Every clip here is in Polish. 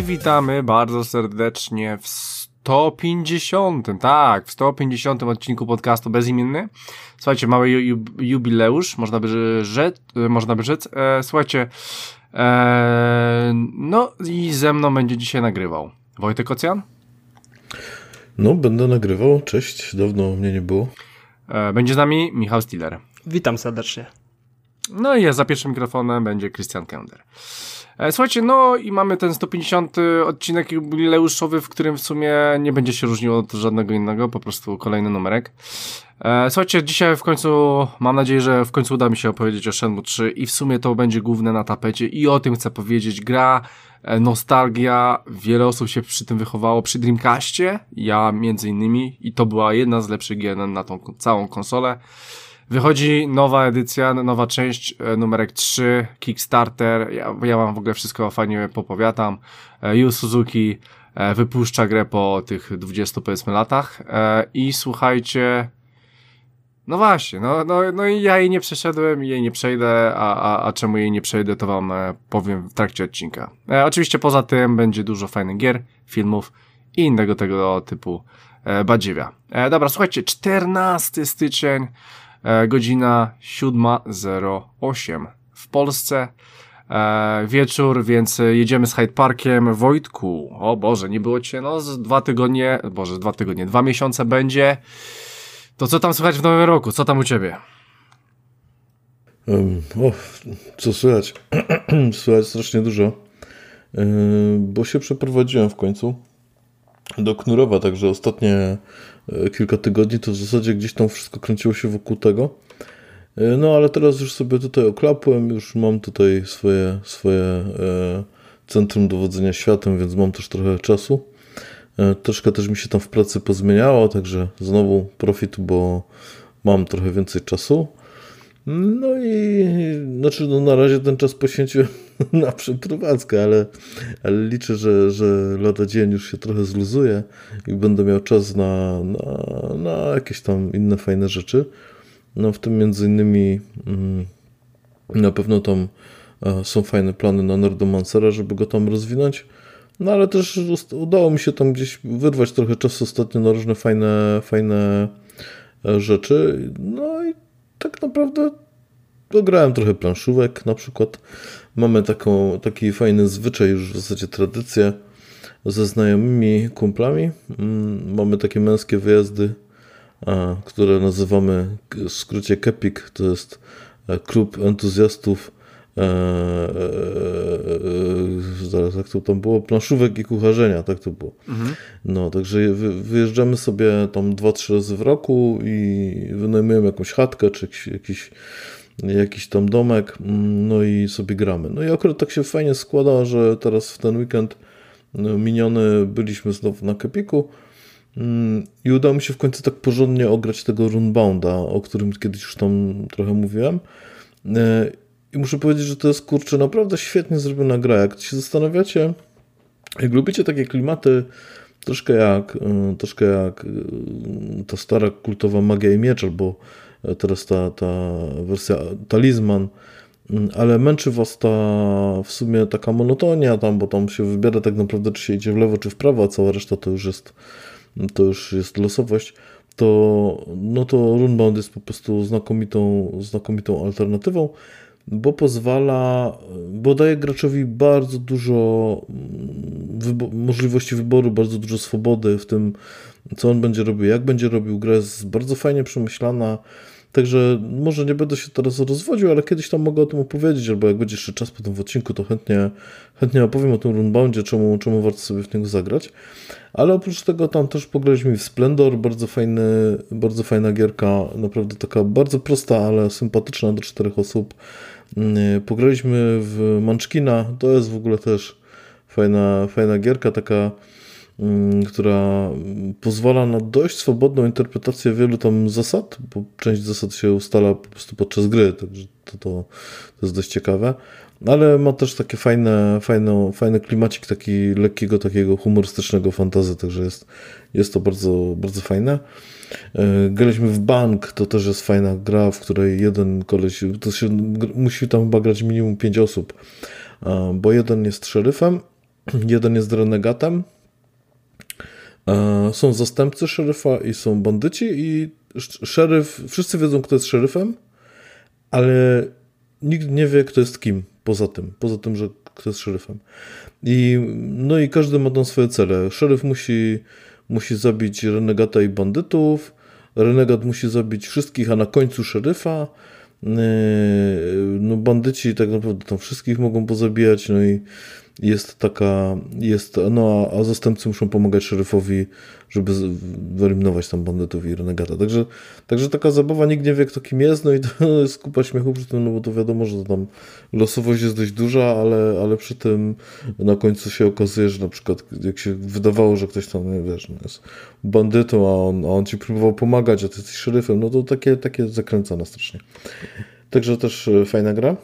witamy bardzo serdecznie w 150. Tak, w 150 odcinku podcastu Bezimienny. Słuchajcie, mały jubileusz, można by rzec. Słuchajcie, no i ze mną będzie dzisiaj nagrywał Wojtek Ocjan. No, będę nagrywał. Cześć, dawno mnie nie było. Będzie z nami Michał Stiller. Witam serdecznie. No i ja za pierwszym mikrofonem będzie Christian Kender. Słuchajcie, no i mamy ten 150 odcinek jubileuszowy, w którym w sumie nie będzie się różnił od żadnego innego, po prostu kolejny numerek. Słuchajcie, dzisiaj w końcu, mam nadzieję, że w końcu uda mi się opowiedzieć o Shenmue 3 i w sumie to będzie główne na tapecie i o tym chcę powiedzieć. Gra, nostalgia, wiele osób się przy tym wychowało przy Dreamcastie, ja między innymi, i to była jedna z lepszych gier na tą całą konsolę. Wychodzi nowa edycja, nowa część, numerek 3, Kickstarter, ja wam w ogóle wszystko fajnie popowiadam. Yu Suzuki wypuszcza grę po tych 20 powiedzmy latach i słuchajcie, no właśnie, no i ja jej nie przeszedłem i jej nie przejdę, a czemu jej nie przejdę, to wam powiem w trakcie odcinka. Oczywiście poza tym będzie dużo fajnych gier, filmów i innego tego typu badziewia. Dobra, słuchajcie, 14 styczeń, godzina 7:08 w Polsce, wieczór, więc jedziemy z Hyde Parkiem. Wojtku, o Boże, nie było cię, no z 2 miesiące będzie, to co tam słychać w nowym roku, co tam u ciebie? Co słychać? Słychać strasznie dużo, bo się przeprowadziłem w końcu do Knurowa, także ostatnie kilka tygodni to w zasadzie gdzieś tam wszystko kręciło się wokół tego. No ale teraz już sobie tutaj oklapłem, już mam tutaj swoje centrum dowodzenia światem, więc mam też trochę czasu. Troszkę też mi się tam w pracy pozmieniało, także znowu profit, bo mam trochę więcej czasu. No i znaczy na razie ten czas poświęciłem na przeprowadzkę, ale liczę, że lada dzień już się trochę zluzuje i będę miał czas na jakieś tam inne fajne rzeczy. No w tym między innymi na pewno tam są fajne plany na Nerdomancera, żeby go tam rozwinąć. No ale też udało mi się tam gdzieś wyrwać trochę czasu ostatnio na różne fajne rzeczy. No i tak naprawdę dograłem trochę planszówek na przykład. Mamy taki fajny zwyczaj, już w zasadzie tradycję ze znajomymi kumplami. Mamy takie męskie wyjazdy, które nazywamy w skrócie KEPIK. To jest klub entuzjastów zaraz jak to tam było, planszówek i kucharzenia, tak to było. No, także wyjeżdżamy sobie tam 2-3 razy w roku i wynajmujemy jakąś chatkę, czy jakiś tam domek, no i sobie gramy. No i akurat tak się fajnie składa, że teraz w ten weekend miniony byliśmy znowu na Kepiku i udało mi się w końcu tak porządnie ograć tego Runebounda, o którym kiedyś już tam trochę mówiłem. I muszę powiedzieć, że to jest, kurczę, naprawdę świetnie zrobiona gra. Jak się zastanawiacie, jak lubicie takie klimaty, troszkę jak ta stara kultowa Magia i Miecz, albo teraz ta wersja Talizman, ale męczy was ta w sumie taka monotonia tam, bo tam się wybiera tak naprawdę, czy się idzie w lewo, czy w prawo, a cała reszta to już jest losowość. To Runebound jest po prostu znakomitą alternatywą, bo daje graczowi bardzo dużo możliwości wyboru, bardzo dużo swobody w tym, co on będzie robił, jak będzie robił. Gra jest bardzo fajnie przemyślana, także może nie będę się teraz rozwodził, ale kiedyś tam mogę o tym opowiedzieć, albo jak będzie jeszcze czas po tym odcinku, to chętnie opowiem o tym Runeboundzie, czemu warto sobie w niego zagrać. Ale oprócz tego tam też pograliśmy w Splendor, bardzo fajna gierka, naprawdę taka bardzo prosta, ale sympatyczna do 4 osób. Pograliśmy w Munchkina, to jest w ogóle też fajna gierka, taka, która pozwala na dość swobodną interpretację wielu tam zasad, bo część zasad się ustala po prostu podczas gry, także to jest dość ciekawe. Ale ma też takie fajny klimacik taki lekkiego, takiego humorystycznego fantasy, także jest to bardzo, bardzo fajne. Graliśmy w Bank, to też jest fajna gra, w której jeden koleś, musi tam chyba grać minimum 5 osób, bo jeden jest szeryfem, Jeden jest renegatem. Są zastępcy szeryfa i są bandyci i szeryf, wszyscy wiedzą, kto jest szeryfem, ale nikt nie wie, kto jest kim poza tym, że kto jest szeryfem. No i każdy ma tam swoje cele. Szeryf musi zabić renegata i bandytów, renegat musi zabić wszystkich, a na końcu szeryfa. No bandyci tak naprawdę tam wszystkich mogą pozabijać, no i a zastępcy muszą pomagać szeryfowi, żeby wyeliminować tam bandytów i renegata. Także taka zabawa, nikt nie wie, kto kim jest, no i to jest kupa śmiechu przy tym, no bo to wiadomo, że tam losowość jest dość duża, ale przy tym na końcu się okazuje, że na przykład jak się wydawało, że ktoś tam, nie wiesz, no jest bandytą, a on ci próbował pomagać, a ty jesteś szeryfem, no to takie zakręcane strasznie. Także też fajna gra.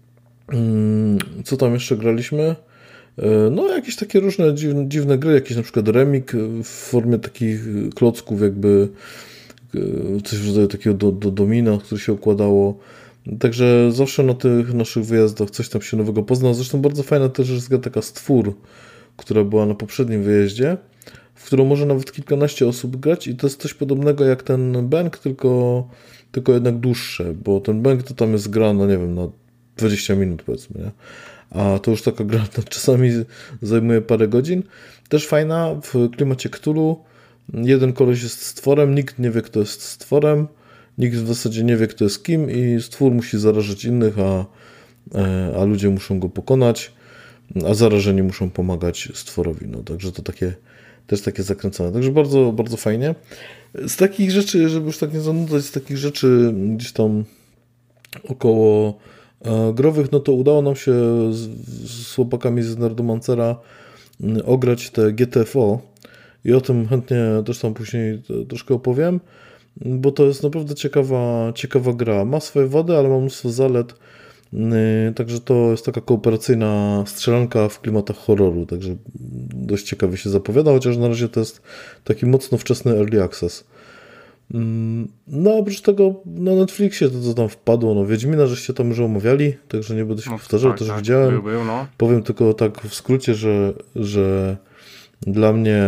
Co tam jeszcze graliśmy? No jakieś takie różne dziwne gry, jakieś na przykład Remik w formie takich klocków, jakby coś w rodzaju takiego domina, które się układało. Także zawsze na tych naszych wyjazdach coś tam się nowego pozna. Zresztą bardzo fajna też jest gra taka Stwór, która była na poprzednim wyjeździe, w którą może nawet kilkanaście osób grać i to jest coś podobnego jak ten Bank, tylko jednak dłuższe, bo ten Bank to tam jest gra, no nie wiem, na 20 minut powiedzmy, nie? A to już taka gra czasami zajmuje parę godzin. Też fajna, w klimacie Cthulhu. Jeden koleś jest stworem, nikt nie wie, kto jest stworem, nikt w zasadzie nie wie, kto jest kim i stwór musi zarażać innych, a ludzie muszą go pokonać, a zarażeni muszą pomagać stworowi. No, także to też takie zakręcone. Także bardzo, bardzo fajnie. Z takich rzeczy, żeby już tak nie zanudzać, z takich rzeczy gdzieś tam około growych, no to udało nam się z chłopakami z Nerdomancera ograć te GTFO i o tym chętnie też tam później troszkę opowiem, bo to jest naprawdę ciekawa gra. Ma swoje wady, ale ma mnóstwo zalet, także to jest taka kooperacyjna strzelanka w klimatach horroru, także dość ciekawie się zapowiada, chociaż na razie to jest taki mocno wczesny early access. No oprócz tego na Netflixie to co tam wpadło, no Wiedźmina żeście tam już omawiali, także nie będę się powtarzał, też widziałem. No. Powiem tylko tak w skrócie, że dla mnie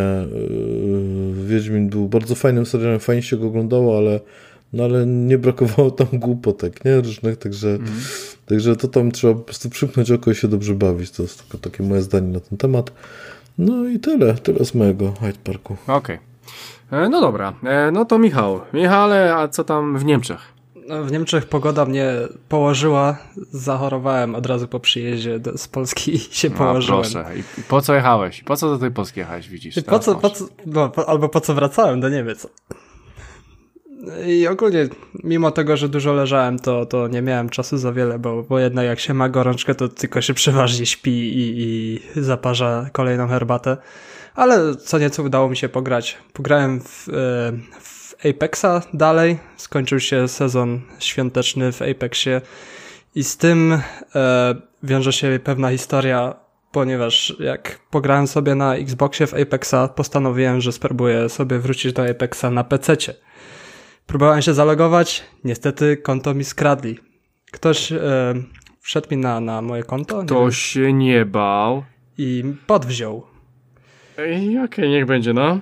Wiedźmin był bardzo fajnym serialem, fajnie się go oglądało, ale nie brakowało tam głupotek, nie? Różnych, także to tam trzeba po prostu przymknąć oko i się dobrze bawić. To jest tylko takie moje zdanie na ten temat. No i tyle z mojego Hyde Parku. Okej. No dobra, no to Michale, a co tam w Niemczech? No, w Niemczech pogoda mnie położyła, zachorowałem od razu po przyjeździe z Polski i się położyłem. Proszę, i po co jechałeś? Po co do tej Polski jechałeś, widzisz? I albo po co wracałem do Niemiec. I ogólnie, mimo tego, że dużo leżałem, to nie miałem czasu za wiele, bo jednak jak się ma gorączkę, to tylko się przeważnie śpi i zaparza kolejną herbatę. Ale co nieco udało mi się pograć. Pograłem w Apexa dalej. Skończył się sezon świąteczny w Apexie i z tym wiąże się pewna historia, ponieważ jak pograłem sobie na Xboxie w Apexa, postanowiłem, że spróbuję sobie wrócić do Apexa na PC-cie. Próbowałem się zalogować, niestety konto mi skradli. Ktoś wszedł mi na moje konto. Ktoś się nie bał. I podwziął. Okej, niech będzie, no.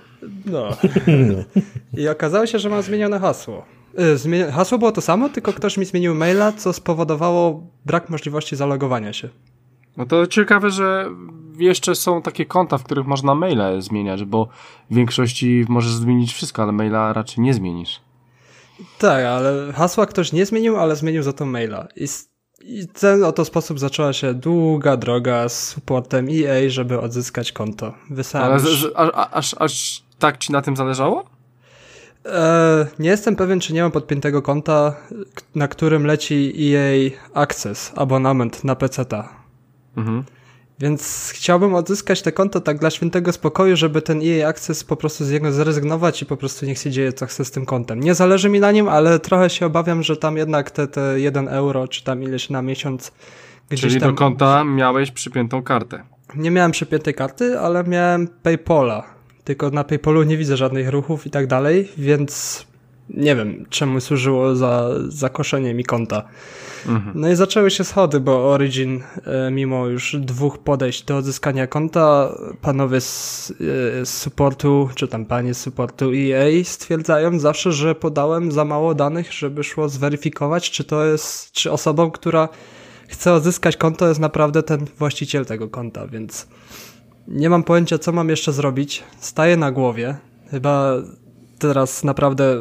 I okazało się, że mam zmienione hasło. Hasło było to samo, tylko ktoś mi zmienił maila, co spowodowało brak możliwości zalogowania się. No to ciekawe, że jeszcze są takie konta, w których można maile zmieniać, bo w większości możesz zmienić wszystko, ale maila raczej nie zmienisz. Tak, ale hasła ktoś nie zmienił, ale zmienił za to maila. I w ten oto sposób zaczęła się długa droga z supportem EA, żeby odzyskać konto. Ale aż tak ci na tym zależało? Nie jestem pewien, czy nie mam podpiętego konta, na którym leci EA Access, abonament na PC-ta. Mhm. Więc chciałbym odzyskać te konto tak dla świętego spokoju, żeby ten EA Access po prostu z niego zrezygnować i po prostu niech się dzieje co chce z tym kontem. Nie zależy mi na nim, ale trochę się obawiam, że tam jednak te 1 euro, czy tam ileś na miesiąc gdzieś Czyli tam... do konta miałeś przypiętą kartę. Nie miałem przypiętej karty, ale miałem PayPala. Tylko na PayPalu nie widzę żadnych ruchów i tak dalej, więc nie wiem, czemu służyło za koszenie mi konta. No i zaczęły się schody, bo Origin, mimo już 2 podejść do odzyskania konta, panowie z supportu, czy tam panie z supportu EA stwierdzają zawsze, że podałem za mało danych, żeby szło zweryfikować, czy osobą, która chce odzyskać konto, jest naprawdę ten właściciel tego konta, więc nie mam pojęcia, co mam jeszcze zrobić. Staję na głowie. Chyba teraz naprawdę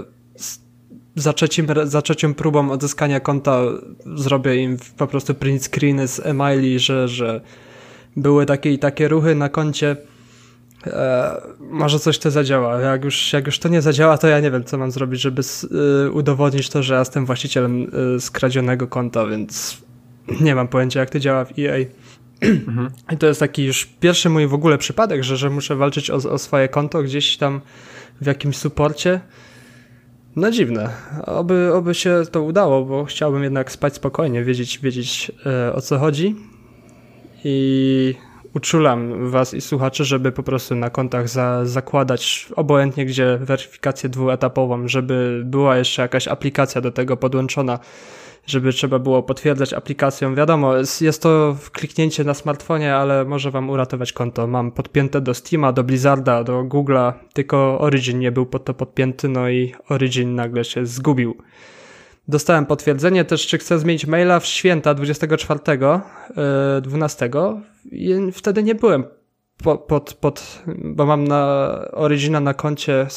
za trzecią próbą odzyskania konta zrobię im po prostu print screeny z e-maili, że były takie i takie ruchy na koncie. Może coś to zadziała. Jak już to nie zadziała, to ja nie wiem, co mam zrobić, żeby udowodnić to, że ja jestem właścicielem skradzionego konta, więc nie mam pojęcia, jak to działa w EA. I to jest taki już pierwszy mój w ogóle przypadek, że muszę walczyć o swoje konto gdzieś tam w jakimś supporcie. No dziwne. Oby się to udało, bo chciałbym jednak spać spokojnie, wiedzieć o co chodzi. I uczulam was i słuchaczy, żeby po prostu na kontach zakładać obojętnie gdzie weryfikację 2-etapową, żeby była jeszcze jakaś aplikacja do tego podłączona, żeby trzeba było potwierdzać aplikacją. Wiadomo, jest to kliknięcie na smartfonie, ale może wam uratować konto. Mam podpięte do Steama, do Blizzarda, do Google'a, tylko Origin nie był pod to podpięty, no i Origin nagle się zgubił. Dostałem potwierdzenie też, czy chcę zmienić maila w święta 24/12 i wtedy nie byłem bo mam na Origina na koncie,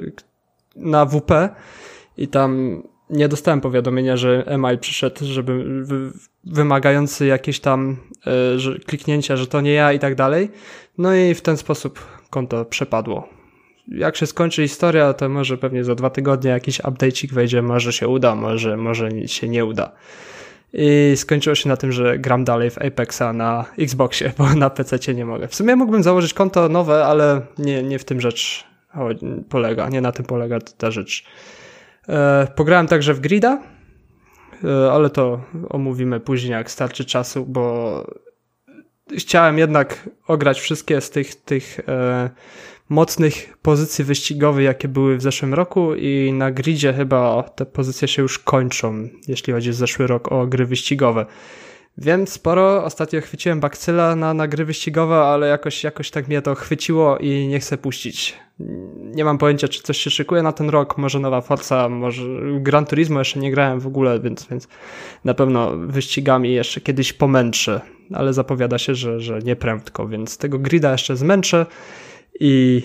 na WP i tam nie dostałem powiadomienia, że e-mail przyszedł, żeby wymagający jakieś tam kliknięcia, że to nie ja i tak dalej. No i w ten sposób konto przepadło. Jak się skończy historia, to może pewnie za 2 tygodnie jakiś update'ik wejdzie, może się uda, może się nie uda. I skończyło się na tym, że gram dalej w Apexa na Xboxie, bo na PC nie mogę. W sumie mógłbym założyć konto nowe, ale nie w tym rzecz polega, nie na tym polega ta rzecz. Pograłem także w Grida, ale to omówimy później, jak starczy czasu, bo chciałem jednak ograć wszystkie z tych mocnych pozycji wyścigowych, jakie były w zeszłym roku i na Gridzie chyba te pozycje się już kończą, jeśli chodzi o zeszły rok o gry wyścigowe. Wiem sporo, ostatnio chwyciłem bakcyla na gry wyścigowe, ale jakoś tak mnie to chwyciło i nie chcę puścić. Nie mam pojęcia, czy coś się szykuje na ten rok, może nowa Forza, może Gran Turismo jeszcze nie grałem w ogóle, więc na pewno wyścigami jeszcze kiedyś pomęczę, ale zapowiada się, że nie prędko, więc tego Grida jeszcze zmęczę i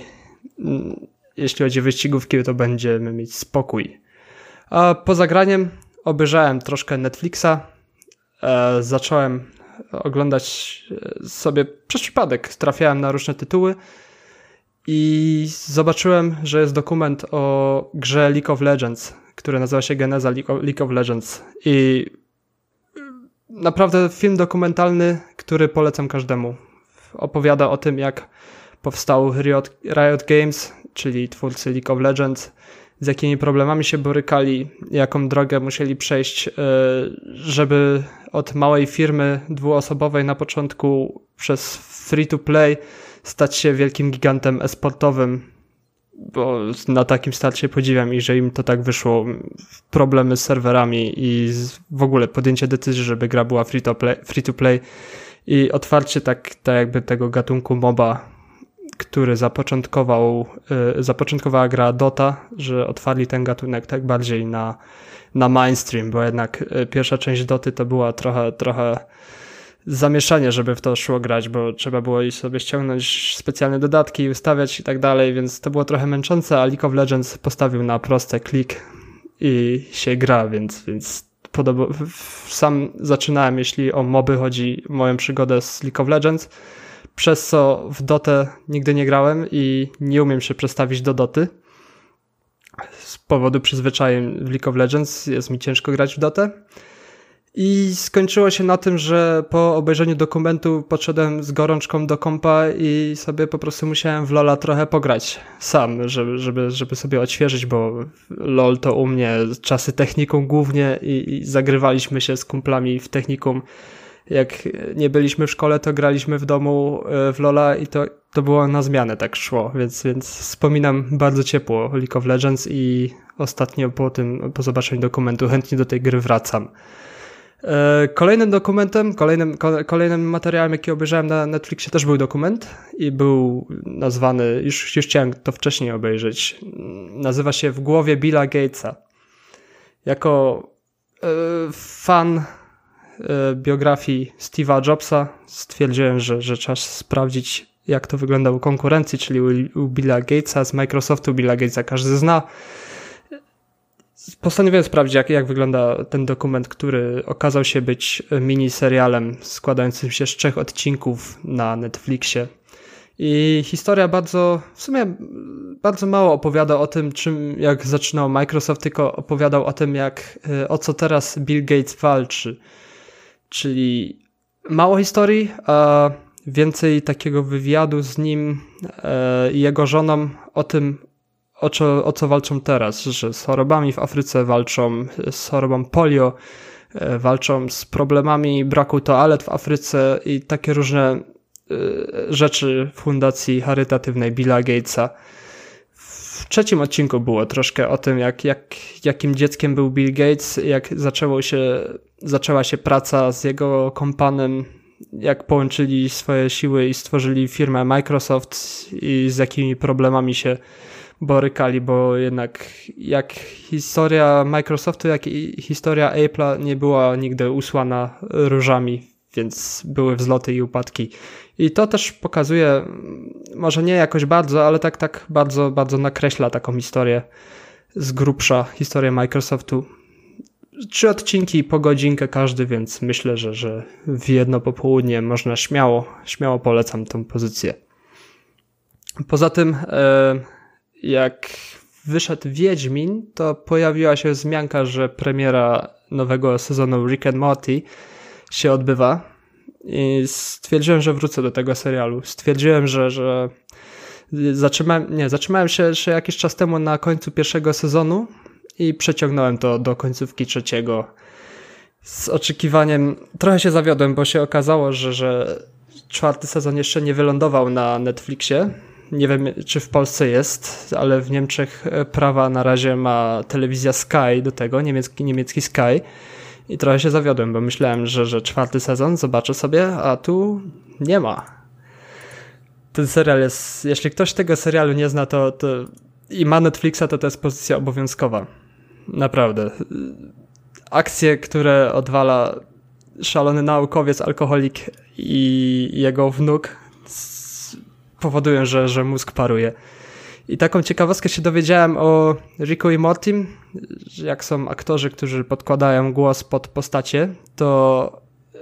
jeśli chodzi o wyścigówki, to będziemy mieć spokój. A poza graniem obejrzałem troszkę Netflixa, zacząłem oglądać sobie przez przypadek, trafiałem na różne tytuły i zobaczyłem, że jest dokument o grze League of Legends, który nazywa się Geneza League of Legends i naprawdę film dokumentalny, który polecam każdemu. Opowiada o tym, jak powstał Riot Games, czyli twórcy League of Legends, z jakimi problemami się borykali, jaką drogę musieli przejść, żeby od małej firmy 2-osobowej na początku przez free-to-play stać się wielkim gigantem e-sportowym, bo na takim starcie podziwiam ich, że im to tak wyszło. Problemy z serwerami i w ogóle podjęcie decyzji, żeby gra była free-to-play i otwarcie tak jakby tego gatunku MOBA, który zapoczątkowała gra Dota, że otwarli ten gatunek tak bardziej na mainstream, bo jednak pierwsza część Doty to była trochę zamieszanie, żeby w to szło grać, bo trzeba było i sobie ściągnąć specjalne dodatki i ustawiać i tak dalej, więc to było trochę męczące, a League of Legends postawił na proste klik i się gra, więc sam zaczynałem, jeśli o moby chodzi, moją przygodę z League of Legends, przez co w Dotę nigdy nie grałem i nie umiem się przestawić do Doty. Z powodu przyzwyczajeń w League of Legends jest mi ciężko grać w Dotę. I skończyło się na tym, że po obejrzeniu dokumentu podszedłem z gorączką do kompa i sobie po prostu musiałem w LoL'a trochę pograć sam, żeby sobie odświeżyć, bo LoL to u mnie czasy technikum głównie i zagrywaliśmy się z kumplami w technikum jak nie byliśmy w szkole, to graliśmy w domu w LoL'a i to było na zmianę, tak szło, więc wspominam bardzo ciepło League of Legends i ostatnio po zobaczeniu dokumentu chętnie do tej gry wracam. Kolejnym dokumentem, kolejnym materiałem, jaki obejrzałem na Netflixie, też był dokument i był nazwany, już chciałem to wcześniej obejrzeć, nazywa się W głowie Billa Gatesa. Jako fan biografii Steve'a Jobsa stwierdziłem, że trzeba sprawdzić, jak to wygląda u konkurencji, czyli u Billa Gatesa z Microsoftu. Billa Gatesa każdy zna. Postanowiłem sprawdzić, jak wygląda ten dokument, który okazał się być miniserialem składającym się z 3 odcinków na Netflixie. I historia w sumie bardzo mało opowiada o tym, jak zaczynał Microsoft, tylko opowiadał o tym, o co teraz Bill Gates walczy. Czyli mało historii, a więcej takiego wywiadu z nim i jego żoną o tym, o co walczą teraz, że z chorobami w Afryce walczą, z chorobą polio, walczą z problemami braku toalet w Afryce i takie różne rzeczy fundacji charytatywnej Billa Gatesa. W 3 odcinku było troszkę o tym, jakim dzieckiem był Bill Gates, jak zaczęła się praca z jego kompanem, jak połączyli swoje siły i stworzyli firmę Microsoft i z jakimi problemami się borykali, bo jednak jak historia Microsoftu, jak i historia Apple'a nie była nigdy usłana różami, więc były wzloty i upadki. I to też pokazuje, może nie jakoś bardzo, ale tak bardzo, bardzo nakreśla taką historię z grubsza, historię Microsoftu. 3 odcinki po godzinkę każdy, więc myślę, że w jedno popołudnie można śmiało polecam tą pozycję. Poza tym jak wyszedł Wiedźmin, to pojawiła się wzmianka, że premiera nowego sezonu Rick and Morty się odbywa i stwierdziłem, że wrócę do tego serialu. Stwierdziłem, że zatrzymałem się jeszcze jakiś czas temu na końcu 1. sezonu i przeciągnąłem to do końcówki 3. Z oczekiwaniem trochę się zawiodłem, bo się okazało, że 4. sezon jeszcze nie wylądował na Netflixie. Nie wiem, czy w Polsce jest, ale w Niemczech prawa na razie ma telewizja Sky do tego, niemiecki Sky. I trochę się zawiodłem, bo myślałem, że 4. sezon zobaczę sobie, a tu nie ma. Ten serial jest, jeśli ktoś tego serialu nie zna, to i ma Netflixa, to jest pozycja obowiązkowa. Naprawdę. Akcje, które odwala szalony naukowiec, alkoholik i jego wnuk powodują, że mózg paruje. I taką ciekawostkę się dowiedziałem o Ricku i Mortym, że jak są aktorzy, którzy podkładają głos pod postacie, to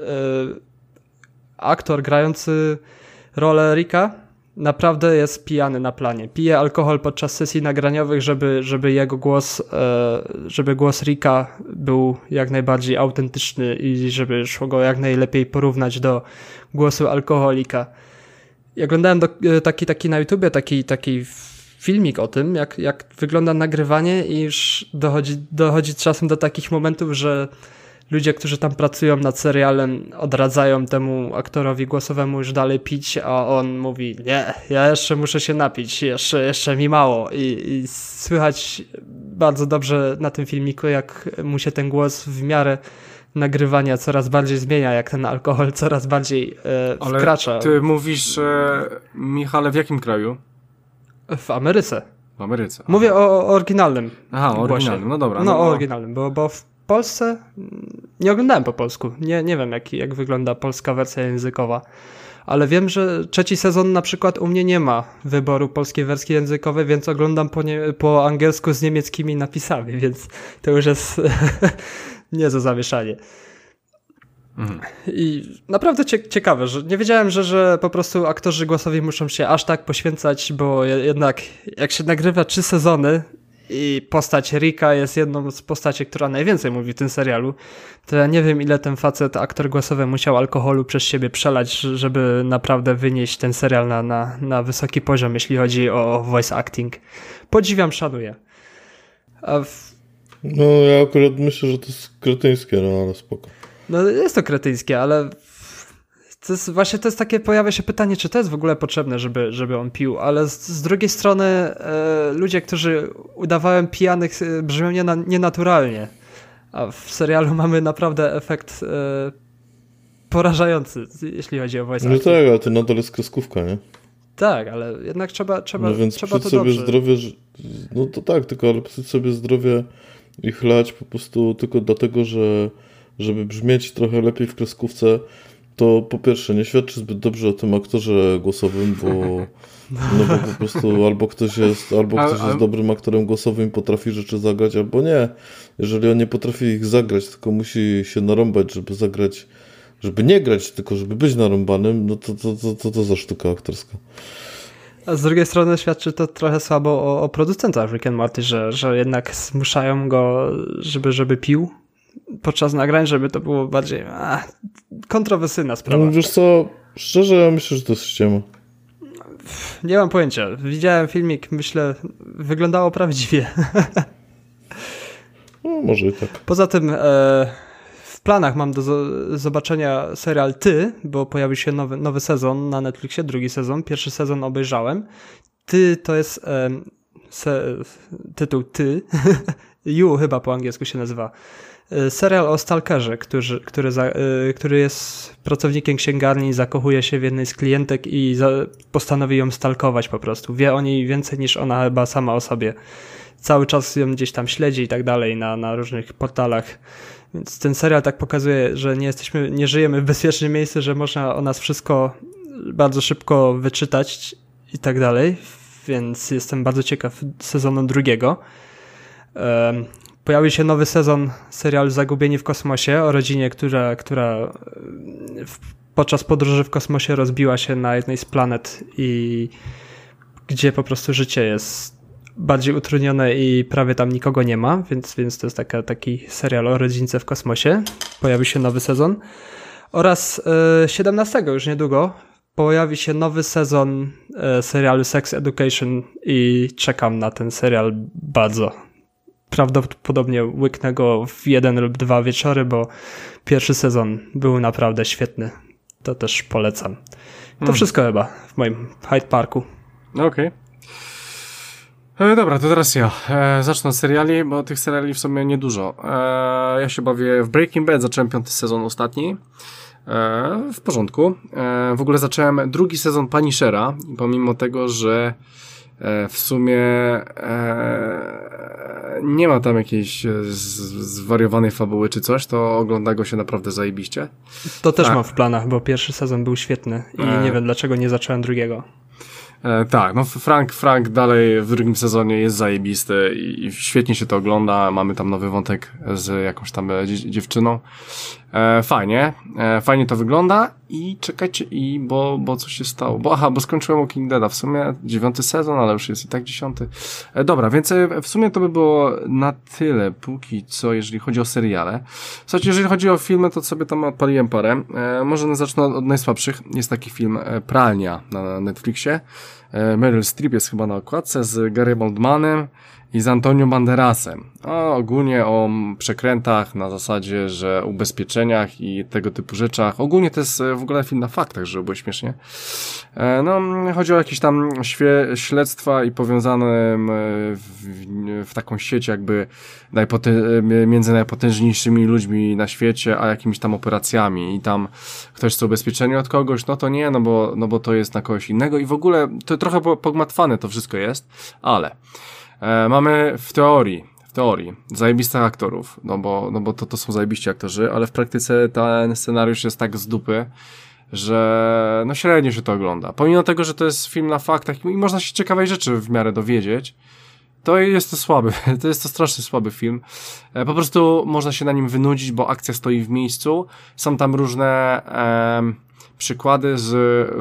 aktor grający rolę Ricka naprawdę jest pijany na planie. Pije alkohol podczas sesji nagraniowych, żeby jego głos, żeby głos Ricka był jak najbardziej autentyczny i żeby szło go jak najlepiej porównać do głosu alkoholika. Ja oglądałem taki na YouTubie, taki filmik o tym, jak wygląda nagrywanie i już dochodzi czasem do takich momentów, że ludzie, którzy tam pracują nad serialem, odradzają temu aktorowi głosowemu już dalej pić, a on mówi, nie, ja jeszcze muszę się napić, jeszcze mi mało. I słychać bardzo dobrze na tym filmiku, jak mu się ten głos w miarę nagrywania coraz bardziej zmienia, jak ten alkohol coraz bardziej wkracza. Ale ty mówisz, Michale, w jakim kraju? W Ameryce. W Ameryce. Mówię o oryginalnym. Aha, o oryginalnym, no dobra. No o oryginalnym, bo w Polsce nie oglądałem po polsku. Nie wiem, jak wygląda polska wersja językowa. Ale wiem, że 3. sezon na przykład u mnie nie ma wyboru polskiej wersji językowej, więc oglądam po angielsku z niemieckimi napisami, więc to już jest niezłe zamieszanie. Mhm. I naprawdę ciekawe, że nie wiedziałem, że po prostu aktorzy głosowi muszą się aż tak poświęcać, bo jednak jak się nagrywa 3 sezony i postać Ricka jest jedną z postaci, która najwięcej mówi w tym serialu, to ja nie wiem, ile ten aktor głosowy musiał alkoholu przez siebie przelać, żeby naprawdę wynieść ten serial na wysoki poziom, jeśli chodzi o voice acting. Podziwiam, szanuję. No ja akurat myślę, że to jest kretyńskie, no ale spoko. No jest to kretyńskie, ale To jest takie, pojawia się pytanie, czy to jest w ogóle potrzebne, żeby on pił, ale z drugiej strony ludzie, którzy udawają pijanych, brzmią nienaturalnie, a w serialu mamy naprawdę efekt porażający, jeśli chodzi o voice acting. No tak, ale to nadal jest kreskówka, nie? Tak, ale jednak trzeba no więc trzeba to sobie dobrze. Zdrowie, no to tak, tylko ale psuć sobie zdrowie i chlać po prostu tylko dlatego, żeby brzmieć trochę lepiej w kreskówce, to po pierwsze nie świadczy zbyt dobrze o tym aktorze głosowym, bo po prostu albo ktoś jest dobrym aktorem głosowym i potrafi rzeczy zagrać, albo nie. Jeżeli on nie potrafi ich zagrać, tylko musi się narąbać, żeby zagrać, żeby nie grać, tylko żeby być narąbanym, no to za sztuka aktorska. A z drugiej strony świadczy to trochę słabo o producentach Rick and Morty, że jednak zmuszają go, żeby pił podczas nagrań, żeby to było bardziej kontrowersyjna sprawa. No, wiesz co, szczerze ja myślę, że to jest ściema. Nie mam pojęcia. Widziałem filmik, myślę, wyglądało prawdziwie. No, może i tak. Poza tym w planach mam do zobaczenia serial Ty, bo pojawił się nowy sezon na Netflixie, drugi sezon. Pierwszy sezon obejrzałem. Ty to jest tytuł Ty. You chyba po angielsku się nazywa. Serial o stalkerze, który jest pracownikiem księgarni, zakochuje się w jednej z klientek i postanowi ją stalkować po prostu. Wie o niej więcej niż ona chyba sama o sobie. Cały czas ją gdzieś tam śledzi i tak dalej na różnych portalach. Więc ten serial tak pokazuje, że nie żyjemy w bezpiecznym miejscu, że można o nas wszystko bardzo szybko wyczytać i tak dalej. Więc jestem bardzo ciekaw sezonu drugiego. Pojawił się nowy sezon serialu Zagubieni w kosmosie o rodzinie, która podczas podróży w kosmosie rozbiła się na jednej z planet i gdzie po prostu życie jest bardziej utrudnione i prawie tam nikogo nie ma, więc to jest taki serial o rodzince w kosmosie. Pojawił się nowy sezon. Oraz 17 już niedługo pojawi się nowy sezon serialu Sex Education i czekam na ten serial bardzo. Prawdopodobnie łyknę go w 1 lub 2 wieczory, bo pierwszy sezon był naprawdę świetny. To też polecam. To wszystko chyba w moim Hyde Parku. Okej. Dobra, to teraz ja. Zacznę od seriali, bo tych seriali w sumie niedużo. Ja się bawię w Breaking Bad, zacząłem 5. sezon ostatni. W porządku. W ogóle zacząłem drugi sezon Punishera, pomimo tego, że w sumie nie ma tam jakiejś zwariowanej fabuły czy coś, to ogląda go się naprawdę zajebiście. To też mam w planach, bo pierwszy sezon był świetny i nie wiem dlaczego nie zacząłem drugiego. Tak, no Frank dalej w drugim sezonie jest zajebisty i świetnie się to ogląda, mamy tam nowy wątek z jakąś tam dziewczyną. Fajnie to wygląda i czekajcie, bo co się stało? Bo skończyłem Walking Deada, w sumie 9. sezon, ale już jest i tak 10. Dobra, więc w sumie to by było na tyle póki co, jeżeli chodzi o seriale. Słuchajcie, jeżeli chodzi o filmy, to sobie tam odpaliłem parę. Może zacznę od najsłabszych. Jest taki film Pralnia na Netflixie. Meryl Streep jest chyba na okładce z Gary Oldmanem i z Antonio Banderasem. Ogólnie o przekrętach na zasadzie, że ubezpieczeniach i tego typu rzeczach. Ogólnie to jest w ogóle film na faktach, żeby było śmiesznie. No, chodzi o jakieś tam śledztwa i powiązane w taką sieć jakby między najpotężniejszymi ludźmi na świecie, a jakimiś tam operacjami i tam ktoś chce ubezpieczenie od kogoś, no to nie, no bo to jest na kogoś innego i w ogóle to trochę pogmatwane to wszystko jest, ale mamy w teorii zajebistych aktorów, no bo to są zajebiści aktorzy, ale w praktyce ten scenariusz jest tak z dupy, że no średnio się to ogląda. Pomimo tego, że to jest film na faktach i można się ciekawej rzeczy w miarę dowiedzieć, to jest to słaby, to jest to strasznie słaby film. Po prostu można się na nim wynudzić, bo akcja stoi w miejscu. Są tam różne przykłady z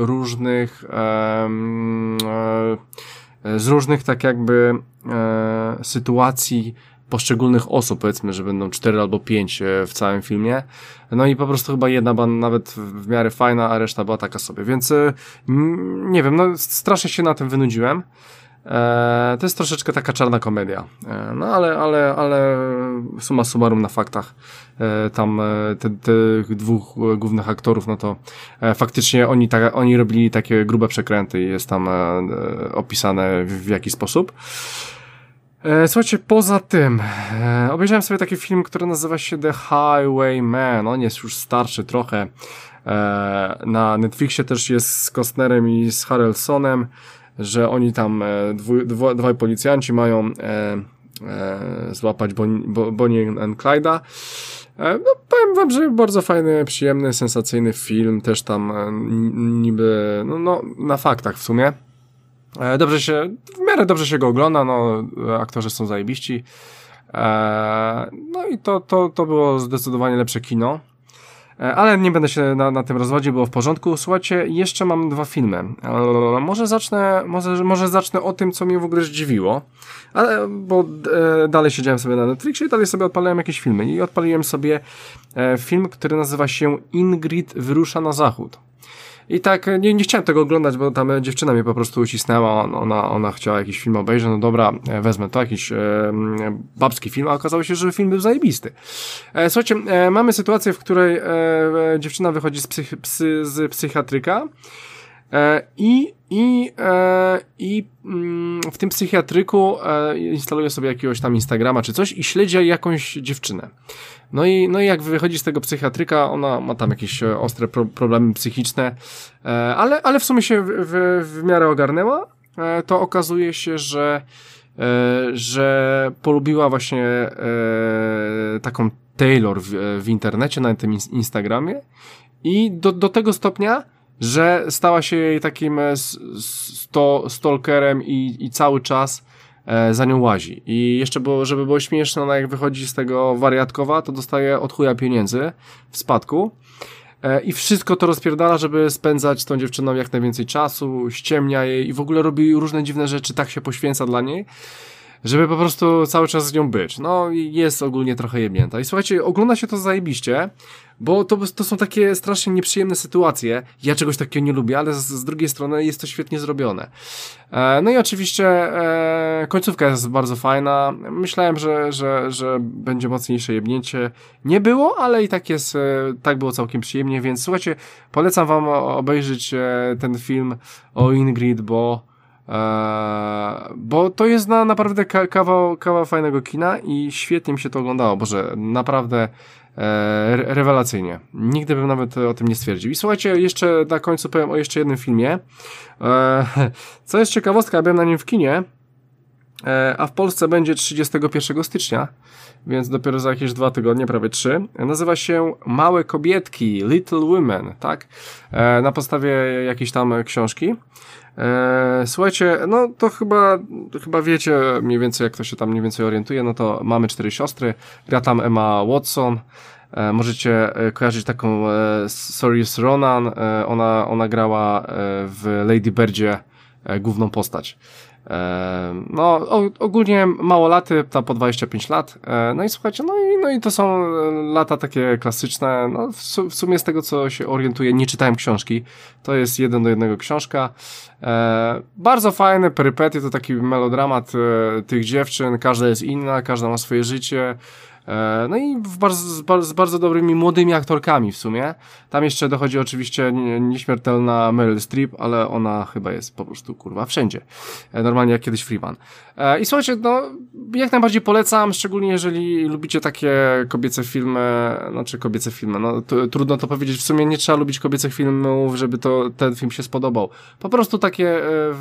różnych tak jakby sytuacji poszczególnych osób, powiedzmy, że będą 4 albo 5 w całym filmie. No i po prostu chyba jedna była nawet w miarę fajna, a reszta była taka sobie. Więc nie wiem, no strasznie się na tym wynudziłem. To jest troszeczkę taka czarna komedia. No ale summa summarum na faktach tam tych dwóch głównych aktorów, no to faktycznie oni robili takie grube przekręty i jest tam opisane w jaki sposób. Słuchajcie, poza tym obejrzałem sobie taki film, który nazywa się The Highwayman. On jest już starszy trochę. Na Netflixie też jest z Costnerem i z Harrelsonem, że oni tam dwaj policjanci mają złapać Bonnie and Clyda. No, powiem wam, że bardzo fajny, przyjemny, sensacyjny film, też tam niby, no na faktach w sumie. W miarę dobrze się go ogląda, no aktorzy są zajebiści. No i to było zdecydowanie lepsze kino. Ale nie będę się na tym rozwodził, było w porządku. Słuchajcie, jeszcze mam 2 filmy. Może zacznę o tym, co mnie w ogóle zdziwiło. Bo dalej siedziałem sobie na Netflixie i dalej sobie odpaliłem jakieś filmy. I odpaliłem sobie film, który nazywa się Ingrid wyrusza na zachód. I tak, nie chciałem tego oglądać, bo tam dziewczyna mnie po prostu ucisnęła, ona chciała jakiś film obejrzeć, no dobra, wezmę to, jakiś babski film, a okazało się, że film był zajebisty. Słuchajcie, mamy sytuację, w której dziewczyna wychodzi z psychiatryka i w tym psychiatryku instaluje sobie jakiegoś tam Instagrama czy coś i śledzi jakąś dziewczynę. No i jak wychodzi z tego psychiatryka, ona ma tam jakieś ostre problemy psychiczne, ale w sumie się w miarę ogarnęła. To okazuje się, że polubiła właśnie taką Taylor w internecie, na tym Instagramie i do tego stopnia, że stała się jej takim stalkerem i cały czas za nią łazi. I jeszcze żeby było śmieszne, ona jak wychodzi z tego wariatkowa, to dostaje od chuja pieniędzy w spadku i wszystko to rozpierdala, żeby spędzać z tą dziewczyną jak najwięcej czasu, ściemnia jej i w ogóle robi różne dziwne rzeczy, tak się poświęca dla niej, żeby po prostu cały czas z nią być. No i jest ogólnie trochę jebnięta. I słuchajcie, ogląda się to zajebiście, bo to są takie strasznie nieprzyjemne sytuacje. Ja czegoś takiego nie lubię, ale z drugiej strony jest to świetnie zrobione. No i oczywiście końcówka jest bardzo fajna. Myślałem, że będzie mocniejsze jebnięcie. Nie było, ale i tak jest, tak było całkiem przyjemnie, więc słuchajcie, polecam wam obejrzeć ten film o Ingrid, bo to jest naprawdę kawał fajnego kina i świetnie mi się to oglądało, Boże, naprawdę rewelacyjnie. Nigdy bym nawet o tym nie stwierdził. I słuchajcie, jeszcze na końcu powiem o jeszcze jednym filmie. Co jest ciekawostka, ja byłem na nim w kinie, a w Polsce będzie 31 stycznia, więc dopiero za jakieś 2 tygodnie, prawie 3. Nazywa się Małe kobietki, Little Women, tak? Na podstawie jakiejś tam książki. Słuchajcie, no to chyba wiecie mniej więcej, jak to się tam mniej więcej orientuje, no to mamy 4 siostry, gra tam Emma Watson, możecie kojarzyć taką Saoirse Ronan, ona grała w Lady Birdzie główną postać. No ogólnie małolaty, ta po 25 lat, no i słuchajcie, no i to są lata takie klasyczne, no w sumie z tego co się orientuję, nie czytałem książki, to jest 1:1 książka, bardzo fajne perypetie, to taki melodramat tych dziewczyn, każda jest inna, każda ma swoje życie. No i z bardzo dobrymi młodymi aktorkami w sumie. Tam jeszcze dochodzi oczywiście nieśmiertelna Meryl Streep, ale ona chyba jest po prostu kurwa wszędzie. Normalnie jak kiedyś Freeman. I słuchajcie, no jak najbardziej polecam, szczególnie jeżeli lubicie takie kobiece filmy, no trudno to powiedzieć, w sumie nie trzeba lubić kobiecych filmów, żeby ten film się spodobał. Po prostu takie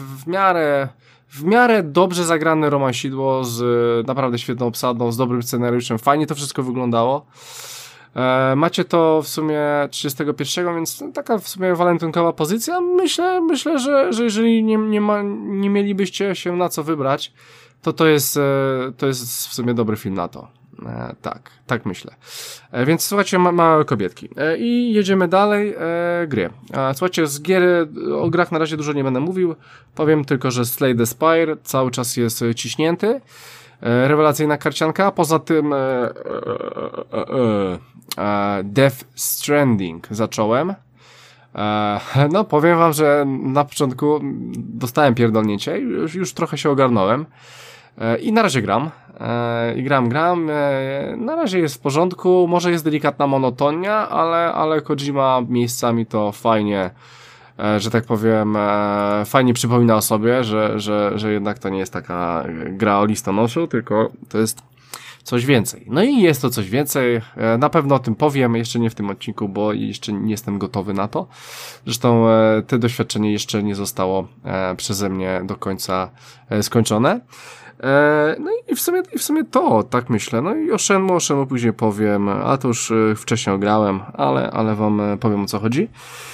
w miarę dobrze zagrane romansidło z naprawdę świetną obsadą, z dobrym scenariuszem, fajnie to wszystko wyglądało. Macie to w sumie 31, więc taka w sumie walentynkowa pozycja. Myślę, że jeżeli nie mielibyście się na co wybrać, to jest w sumie dobry film na to. Tak myślę. Więc słuchajcie, małe kobietki. I jedziemy dalej. Gry. Słuchajcie, z gier o grach na razie dużo nie będę mówił. Powiem tylko, że Slay the Spire cały czas jest ciśnięty. Rewelacyjna karcianka. Poza tym Death Stranding zacząłem. No, powiem wam, że na początku dostałem pierdolnięcie i już trochę się ogarnąłem. I na razie gram. Gram. Na razie jest w porządku. Może jest delikatna monotonia, ale Kojima miejscami to fajnie, że tak powiem, fajnie przypomina o sobie, że jednak to nie jest taka gra o listonoszu, tylko to jest coś więcej. No i jest to coś więcej. Na pewno o tym powiem, jeszcze nie w tym odcinku, bo jeszcze nie jestem gotowy na to. Zresztą to doświadczenie jeszcze nie zostało przeze mnie do końca skończone. No i w sumie to, tak myślę. No i o Shenmue później powiem, a to już wcześniej grałem, ale wam powiem, o co chodzi.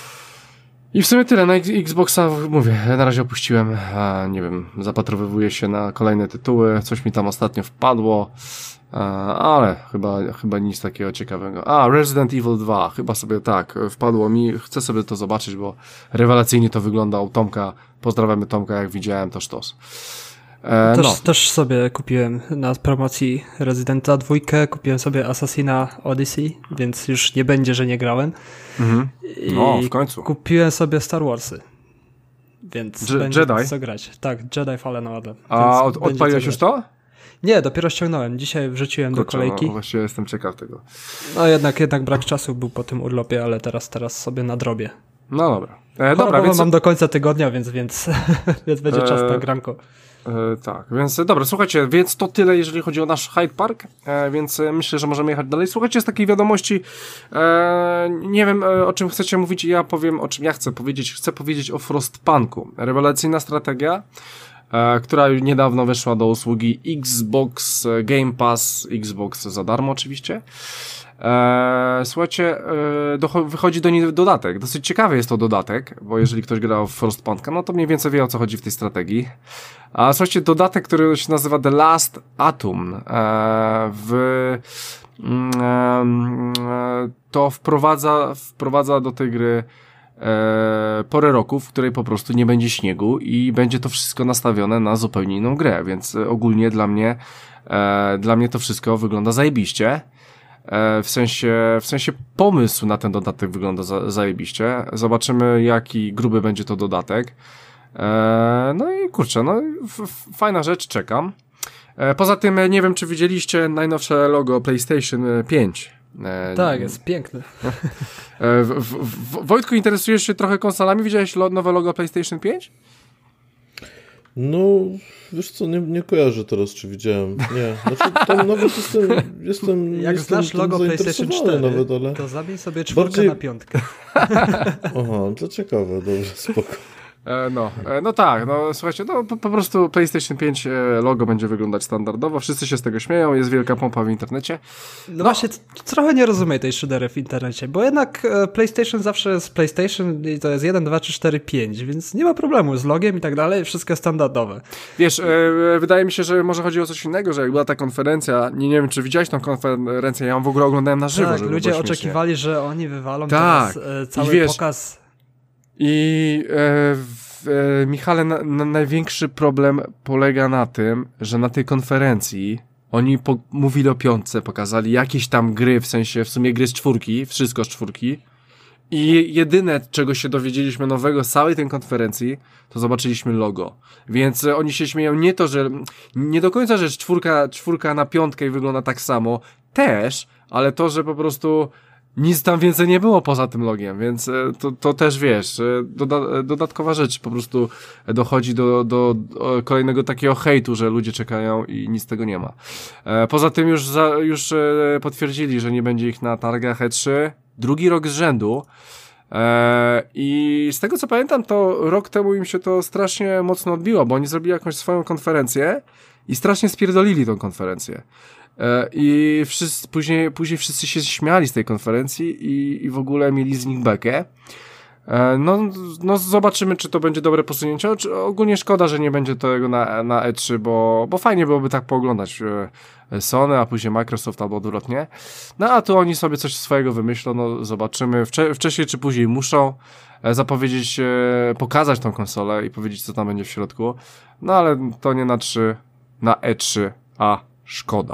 I w sumie tyle, na Xboxa mówię, na razie opuściłem, nie wiem, zapatrowywuję się na kolejne tytuły, coś mi tam ostatnio wpadło, ale chyba nic takiego ciekawego. Resident Evil 2, chyba sobie tak, wpadło mi, chcę sobie to zobaczyć, bo rewelacyjnie to wygląda u Tomka, pozdrawiamy Tomka, jak widziałem, to sztos. Też sobie kupiłem na promocji Residenta 2, kupiłem sobie Assassina Odyssey, więc już nie będzie, że nie grałem. No, w końcu. Kupiłem sobie Star Warsy, więc będzie Jedi? co grać. Tak, Jedi Fallen Order. A odpaliłeś już to? Nie, dopiero ściągnąłem. Dzisiaj wrzuciłem do kolejki. No, właściwie jestem ciekaw tego. No jednak brak czasu był po tym urlopie, ale teraz sobie nadrobię. No dobra. Dobra, więc mam do końca tygodnia, więc będzie czas na granko. Tak, więc dobra, słuchajcie, więc to tyle, jeżeli chodzi o nasz Hyde Park, więc myślę, że możemy jechać dalej. Słuchajcie, z takiej wiadomości, nie wiem, o czym chcecie mówić, ja powiem, o czym ja chcę powiedzieć. Chcę powiedzieć o Frostpunku. Rewelacyjna strategia, która niedawno weszła do usługi Xbox Game Pass, Xbox za darmo oczywiście. Słuchajcie, wychodzi do niej dodatek. Dosyć ciekawy jest to dodatek, bo jeżeli ktoś grał w Frostpunka, no to mniej więcej wie, o co chodzi w tej strategii. A słuchajcie, dodatek, który się nazywa The Last Atom, to wprowadza do tej gry porę roku, w której po prostu nie będzie śniegu i będzie to wszystko nastawione na zupełnie inną grę, więc ogólnie dla mnie to wszystko wygląda zajebiście. W sensie pomysł na ten dodatek wygląda zajebiście. Zobaczymy, jaki gruby będzie to dodatek. No i kurczę, no fajna rzecz, czekam. Poza tym nie wiem, czy widzieliście najnowsze logo PlayStation 5. Tak, jest piękne. Wojtku, interesujesz się trochę konsolami? Widziałeś nowe logo PlayStation 5? No, wiesz co, nie kojarzę teraz, czy widziałem. Nie, znaczy tam nawet jestem jak znasz logo PlayStation 4, nawet, ale to zabij sobie 4 na 5. Aha, to ciekawe, dobrze, spoko. No tak, no słuchajcie, no po prostu PlayStation 5 logo będzie wyglądać standardowo, wszyscy się z tego śmieją, jest wielka pompa w internecie. No właśnie, trochę nie rozumiem tej szydery w internecie, bo jednak PlayStation zawsze jest PlayStation i to jest 1, 2, 3, 4, 5, więc nie ma problemu z logiem i tak dalej, wszystko standardowe. Wiesz, wydaje mi się, że może chodzi o coś innego, że jak była ta konferencja, nie wiem, czy widziałeś tą konferencję, ja ją w ogóle oglądałem na żywo. Tak, ludzie oczekiwali, że oni wywalą tak, teraz cały pokaz. Michale, największy problem polega na tym, że na tej konferencji oni mówili o 5, pokazali jakieś tam gry, w sensie w sumie gry z 4, wszystko z 4 i jedyne, czego się dowiedzieliśmy nowego z całej tej konferencji, to zobaczyliśmy logo. Więc oni się śmieją nie to, że nie do końca, że jest 4 na 5 i wygląda tak samo, też, ale to, że po prostu nic tam więcej nie było poza tym logiem, więc to też wiesz, dodatkowa rzecz, po prostu dochodzi do kolejnego takiego hejtu, że ludzie czekają i nic z tego nie ma. Poza tym już potwierdzili, że nie będzie ich na targach E3 drugi rok z rzędu i z tego co pamiętam, to rok temu im się to strasznie mocno odbiło, bo oni zrobili jakąś swoją konferencję i strasznie spierdolili tą konferencję. I później wszyscy się śmiali z tej konferencji i w ogóle mieli z nich bekę. No zobaczymy, czy to będzie dobre posunięcie. Ogólnie szkoda, że nie będzie tego na E3, bo fajnie byłoby tak pooglądać Sony, a później Microsoft albo odwrotnie. No a tu oni sobie coś swojego wymyślą, no zobaczymy. Wcześniej czy później muszą zapowiedzieć, pokazać tą konsolę i powiedzieć, co tam będzie w środku. No ale to nie na E3, a szkoda.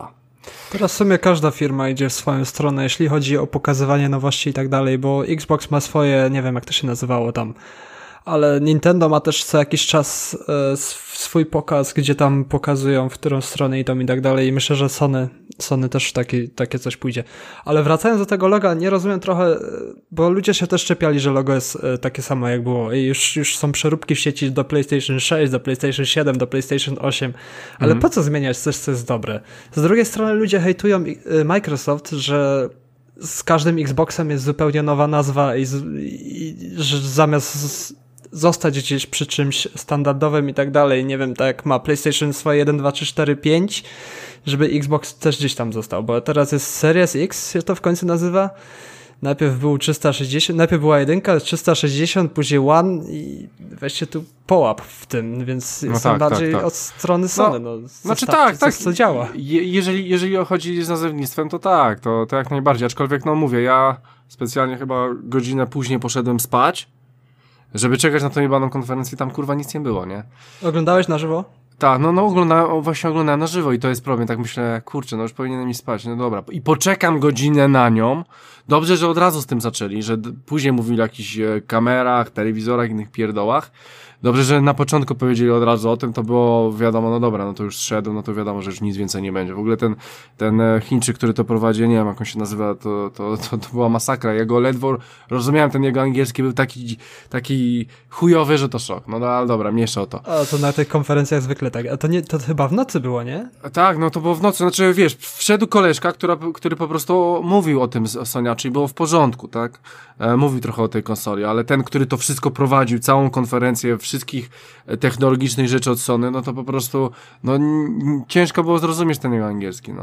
Teraz w sumie każda firma idzie w swoją stronę, jeśli chodzi o pokazywanie nowości i tak dalej, bo Xbox ma swoje, nie wiem jak to się nazywało tam, ale Nintendo ma też co jakiś czas swój pokaz, gdzie tam pokazują, w którą stronę idą i tak dalej i myślę, że Sony też takie coś pójdzie. Ale wracając do tego loga, nie rozumiem trochę, bo ludzie się też czepiali, że logo jest takie samo jak było i już są przeróbki w sieci do PlayStation 6, do PlayStation 7, do PlayStation 8, ale po co zmieniać coś, co jest dobre? Z drugiej strony ludzie hejtują Microsoft, że z każdym Xboxem jest zupełnie nowa nazwa i że zamiast zostać gdzieś przy czymś standardowym i tak dalej, nie wiem, tak jak ma PlayStation swoje 1, 2, 3, 4, 5, żeby Xbox też gdzieś tam został, bo teraz jest Series X, się to w końcu nazywa. Najpierw był 360, najpierw była 1, 360, później One i weźcie tu połap w tym, więc jestem bardziej od strony Sony. Znaczy tak, co działa. Jeżeli chodzi z nazewnictwem, to tak, to jak najbardziej, aczkolwiek mówię, ja specjalnie chyba godzinę później poszedłem spać, żeby czekać na tą jebaną konferencję, tam kurwa nic nie było, nie? Oglądałeś na żywo? Tak, właśnie oglądałem na żywo i to jest problem, tak myślę, kurczę, już powinienem mi spać, no dobra, i poczekam godzinę na nią, dobrze, że od razu z tym zaczęli, że później mówili o jakichś kamerach, telewizorach, innych pierdołach, dobrze, że na początku powiedzieli od razu o tym, to było wiadomo, no dobra, no to już zszedł, no to wiadomo, że już nic więcej nie będzie. W ogóle ten Chińczyk, który to prowadzi, nie wiem jak on się nazywa, to była masakra. Ja go ledwo rozumiałem, ten jego angielski był taki chujowy, że to szok. No ale dobra, mniejsza o to. A to na tych konferencjach zwykle tak. A to chyba w nocy było, nie? Tak, no to było w nocy. Znaczy wiesz, wszedł koleżka, który po prostu mówił o tym Sonia, czyli było w porządku, tak? Mówił trochę o tej konsoli, ale ten, który to wszystko prowadził, całą konferencję, wszystkich technologicznych rzeczy od Sony, no to po prostu ciężko było zrozumieć ten jego angielski,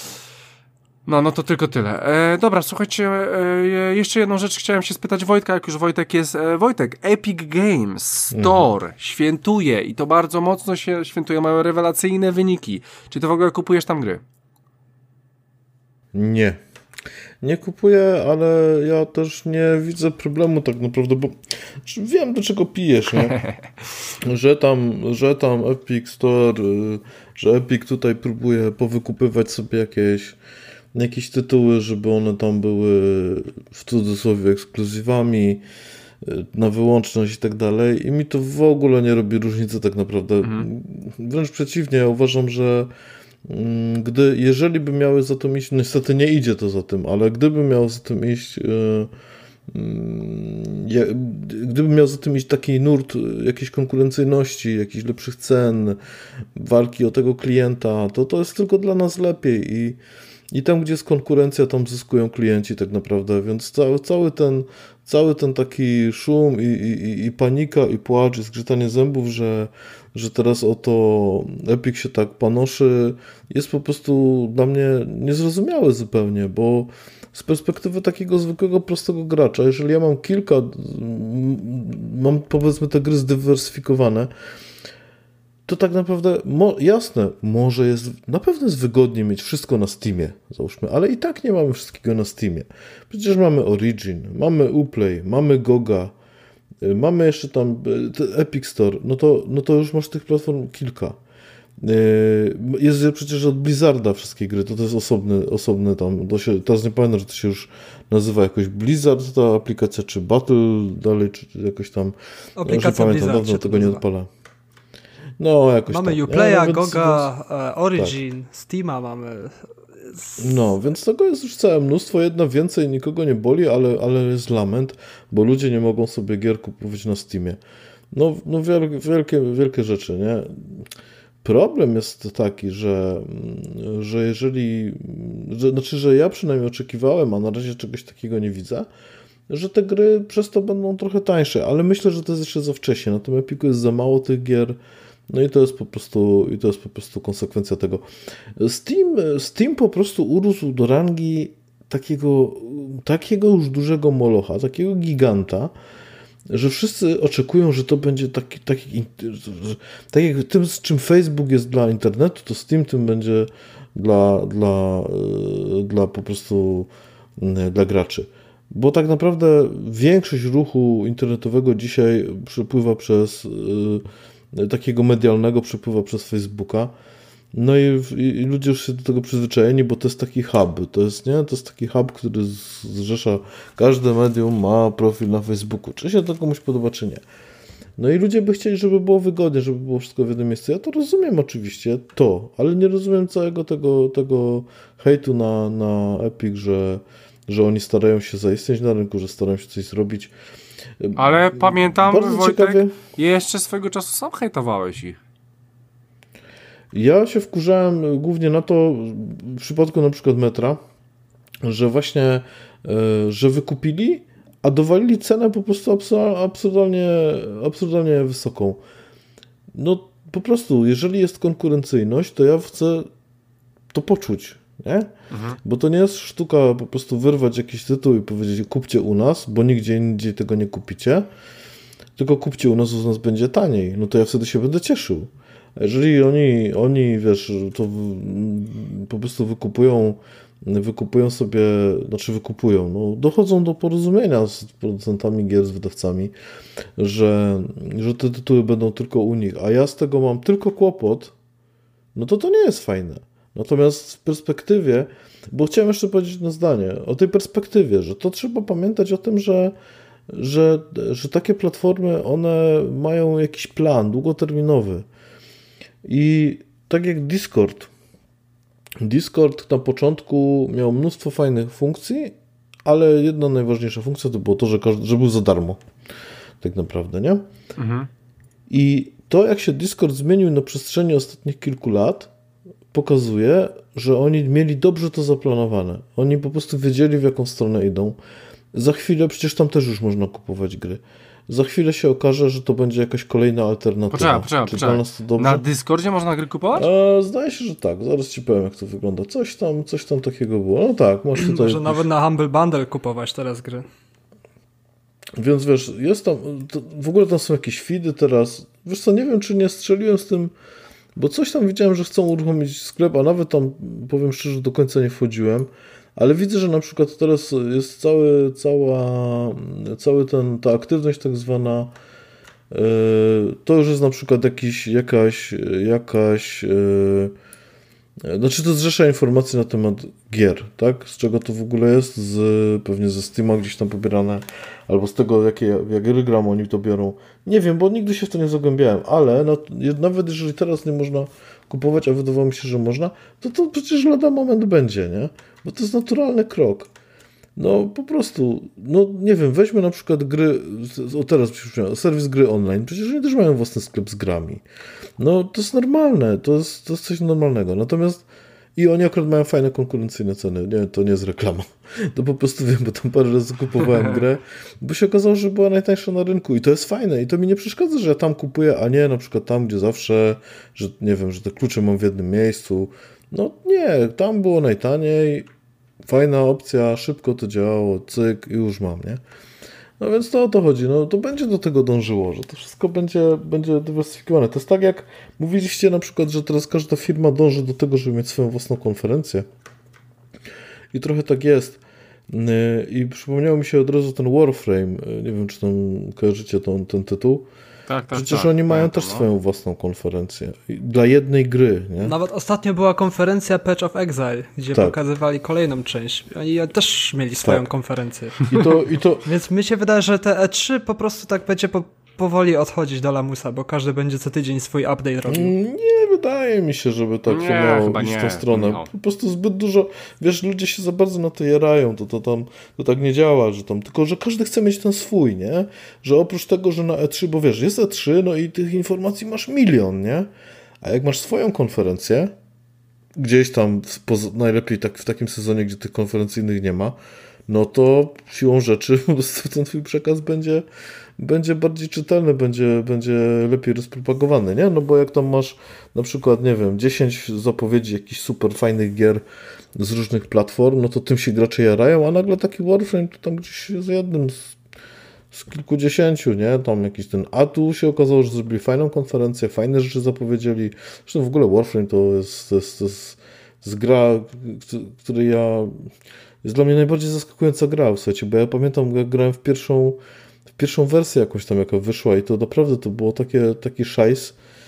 no to tylko tyle. Dobra, słuchajcie, jeszcze jedną rzecz chciałem się spytać Wojtka, jak już Wojtek jest. Wojtek, Epic Games Store świętuje i to bardzo mocno się świętuje, mają rewelacyjne wyniki. Czy ty w ogóle kupujesz tam gry? Nie kupuję, ale ja też nie widzę problemu tak naprawdę, bo wiem do czego pijesz, nie? że tam Epic Store, że Epic tutaj próbuje powykupywać sobie jakieś tytuły, żeby one tam były w cudzysłowie ekskluzywami na wyłączność i tak dalej i mi to w ogóle nie robi różnicy tak naprawdę. Wręcz przeciwnie, ja uważam, że jeżeli by miały za tym iść, niestety nie idzie to za tym, ale gdyby miał za tym iść taki nurt jakiejś konkurencyjności, jakichś lepszych cen, walki o tego klienta, to jest tylko dla nas lepiej i tam, gdzie jest konkurencja, tam zyskują klienci tak naprawdę, więc cały ten taki szum i panika i płacz i zgrzytanie zębów, że teraz oto Epic się tak panoszy, jest po prostu dla mnie niezrozumiałe zupełnie, bo z perspektywy takiego zwykłego, prostego gracza, jeżeli ja mam powiedzmy te gry zdywersyfikowane, to tak naprawdę, jasne, na pewno jest wygodniej mieć wszystko na Steamie, załóżmy, ale i tak nie mamy wszystkiego na Steamie. Przecież mamy Origin, mamy Uplay, mamy Goga, mamy jeszcze tam Epic Store, no to już masz tych platform kilka. Jest przecież od Blizzarda wszystkie gry, to jest osobny tam, teraz nie pamiętam, że to się już nazywa jakoś Blizzard, ta aplikacja, czy Battle dalej, czy jakoś tam, aplikacja Blizzard dawno tego nie odpala. No, jakoś mamy tak. Uplaya, Goga, Origin, tak. Steama mamy. No, więc tego jest już całe mnóstwo, jedna więcej nikogo nie boli, ale jest lament, bo ludzie nie mogą sobie gier kupować na Steamie. No wielkie rzeczy, nie? Problem jest taki, że że ja przynajmniej oczekiwałem, a na razie czegoś takiego nie widzę, że te gry przez to będą trochę tańsze, ale myślę, że to jest jeszcze za wcześnie. Na tym Epiku jest za mało tych gier, no i to jest po prostu konsekwencja tego. Steam po prostu urósł do rangi takiego już dużego molocha, takiego giganta, że wszyscy oczekują, że to będzie tak jak tym, z czym Facebook jest dla internetu, to Steam tym będzie dla po prostu dla graczy. Bo tak naprawdę większość ruchu internetowego dzisiaj przepływa takiego medialnego przepływa przez Facebooka. No i ludzie już się do tego przyzwyczajeni, bo to jest taki hub, to jest taki hub, który zrzesza, każde medium ma profil na Facebooku, czy się to komuś podoba, czy nie. No i ludzie by chcieli, żeby było wygodnie, żeby było wszystko w jednym miejscu. Ja to rozumiem oczywiście, ale nie rozumiem całego tego hejtu na Epic, że oni starają się zaistnieć na rynku, że starają się coś zrobić. Ale pamiętam, Bardzo Wojtek, ciekawie. jeszcze swego czasu sam hejtowałeś ich. Ja się wkurzałem głównie na to, w przypadku na przykład Metra, że właśnie, że wykupili, a dowalili cenę po prostu absurdalnie wysoką. No po prostu, jeżeli jest konkurencyjność, to ja chcę to poczuć, nie? Bo to nie jest sztuka po prostu wyrwać jakiś tytuł i powiedzieć kupcie u nas, bo nigdzie indziej tego nie kupicie, tylko kupcie u nas będzie taniej. No to ja wtedy się będę cieszył. A jeżeli oni wiesz, to po prostu wykupują sobie, no dochodzą do porozumienia z producentami gier, z wydawcami, że te tytuły będą tylko u nich, a ja z tego mam tylko kłopot, no to nie jest fajne. Natomiast w perspektywie, bo chciałem jeszcze powiedzieć jedno zdanie o tej perspektywie, że to trzeba pamiętać o tym, że takie platformy, one mają jakiś plan długoterminowy. I tak jak Discord na początku miał mnóstwo fajnych funkcji, ale jedna najważniejsza funkcja to było to, że był za darmo. Tak naprawdę, nie? I to, jak się Discord zmienił na przestrzeni ostatnich kilku lat, pokazuje, że oni mieli dobrze to zaplanowane. Oni po prostu wiedzieli, w jaką stronę idą. Za chwilę, przecież tam też już można kupować gry. Za chwilę się okaże, że to będzie jakaś kolejna alternatywa. Poczekaj. Na Discordzie można gry kupować? Zdaje się, że tak. Zaraz ci powiem, jak to wygląda. Coś tam takiego było. No tak, masz tutaj... Może nawet na Humble Bundle kupować teraz gry. Więc wiesz, jest tam... w ogóle tam są jakieś feedy teraz. Wiesz co, nie wiem, czy nie strzeliłem z tym, bo coś tam widziałem, że chcą uruchomić sklep, a nawet tam, powiem szczerze, do końca nie wchodziłem. Ale widzę, że na przykład teraz jest ta aktywność tak zwana, to już jest na przykład znaczy to zrzesza informacji na temat gier, tak? Z czego to w ogóle jest, pewnie ze Steama gdzieś tam pobierane, albo z tego, jak gry gram, oni to biorą. Nie wiem, bo nigdy się w to nie zagłębiałem, ale nawet jeżeli teraz nie można kupować, a wydawało mi się, że można, to przecież lada moment będzie, nie? Bo to jest naturalny krok. No po prostu, no nie wiem, weźmy na przykład gry, teraz przypomniałem, serwis gry online, przecież oni też mają własny sklep z grami. No to jest normalne, to jest coś normalnego. Natomiast i oni akurat mają fajne konkurencyjne ceny, nie, to nie jest reklama. To po prostu wiem, bo tam parę razy kupowałem grę, bo się okazało, że była najtańsza na rynku i to jest fajne i to mi nie przeszkadza, że ja tam kupuję, a nie na przykład tam, gdzie zawsze, że nie wiem, że te klucze mam w jednym miejscu. No nie, tam było najtaniej, fajna opcja, szybko to działało, cyk i już mam, nie? No więc to o to chodzi, no to będzie do tego dążyło, że to wszystko będzie dywersyfikowane. To jest tak jak mówiliście na przykład, że teraz każda firma dąży do tego, żeby mieć swoją własną konferencję. I trochę tak jest. I przypomniało mi się od razu ten Warframe, nie wiem czy tam kojarzycie ten tytuł. Tak, przecież oni mają też swoją własną konferencję. Dla jednej gry, nie? Nawet ostatnio była konferencja Patch of Exile, gdzie pokazywali kolejną część. Oni też mieli swoją konferencję. Więc mi się wydaje, że te E3 po prostu tak będzie powoli odchodzić do lamusa, bo każdy będzie co tydzień swój update robił. Nie wydaje mi się, żeby tak się miało iść w tą stronę. No. Po prostu zbyt dużo, wiesz, ludzie się za bardzo na to jarają, to tak nie działa, że tam, tylko że każdy chce mieć ten swój, nie? Że oprócz tego, że na E3, bo wiesz, jest E3, no i tych informacji masz milion, nie? A jak masz swoją konferencję, gdzieś tam, najlepiej w takim sezonie, gdzie tych konferencyjnych nie ma, no to siłą rzeczy po prostu ten twój przekaz będzie bardziej czytelny, będzie lepiej rozpropagowany, nie? No bo jak tam masz na przykład, nie wiem, 10 zapowiedzi jakichś super fajnych gier z różnych platform, no to tym się gracze jarają, a nagle taki Warframe to tam gdzieś jest jednym z kilkudziesięciu, nie? Tam jakiś a tu się okazało, że zrobili fajną konferencję, fajne rzeczy zapowiedzieli. Zresztą w ogóle Warframe to jest gra, której jest dla mnie najbardziej zaskakująca gra, słuchajcie, bo ja pamiętam, jak grałem w pierwszą wersję jakąś tam, jaka wyszła i to naprawdę to było taki szajs,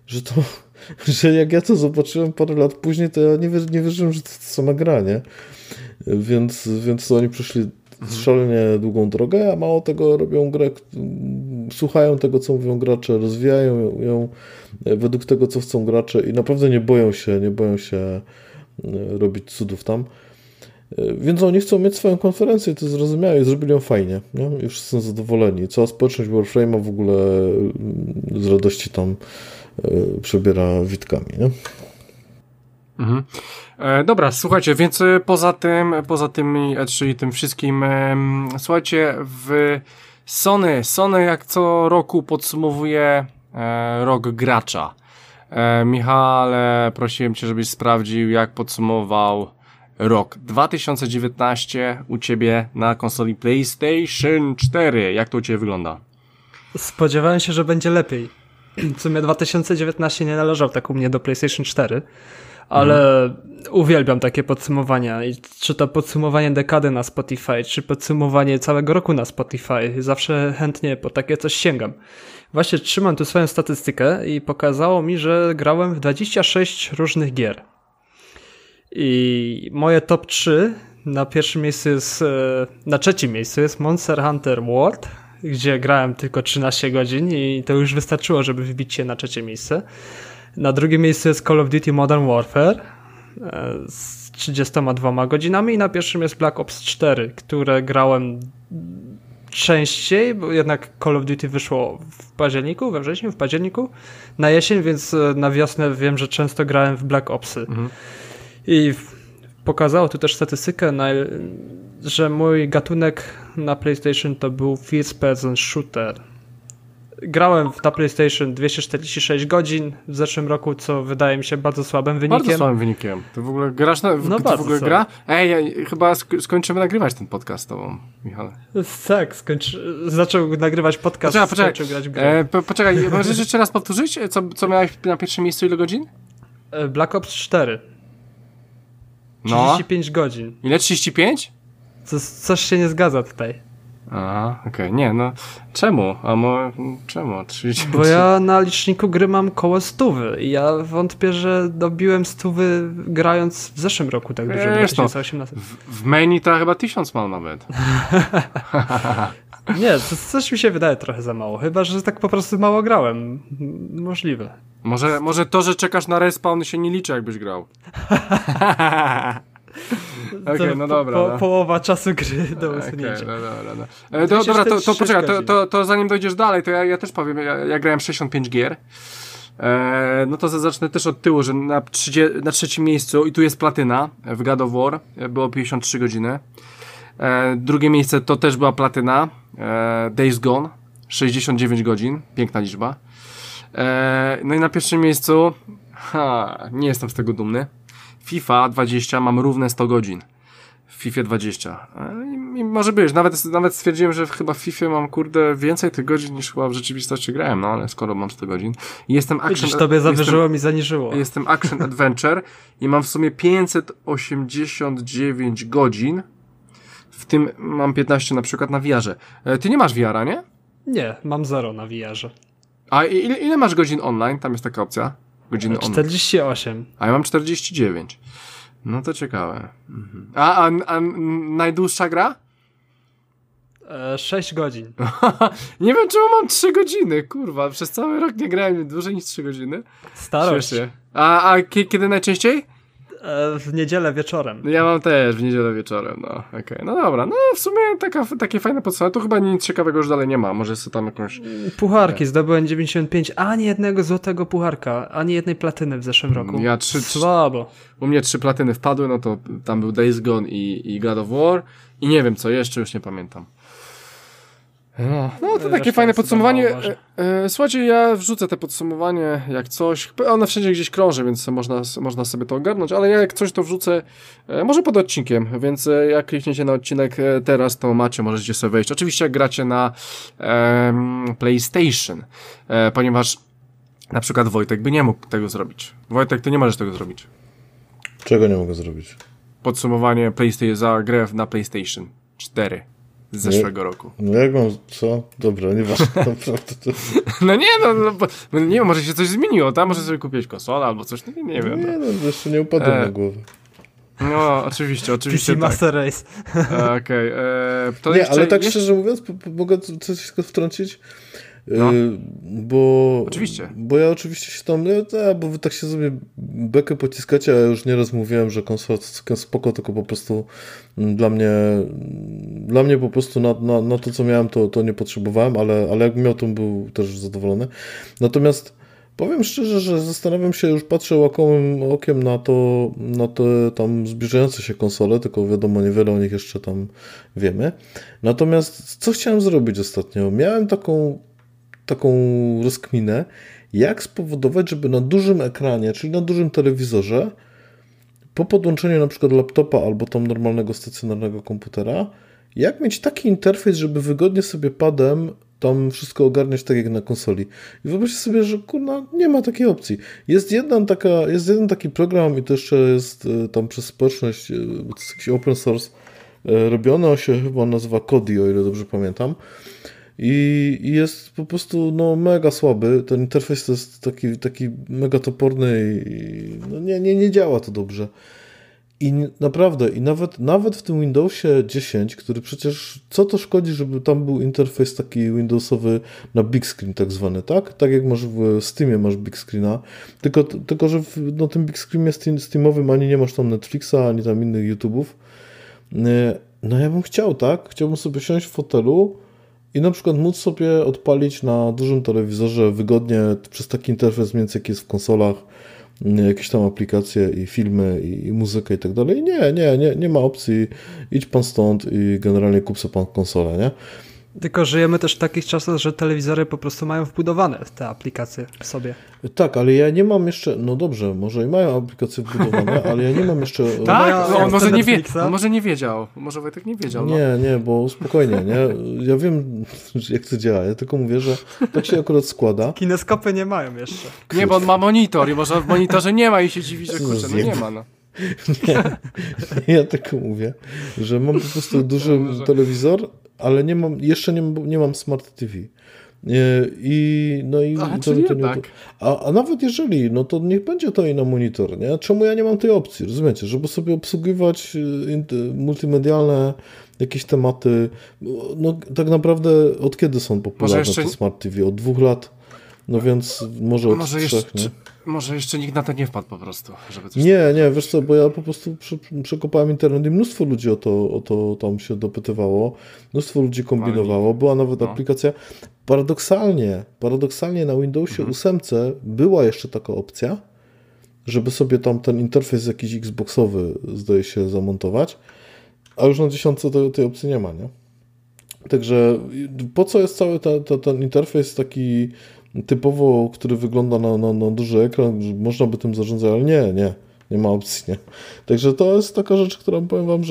że jak ja to zobaczyłem parę lat później, to ja nie wierzyłem, że to sama gra, nie? Więc oni przeszli szalenie długą drogę, a mało tego robią grę, słuchają tego, co mówią gracze, rozwijają ją według tego, co chcą gracze i naprawdę nie boją się robić cudów tam. Więc oni chcą mieć swoją konferencję, to zrozumiałe i zrobili ją fajnie. Nie? Już są zadowoleni. Cała społeczność Warframe'a w ogóle z radości tam przebiera witkami. Nie? Mhm. Dobra, słuchajcie, więc poza tymi E3 i tym wszystkim, słuchajcie, w Sony jak co roku podsumowuje rok gracza. Michale, prosiłem cię, żebyś sprawdził, jak podsumował rok 2019 u ciebie na konsoli PlayStation 4. Jak to u ciebie wygląda? Spodziewałem się, że będzie lepiej. W sumie 2019 nie należał tak u mnie do PlayStation 4, ale uwielbiam takie podsumowania. I czy to podsumowanie dekady na Spotify, czy podsumowanie całego roku na Spotify. Zawsze chętnie po takie coś sięgam. Właśnie trzymam tu swoją statystykę i pokazało mi, że grałem w 26 różnych gier. I moje top 3 na trzecim miejscu jest Monster Hunter World, gdzie grałem tylko 13 godzin i to już wystarczyło, żeby wbić się na trzecie miejsce. Na drugim miejscu jest Call of Duty Modern Warfare z 32 godzinami i na pierwszym jest Black Ops 4, które grałem częściej, bo jednak Call of Duty wyszło we październiku, na jesień, więc na wiosnę wiem, że często grałem w Black Opsy. I pokazało tu też statystykę, że mój gatunek na PlayStation to był First Person Shooter. Grałem na PlayStation 246 godzin w zeszłym roku, co wydaje mi się bardzo słabym wynikiem. Bardzo słabym wynikiem. Ty w ogóle grasz ty w ogóle gra? Ej, chyba skończymy nagrywać ten podcast z tobą, Michał. Tak, zaczął nagrywać podcast, skończył grać w grę. Poczekaj, możesz jeszcze raz powtórzyć, co miałeś na pierwszym miejscu, ile godzin? Black Ops 4. 35 godzin. Ile? 35? Coś się nie zgadza tutaj. Aha, okej. Nie, no czemu? Czemu? 35? Bo ja na liczniku gry mam koło 100 i ja wątpię, że dobiłem 100 grając w zeszłym roku tak dużo, w 2018. W menu to chyba 1000 mam nawet. Nie, coś mi się wydaje trochę za mało, chyba że tak po prostu mało grałem. Możliwe. Może to, że czekasz na respawn się nie liczy, jakbyś grał. Okej, no dobra. Połowa czasu gry do usunięcia. Dobra, to poczekaj, to zanim dojdziesz dalej, to ja też powiem, ja grałem 65 gier. No to zacznę też od tyłu, że na trzecim miejscu, i tu jest platyna w God of War, było 53 godziny. Drugie miejsce to też była platyna, Days Gone, 69 godzin, piękna liczba. No i na pierwszym miejscu, nie jestem z tego dumny, FIFA 20, mam równe 100 godzin. W FIFA 20. I może być, nawet stwierdziłem, że chyba w FIFA mam, więcej tych godzin niż chyba w rzeczywistości grałem, no ale skoro mam 100 godzin. I jestem action... Widzisz, tobie zawyżyło mi zaniżyło. Jestem action adventure i mam w sumie 589 godzin, w tym mam 15 na przykład na VR-ze. Ty nie masz VR-a, nie? Nie, mam 0 na VR-ze. A ile masz godzin online? Tam jest taka opcja. Godziny 48. A ja mam 49. No to ciekawe. A najdłuższa gra? 6 godzin. Nie wiem, czemu mam 3 godziny, kurwa. Przez cały rok nie grałem dłużej niż 3 godziny. Starość. A kiedy najczęściej? W niedzielę wieczorem. Ja mam też w niedzielę wieczorem, no. Okej. No dobra, no w sumie takie fajne podsumowanie. Tu chyba nic ciekawego już dalej nie ma. Może sobie tam jakąś... Pucharki, zdobyłem 95, ani jednego złotego pucharka, ani jednej platyny w zeszłym roku. Słabo. U mnie 3 platyny wpadły, no to tam był Days Gone i God of War i nie wiem co jeszcze, już nie pamiętam. No to takie fajne podsumowanie. Słuchajcie, ja wrzucę te podsumowanie jak coś. One wszędzie gdzieś krąży, więc można sobie to ogarnąć, ale ja jak coś to wrzucę może pod odcinkiem, więc jak klikniecie na odcinek teraz, to możecie sobie wejść. Oczywiście jak gracie na PlayStation, ponieważ na przykład Wojtek by nie mógł tego zrobić. Wojtek, ty nie możesz tego zrobić. Czego nie mogę zrobić? Podsumowanie PlayStation za grę na PlayStation 4. z zeszłego roku. No jak mam, co? Dobra, nieważne, naprawdę to... No nie, nie wiem, może się coś zmieniło, tam może sobie kupić konsolę albo coś, nie wiem. Nie, no jeszcze nie upadłem na głowę. No, oczywiście PC tak. Master Race. Okej. To nie, jeszcze, ale tak szczerze mówiąc, mogę coś tylko wtrącić? No. Bo... Oczywiście. Bo ja oczywiście się tam... bo wy tak się sobie bekę pociskacie, a ja już nieraz mówiłem, że konsola to spoko, tylko po prostu dla mnie po prostu na to, co miałem, to nie potrzebowałem, ale jakbym miał, to bym był też zadowolony. Natomiast powiem szczerze, że zastanawiam się, już patrzę łakomym okiem na te tam zbliżające się konsole, tylko wiadomo, niewiele o nich jeszcze tam wiemy. Natomiast co chciałem zrobić ostatnio? Miałem taką rozkminę, jak spowodować, żeby na dużym ekranie, czyli na dużym telewizorze, po podłączeniu na przykład laptopa albo tam normalnego stacjonarnego komputera, jak mieć taki interfejs, żeby wygodnie sobie padem tam wszystko ogarniać tak jak na konsoli. I wyobraźcie sobie, że kurna, nie ma takiej opcji. Jest jeden taki program i to jeszcze jest tam przez społeczność, to jest jakiś open source robione, on się chyba nazywa Kodi, o ile dobrze pamiętam. I jest po prostu mega słaby. Ten interfejs to jest taki mega toporny i nie działa to dobrze. I naprawdę, nawet w tym Windowsie 10, który przecież, co to szkodzi, żeby tam był interfejs taki Windowsowy na big screen tak zwany, tak? Tak jak masz w Steamie masz big screena, tylko że na tym big screenie Steamowym ani nie masz tam Netflixa, ani tam innych YouTube'ów. No ja bym chciał, tak? Chciałbym sobie siąść w fotelu i na przykład móc sobie odpalić na dużym telewizorze wygodnie przez taki interfejs mniej więcej, jaki jest w konsolach, jakieś tam aplikacje i filmy i muzykę i tak dalej. Nie ma opcji. Idź pan stąd i generalnie kup sobie pan konsolę, nie? Tylko żyjemy też w takich czasach, że telewizory po prostu mają wbudowane te aplikacje w sobie. Tak, ale ja nie mam jeszcze, no dobrze, może i mają aplikacje wbudowane, ale ja nie mam jeszcze... Tak? On może może nie wiedział. Może Wojtek nie wiedział. Nie, bo spokojnie, nie? Ja wiem, jak to działa, ja tylko mówię, że tak się akurat składa. Kineskopy nie mają jeszcze. Nie, bo on ma monitor i może w monitorze nie ma i się dziwi, że kurczę, nie ma, no. Ja tylko mówię, że mam po prostu duży telewizor, ale jeszcze nie mam Smart TV. A nawet jeżeli, no to niech będzie to i na monitor, nie? Czemu ja nie mam tej opcji, rozumiecie? Żeby sobie obsługiwać multimedialne jakieś tematy. No tak naprawdę od kiedy są popularne te Smart TV? Od 2 lat? No więc może od 3, nie? Może jeszcze nikt na to nie wpadł po prostu. Żeby coś nie, wiesz co, bo ja po prostu przekopałem internet i mnóstwo ludzi o to tam się dopytywało, mnóstwo ludzi kombinowało, była nawet aplikacja. Paradoksalnie na Windowsie 8 była jeszcze taka opcja, żeby sobie tam ten interfejs jakiś Xboxowy, zdaje się, zamontować, a już na 10 tej opcji nie ma, nie? Także po co jest cały ten interfejs taki typowo, który wygląda na duży ekran, że można by tym zarządzać, ale nie ma opcji, nie. Także to jest taka rzecz, którą powiem wam,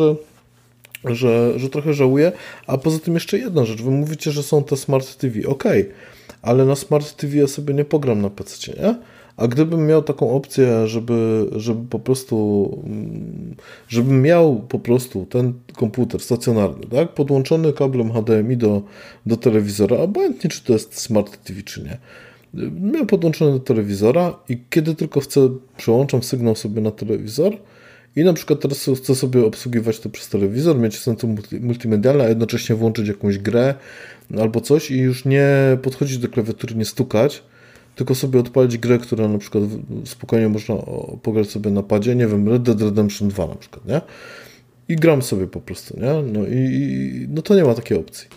że trochę żałuję. A poza tym jeszcze jedna rzecz, wy mówicie, że są te Smart TV, okej, ale na Smart TV ja sobie nie pogram na PC, nie? A gdybym miał taką opcję, żeby po prostu, żebym miał po prostu ten komputer stacjonarny, tak, podłączony kablem HDMI do telewizora, obojętnie czy to jest Smart TV, czy nie. Miał podłączony do telewizora i kiedy tylko chcę, przełączam sygnał sobie na telewizor i na przykład teraz chcę sobie obsługiwać to przez telewizor, mieć centrum multimedialne, a jednocześnie włączyć jakąś grę albo coś i już nie podchodzić do klawiatury, nie stukać, tylko sobie odpalić grę, która na przykład spokojnie można pograć sobie na padzie, nie wiem, Red Dead Redemption 2 na przykład, nie? I gram sobie po prostu, nie? No to nie ma takiej opcji.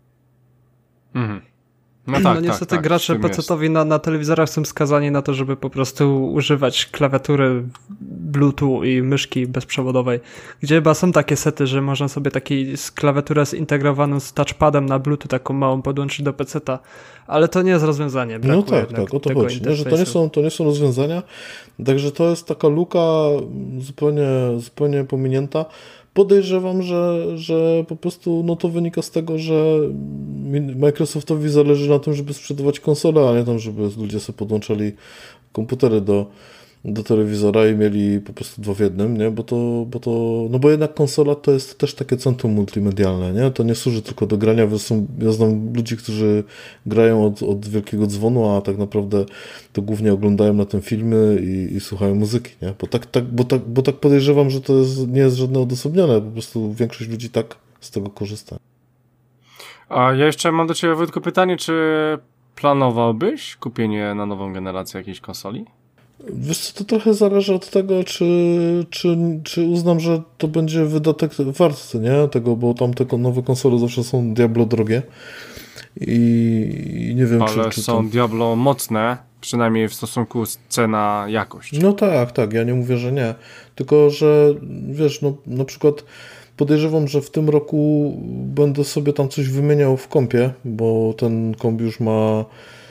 Mhm. No niestety gracze PC-towi na telewizorach są skazani na to, żeby po prostu używać klawiatury Bluetooth i myszki bezprzewodowej, gdzie chyba są takie sety, że można sobie klawiaturę zintegrowaną z touchpadem na Bluetooth taką małą podłączyć do PC-ta, ale to nie jest rozwiązanie. No tak, o to chodzi, że to nie są rozwiązania, także to jest taka luka zupełnie pominięta. Podejrzewam, że po prostu to wynika z tego, że Microsoftowi zależy na tym, żeby sprzedawać konsole, a nie tam, żeby ludzie sobie podłączali komputery do telewizora i mieli po prostu 2 w 1, nie? No bo jednak konsola to jest też takie centrum multimedialne, nie? To nie służy tylko do grania, ja znam ludzi, którzy grają od wielkiego dzwonu, a tak naprawdę to głównie oglądają na tym filmy i słuchają muzyki, nie? Bo tak podejrzewam, że to nie jest żadne odosobnione, po prostu większość ludzi tak z tego korzysta. A ja jeszcze mam do Ciebie, Wojtku, pytanie, czy planowałbyś kupienie na nową generację jakiejś konsoli? Wiesz co, to trochę zależy od tego, czy uznam, że to będzie wydatek wart, nie? Tego, bo tam te nowe konsole zawsze są diablo drogie i nie wiem, ale czy są diablo mocne, przynajmniej w stosunku cena-jakość. No tak, ja nie mówię, że nie. Tylko, że wiesz, no na przykład podejrzewam, że w tym roku będę sobie tam coś wymieniał w kompie, bo ten komp już ma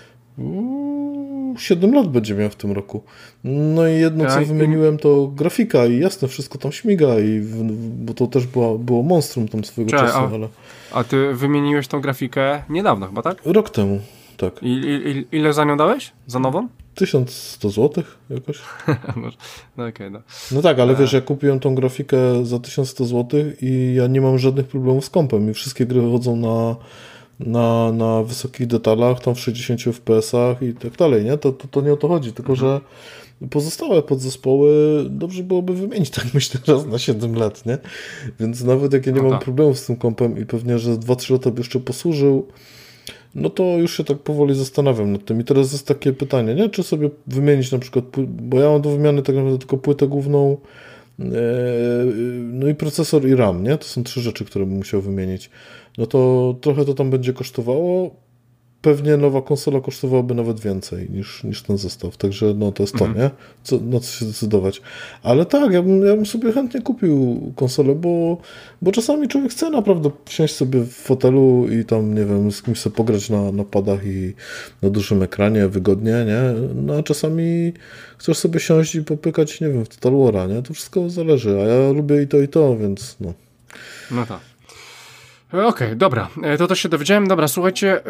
7 lat będzie miał w tym roku. No i jedno, co wymieniłem, to grafika i jasne, wszystko tam śmiga, bo to też było monstrum tam swojego czasu. A ty wymieniłeś tą grafikę niedawno chyba, tak? Rok temu, tak. Ile za nią dałeś? Za nową? 1100 zł jakoś. No okej, no. No tak, ale wiesz, ja kupiłem tą grafikę za 1100 zł i ja nie mam żadnych problemów z kompem i wszystkie gry chodzą na wysokich detalach, tam w 60 fps-ach i tak dalej, nie? To nie o to chodzi, tylko że pozostałe podzespoły dobrze byłoby wymienić, tak myślę, raz na 7 lat, nie? Więc nawet jak ja nie mam problemów z tym kompem i pewnie, że 2-3 lata by jeszcze posłużył, no to już się tak powoli zastanawiam nad tym. I teraz jest takie pytanie, nie? Czy sobie wymienić na przykład, bo ja mam do wymiany tak naprawdę tylko płytę główną, no i procesor i RAM, nie? To są 3 rzeczy, które bym musiał wymienić. No to trochę to tam będzie kosztowało. Pewnie nowa konsola kosztowałaby nawet więcej niż ten zestaw. Także no to jest to, nie? Na co się zdecydować. Ale tak, ja bym sobie chętnie kupił konsolę, bo czasami człowiek chce naprawdę siąść sobie w fotelu i tam, nie wiem, z kimś sobie pograć na padach i na dużym ekranie wygodnie, nie? No a czasami chcesz sobie siąść i popykać, nie wiem, w Total War'a, nie? To wszystko zależy, a ja lubię i to, więc no. No tak. Okej, dobra, to też się dowiedziałem. Dobra, słuchajcie,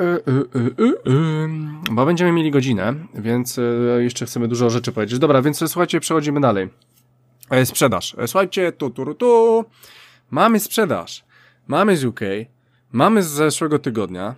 bo będziemy mieli godzinę, więc jeszcze chcemy dużo rzeczy powiedzieć. Dobra, więc słuchajcie, przechodzimy dalej. Sprzedaż. Słuchajcie, mamy sprzedaż. Mamy z UK, mamy z zeszłego tygodnia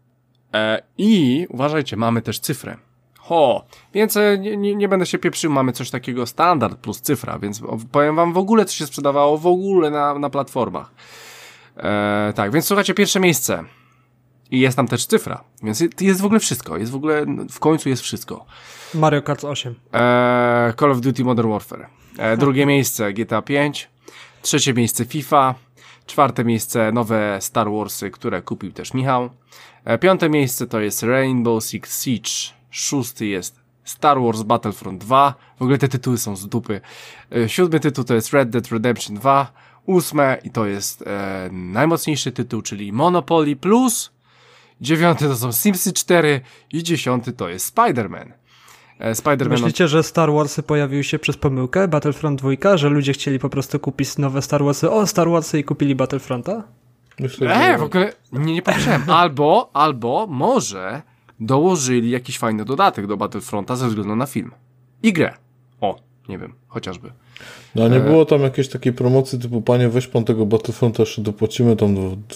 i uważajcie, mamy też cyfrę. Więc nie będę się pieprzył, mamy coś takiego standard plus cyfra, więc powiem wam w ogóle, co się sprzedawało w ogóle na platformach. Tak, więc słuchajcie, pierwsze miejsce i jest tam też cyfra, więc jest w ogóle wszystko, w końcu jest wszystko. Mario Kart 8. Call of Duty Modern Warfare. Drugie miejsce GTA 5, trzecie miejsce FIFA, czwarte miejsce nowe Star Warsy, które kupił też Michał, piąte miejsce to jest Rainbow Six Siege, szósty jest Star Wars Battlefront 2, w ogóle te tytuły są z dupy, siódmy tytuł to jest Red Dead Redemption 2, ósme i to jest najmocniejszy tytuł, czyli Monopoly Plus, dziewiąty to są Simsy 4 i dziesiąty to jest Spider-Man. Myślicie, że Star Warsy pojawiły się przez pomyłkę? Battlefront 2? Że ludzie chcieli po prostu kupić nowe Star Warsy, Star Warsy i kupili Battlefronta? Myślę, w ogóle nie pomyślałem. Albo może dołożyli jakiś fajny dodatek do Battlefronta ze względu na film. I grę. Nie wiem, chociażby. No nie było tam jakiejś takiej promocji typu, panie, weź pan tego Battlefronta, jeszcze dopłacimy tam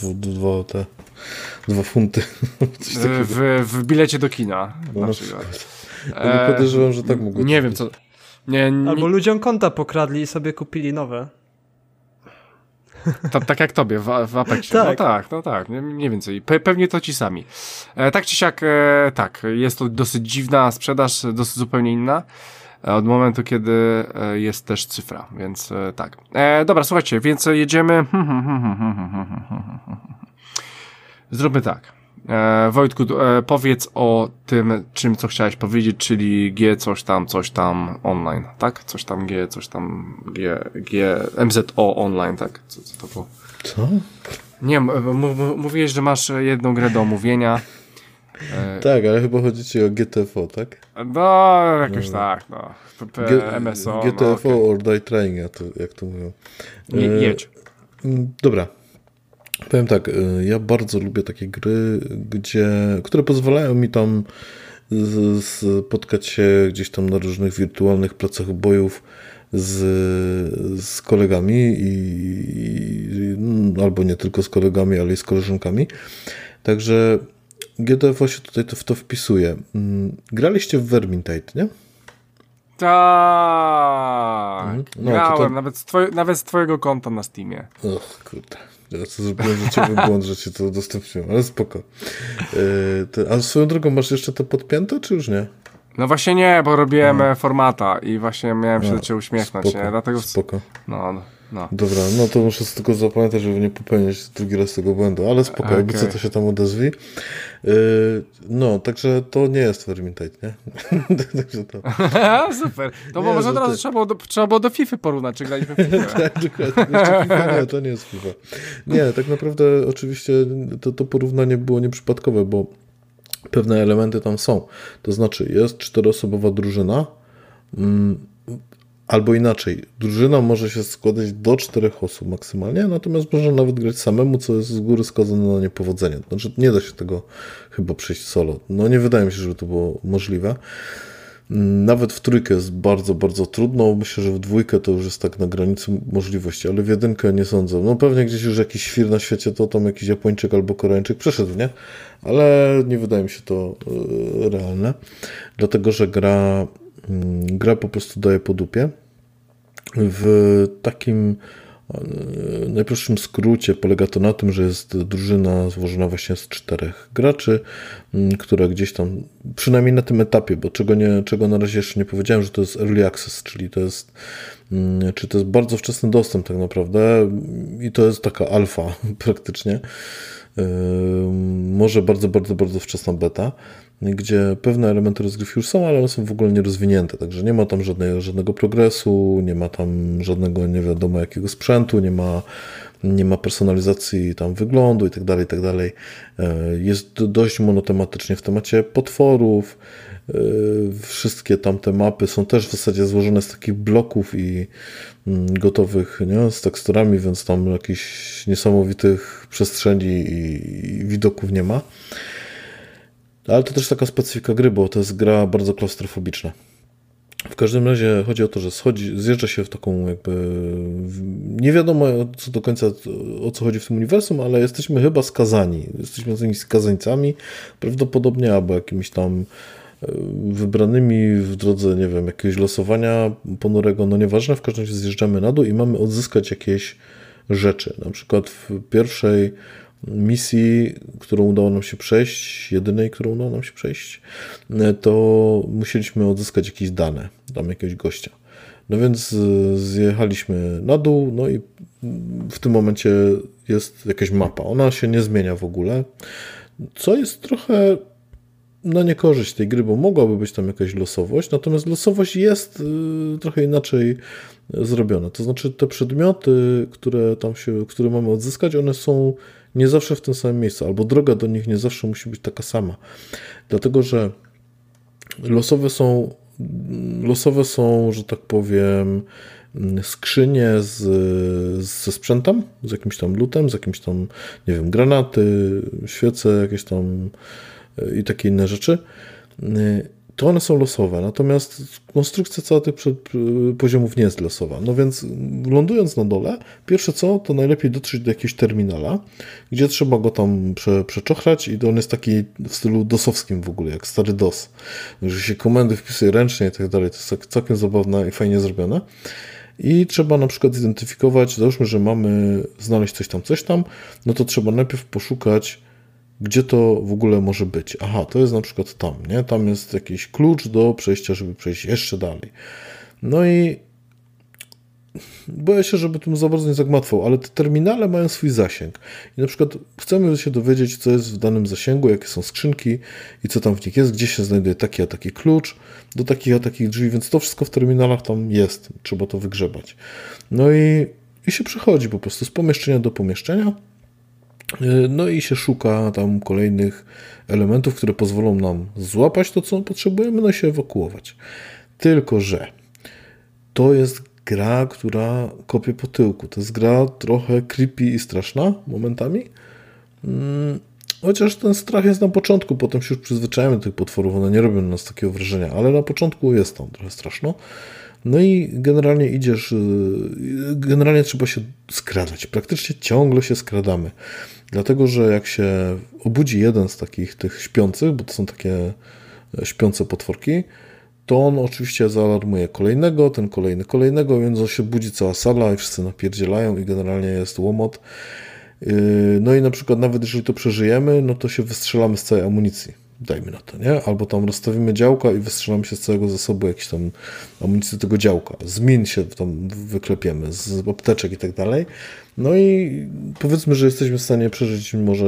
2 funty. W bilecie do kina. No, na przykład. Podejrzewam, że tak mogło. Nie wiem co. Albo ludziom konta pokradli i sobie kupili nowe. Tak jak tobie w Apexie. Tak. No tak, mniej więcej. Pewnie to ci sami. Tak czy siak, tak, jest to dosyć dziwna sprzedaż, dosyć zupełnie inna. Od momentu, kiedy jest też cyfra, więc tak. Dobra, słuchajcie, więc jedziemy. Zróbmy tak. Wojtku, powiedz o tym, co chciałeś powiedzieć, czyli G coś tam online, tak? Coś tam G MZO online, tak? Co to było? Co? Nie, mówiłeś, że masz jedną grę do omówienia. Tak, ale chyba chodzi ci o GTFO, tak? No, jakoś tak, no. MSO. GTFO no, okay. Or Die Trying, jak to mówią. Jedź. Dobra. Powiem tak, ja bardzo lubię takie gry, które pozwalają mi tam spotkać się gdzieś tam na różnych wirtualnych placach bojów z kolegami albo nie tylko z kolegami, ale i z koleżankami. Także GDF właśnie tutaj w to wpisuje. Graliście w Vermintide, nie? Tak. No, grałem, nawet z twojego konta na Steamie. Och, kurde. Ja to zrobiłem życiowy błąd, że ci to udostępniłem, ale spoko. A swoją drogą masz jeszcze to podpięte, czy już nie? No właśnie nie, bo robiłem formata i właśnie miałem się do ciebie uśmiechnąć, spoko, nie? Dlatego... Spoko. No. Dobra, no to muszę tylko zapamiętać, żeby nie popełnić drugi raz tego błędu, ale spoko, jakby co to się tam odezwij. No, także to nie jest Vermintide, nie? Także to... Super. To nie, może od razu trzeba było do FIFA porównać, czy graliśmy w FIFA. Tak, dokładnie. Nie, to nie jest FIFA. Nie, tak naprawdę oczywiście to porównanie było nieprzypadkowe, bo pewne elementy tam są. To znaczy jest 4-osobowa drużyna, albo inaczej, drużyna może się składać do 4 osób maksymalnie, natomiast można nawet grać samemu, co jest z góry skazane na niepowodzenie. Znaczy nie da się tego chyba przejść solo. No nie wydaje mi się, żeby to było możliwe. Nawet w trójkę jest bardzo, bardzo trudno. Myślę, że w dwójkę to już jest tak na granicy możliwości, ale w jedynkę nie sądzę. No pewnie gdzieś już jakiś świr na świecie to tam jakiś Japończyk albo Koreańczyk przeszedł, nie? Ale nie wydaje mi się to realne, dlatego że gra po prostu daje po dupie. W takim najprostszym skrócie polega to na tym, że jest drużyna złożona właśnie z 4 graczy, która gdzieś tam, przynajmniej na tym etapie, bo czego na razie jeszcze nie powiedziałem, że to jest early access, czyli to jest bardzo wczesny dostęp tak naprawdę i to jest taka alfa praktycznie. Może bardzo, bardzo, bardzo wczesna beta, gdzie pewne elementy rozgrywki już są, ale one są w ogóle nierozwinięte, także nie ma tam żadnego progresu, nie ma tam żadnego nie wiadomo jakiego sprzętu, nie ma personalizacji tam wyglądu i tak dalej. Jest dość monotematycznie w temacie potworów. Wszystkie tamte mapy są też w zasadzie złożone z takich bloków i gotowych, nie? Z teksturami, więc tam jakichś niesamowitych przestrzeni i widoków nie ma. Ale to też taka specyfika gry, bo to jest gra bardzo klaustrofobiczna. W każdym razie chodzi o to, że zjeżdża się w taką jakby... Nie wiadomo co do końca o co chodzi w tym uniwersum, ale jesteśmy chyba skazani. Jesteśmy tymi skazańcami prawdopodobnie, albo jakimiś tam wybranymi w drodze, nie wiem, jakiegoś losowania ponurego, no nieważne, w każdym razie zjeżdżamy na dół i mamy odzyskać jakieś rzeczy. Na przykład w pierwszej misji, którą udało nam się przejść, jedynej, którą udało nam się przejść, to musieliśmy odzyskać jakieś dane, tam jakiegoś gościa. No więc zjechaliśmy na dół, no i w tym momencie jest jakaś mapa. Ona się nie zmienia w ogóle, co jest trochę na niekorzyść tej gry, bo mogłaby być tam jakaś losowość, natomiast losowość jest trochę inaczej zrobiona. To znaczy te przedmioty, które mamy odzyskać, one są nie zawsze w tym samym miejscu, albo droga do nich nie zawsze musi być taka sama. Dlatego, że losowe są, że tak powiem, skrzynie ze sprzętem, z jakimś tam lootem, z jakimś tam, nie wiem, granaty, świece, jakieś tam i takie inne rzeczy, to one są losowe, natomiast konstrukcja cała tych poziomów nie jest losowa. No więc lądując na dole, pierwsze co, to najlepiej dotrzeć do jakiegoś terminala, gdzie trzeba go tam przeczochrać i on jest taki w stylu dosowskim w ogóle, jak stary DOS. Że się komendy wpisuje ręcznie i tak dalej, to jest całkiem zabawne i fajnie zrobione. I trzeba na przykład zidentyfikować, załóżmy, że mamy znaleźć coś tam, no to trzeba najpierw poszukać, gdzie to w ogóle może być. Aha, to jest na przykład tam, nie? Tam jest jakiś klucz do przejścia, żeby przejść jeszcze dalej. No i boję się, żeby tym za bardzo nie zagmatwał, ale te terminale mają swój zasięg. I na przykład chcemy się dowiedzieć, co jest w danym zasięgu, jakie są skrzynki i co tam w nich jest, gdzie się znajduje taki a taki klucz do takich a takich drzwi, więc to wszystko w terminalach tam jest. Trzeba to wygrzebać. No i się przechodzi po prostu z pomieszczenia do pomieszczenia. No i się szuka tam kolejnych elementów, które pozwolą nam złapać to, co potrzebujemy, no i się ewakuować. Tylko że to jest gra, która kopie po tyłku. To jest gra trochę creepy i straszna momentami. Chociaż ten strach jest na początku, potem się już przyzwyczajamy do tych potworów, one nie robią na nas takiego wrażenia, ale na początku jest tam trochę straszno. No i generalnie generalnie trzeba się skradać. Praktycznie ciągle się skradamy. Dlatego, że jak się obudzi jeden z takich tych śpiących, bo to są takie śpiące potworki, to on oczywiście zaalarmuje kolejnego, ten kolejnego, więc się budzi cała sala i wszyscy napierdzielają i generalnie jest łomot. No i na przykład nawet jeżeli to przeżyjemy, no to się wystrzelamy z całej amunicji. Dajmy na to, nie? Albo tam rozstawimy działka i wystrzelamy się z całego zasobu jakiejś tam amunicji do tego działka. Z min się tam wyklepiemy, z apteczek i tak dalej. No i powiedzmy, że jesteśmy w stanie przeżyć może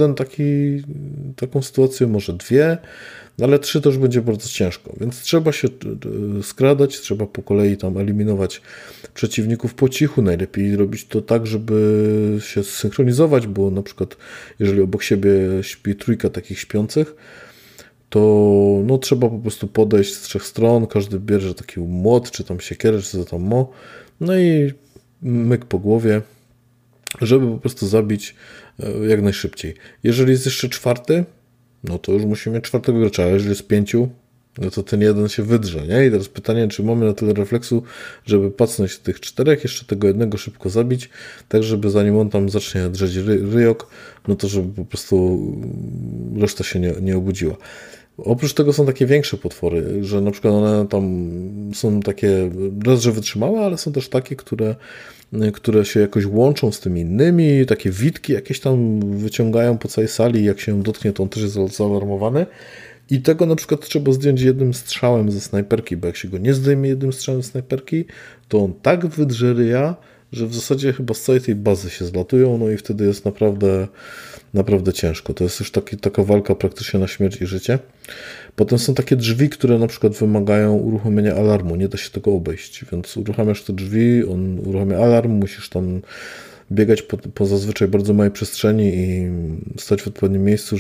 taką sytuację, może 2, no ale 3 to już będzie bardzo ciężko, więc trzeba się skradać, trzeba po kolei tam eliminować przeciwników po cichu, najlepiej robić to tak, żeby się zsynchronizować, bo na przykład jeżeli obok siebie śpi 3 takich śpiących, to no, trzeba po prostu podejść z 3 stron, każdy bierze taki młot, czy tam siekierę, czy co tam no i myk po głowie, żeby po prostu zabić jak najszybciej. Jeżeli jest jeszcze 4, no to już musimy mieć 4 gracza, a jeżeli jest 5, no to ten jeden się wydrze, nie? I teraz pytanie, czy mamy na tyle refleksu, żeby pacnąć tych 4, jeszcze tego jednego szybko zabić, tak żeby zanim on tam zacznie drzeć ryjok, no to żeby po prostu reszta się nie obudziła. Oprócz tego są takie większe potwory, że na przykład one tam są takie, raz, że wytrzymałe, ale są też takie, które się jakoś łączą z tymi innymi, takie witki jakieś tam wyciągają po całej sali, jak się dotknie, to on też jest zaalarmowany. I tego na przykład trzeba zdjąć jednym strzałem ze snajperki, bo jak się go nie zdejmie jednym strzałem ze snajperki, to on tak wydrze ryja, że w zasadzie chyba z całej tej bazy się zlatują, no i wtedy jest naprawdę ciężko. To jest już taka walka praktycznie na śmierć i życie. Potem są takie drzwi, które na przykład wymagają uruchomienia alarmu. Nie da się tego obejść, więc uruchamiasz te drzwi, on uruchamia alarm, musisz tam biegać po zazwyczaj bardzo małej przestrzeni i stać w odpowiednim miejscu,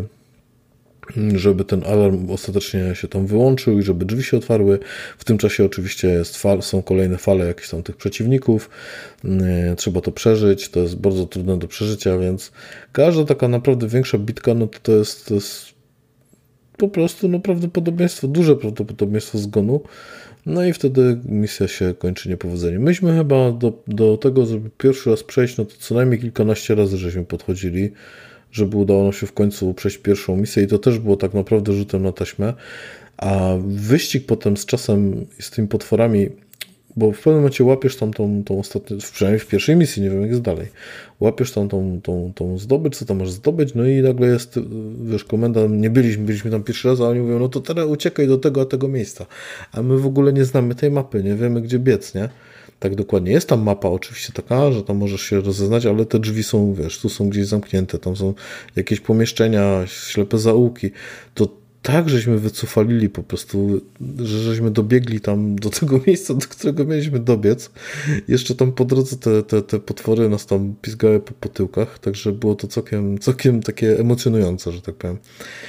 żeby ten alarm ostatecznie się tam wyłączył i żeby drzwi się otwarły. W tym czasie oczywiście są kolejne fale jakichś tam tych przeciwników. Trzeba to przeżyć. To jest bardzo trudne do przeżycia, więc każda taka naprawdę większa bitka, no to jest po prostu no duże prawdopodobieństwo zgonu. No i wtedy misja się kończy niepowodzeniem. Myśmy chyba do tego, żeby pierwszy raz przejść, no to co najmniej kilkanaście razy żeśmy podchodzili, żeby udało nam się w końcu przejść pierwszą misję i to też było tak naprawdę rzutem na taśmę, a wyścig potem z czasem z tymi potworami, bo w pewnym momencie łapiesz tam tą ostatnią, przynajmniej w pierwszej misji, nie wiem jak jest dalej, łapiesz tam tą zdobycz, co tam masz zdobyć, no i nagle jest, wiesz, komenda, byliśmy tam pierwszy raz, a oni mówią, no to teraz uciekaj do tego miejsca, a my w ogóle nie znamy tej mapy, nie wiemy gdzie biec, nie? Tak dokładnie. Jest tam mapa oczywiście taka, że tam możesz się rozeznać, ale te drzwi są, wiesz, tu są gdzieś zamknięte, tam są jakieś pomieszczenia, ślepe zaułki. To tak, żeśmy wycofalili po prostu, że żeśmy dobiegli tam do tego miejsca, do którego mieliśmy dobiec. Jeszcze tam po drodze te potwory nas tam pizgały po tyłkach, także było to całkiem takie emocjonujące, że tak powiem.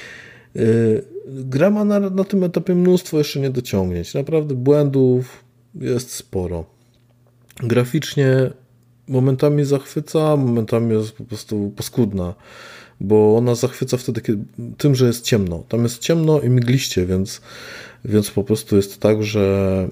Gra ma na tym etapie mnóstwo jeszcze niedociągnięć. Naprawdę błędów jest sporo. Graficznie momentami zachwyca, momentami jest po prostu paskudna, bo ona zachwyca wtedy tym, że jest ciemno. Tam jest ciemno i mgliście, więc po prostu jest tak, że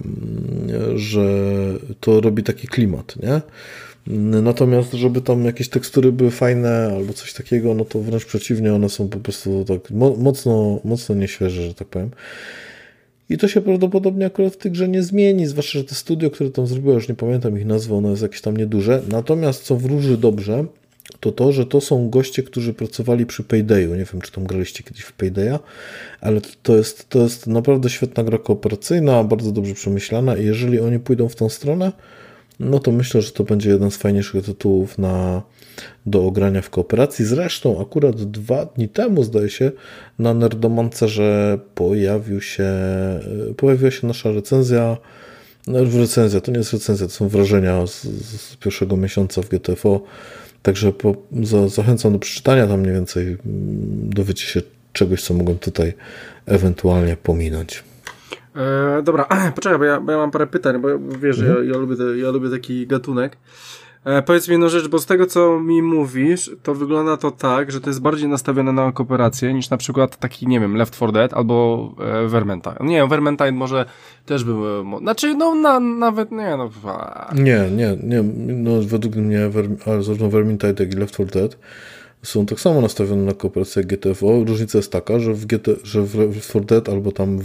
to robi taki klimat, nie? Natomiast, żeby tam jakieś tekstury były fajne albo coś takiego, no to wręcz przeciwnie, one są po prostu tak mocno nieświeże, że tak powiem. I to się prawdopodobnie akurat w tej grze nie zmieni, zwłaszcza, że to studio, które tam zrobiło, już nie pamiętam ich nazwy, ono jest jakieś tam nieduże. Natomiast co wróży dobrze, to, że to są goście, którzy pracowali przy Paydayu. Nie wiem, czy tam graliście kiedyś w Paydaya, ale to jest naprawdę świetna gra kooperacyjna, bardzo dobrze przemyślana i jeżeli oni pójdą w tą stronę, no to myślę, że to będzie jeden z fajniejszych tytułów do ogrania w kooperacji. Zresztą akurat 2 dni temu, zdaje się, na Nerdomancerze pojawiła się nasza recenzja. Recenzja, to nie jest recenzja, to są wrażenia z pierwszego miesiąca w GTFO. Także zachęcam do przeczytania, tam mniej więcej dowiecie się czegoś, co mogłem tutaj ewentualnie pominąć. Dobra, poczekaj, bo ja mam parę pytań, bo wiesz, ja lubię taki gatunek. Powiedz mi jedną rzecz, bo z tego co mi mówisz, to wygląda to tak, że to jest bardziej nastawione na kooperację niż na przykład taki, nie wiem, Left 4 Dead albo Vermintide. Nie wiem, Vermintide może też był, znaczy no nawet, nie no. Nie, no według mnie zarówno Vermintide, jak i Left 4 Dead są tak samo nastawione na kooperację jak GTFO. Różnica jest taka, że w Left 4 Dead albo tam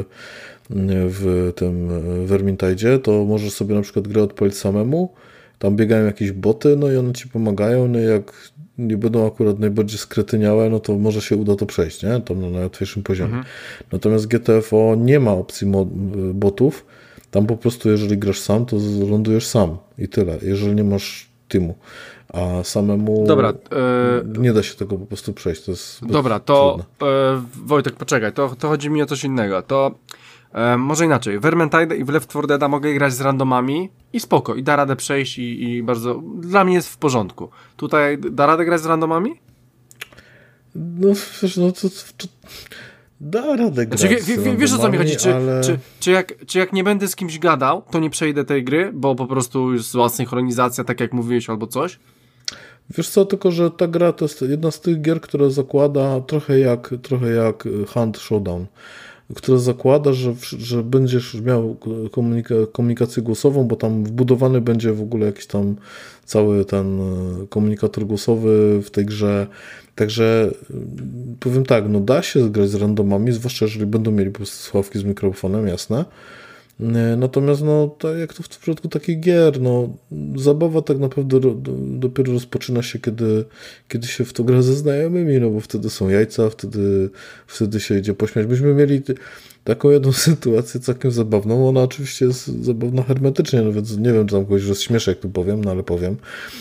w tym Vermintide to możesz sobie na przykład grę odpalić samemu, tam biegają jakieś boty, no i one ci pomagają, no i jak nie będą akurat najbardziej skretyniałe, no to może się uda to przejść, nie? Tam na najłatwiejszym poziomie. Natomiast GTFO nie ma opcji botów, tam po prostu jeżeli grasz sam, to lądujesz sam i tyle, jeżeli nie masz teamu. A samemu nie da się tego po prostu przejść. To jest dobra, to Wojtek, poczekaj, to chodzi mi o coś innego. To może inaczej. Vermintide i w Left 4 Dead mogę grać z randomami i spoko, i da radę przejść i bardzo, dla mnie jest w porządku. Tutaj da radę grać z randomami? No wiesz, no to da radę grać znaczy, z randomami, wiesz o co mi chodzi, ale... czy jak nie będę z kimś gadał, to nie przejdę tej gry, bo po prostu już zła synchronizacja, tak jak mówiłeś, albo coś? Wiesz co, tylko że ta gra to jest jedna z tych gier, która zakłada trochę jak Hunt Showdown, która zakłada, że będziesz miał komunikację głosową, bo tam wbudowany będzie w ogóle jakiś tam cały ten komunikator głosowy w tej grze. Także powiem tak, no da się grać z randomami, zwłaszcza jeżeli będą mieli po prostu słuchawki z mikrofonem, jasne. Natomiast no, tak jak to w przypadku takich gier, no, zabawa tak naprawdę dopiero rozpoczyna się, kiedy się w to gra ze znajomymi, no bo wtedy są jajca, wtedy się idzie pośmiać. Myśmy mieli taką jedną sytuację całkiem zabawną, ona oczywiście jest zabawna hermetycznie, no więc nie wiem, czy tam kogoś rozśmieszę, jak tu powiem, no ale powiem,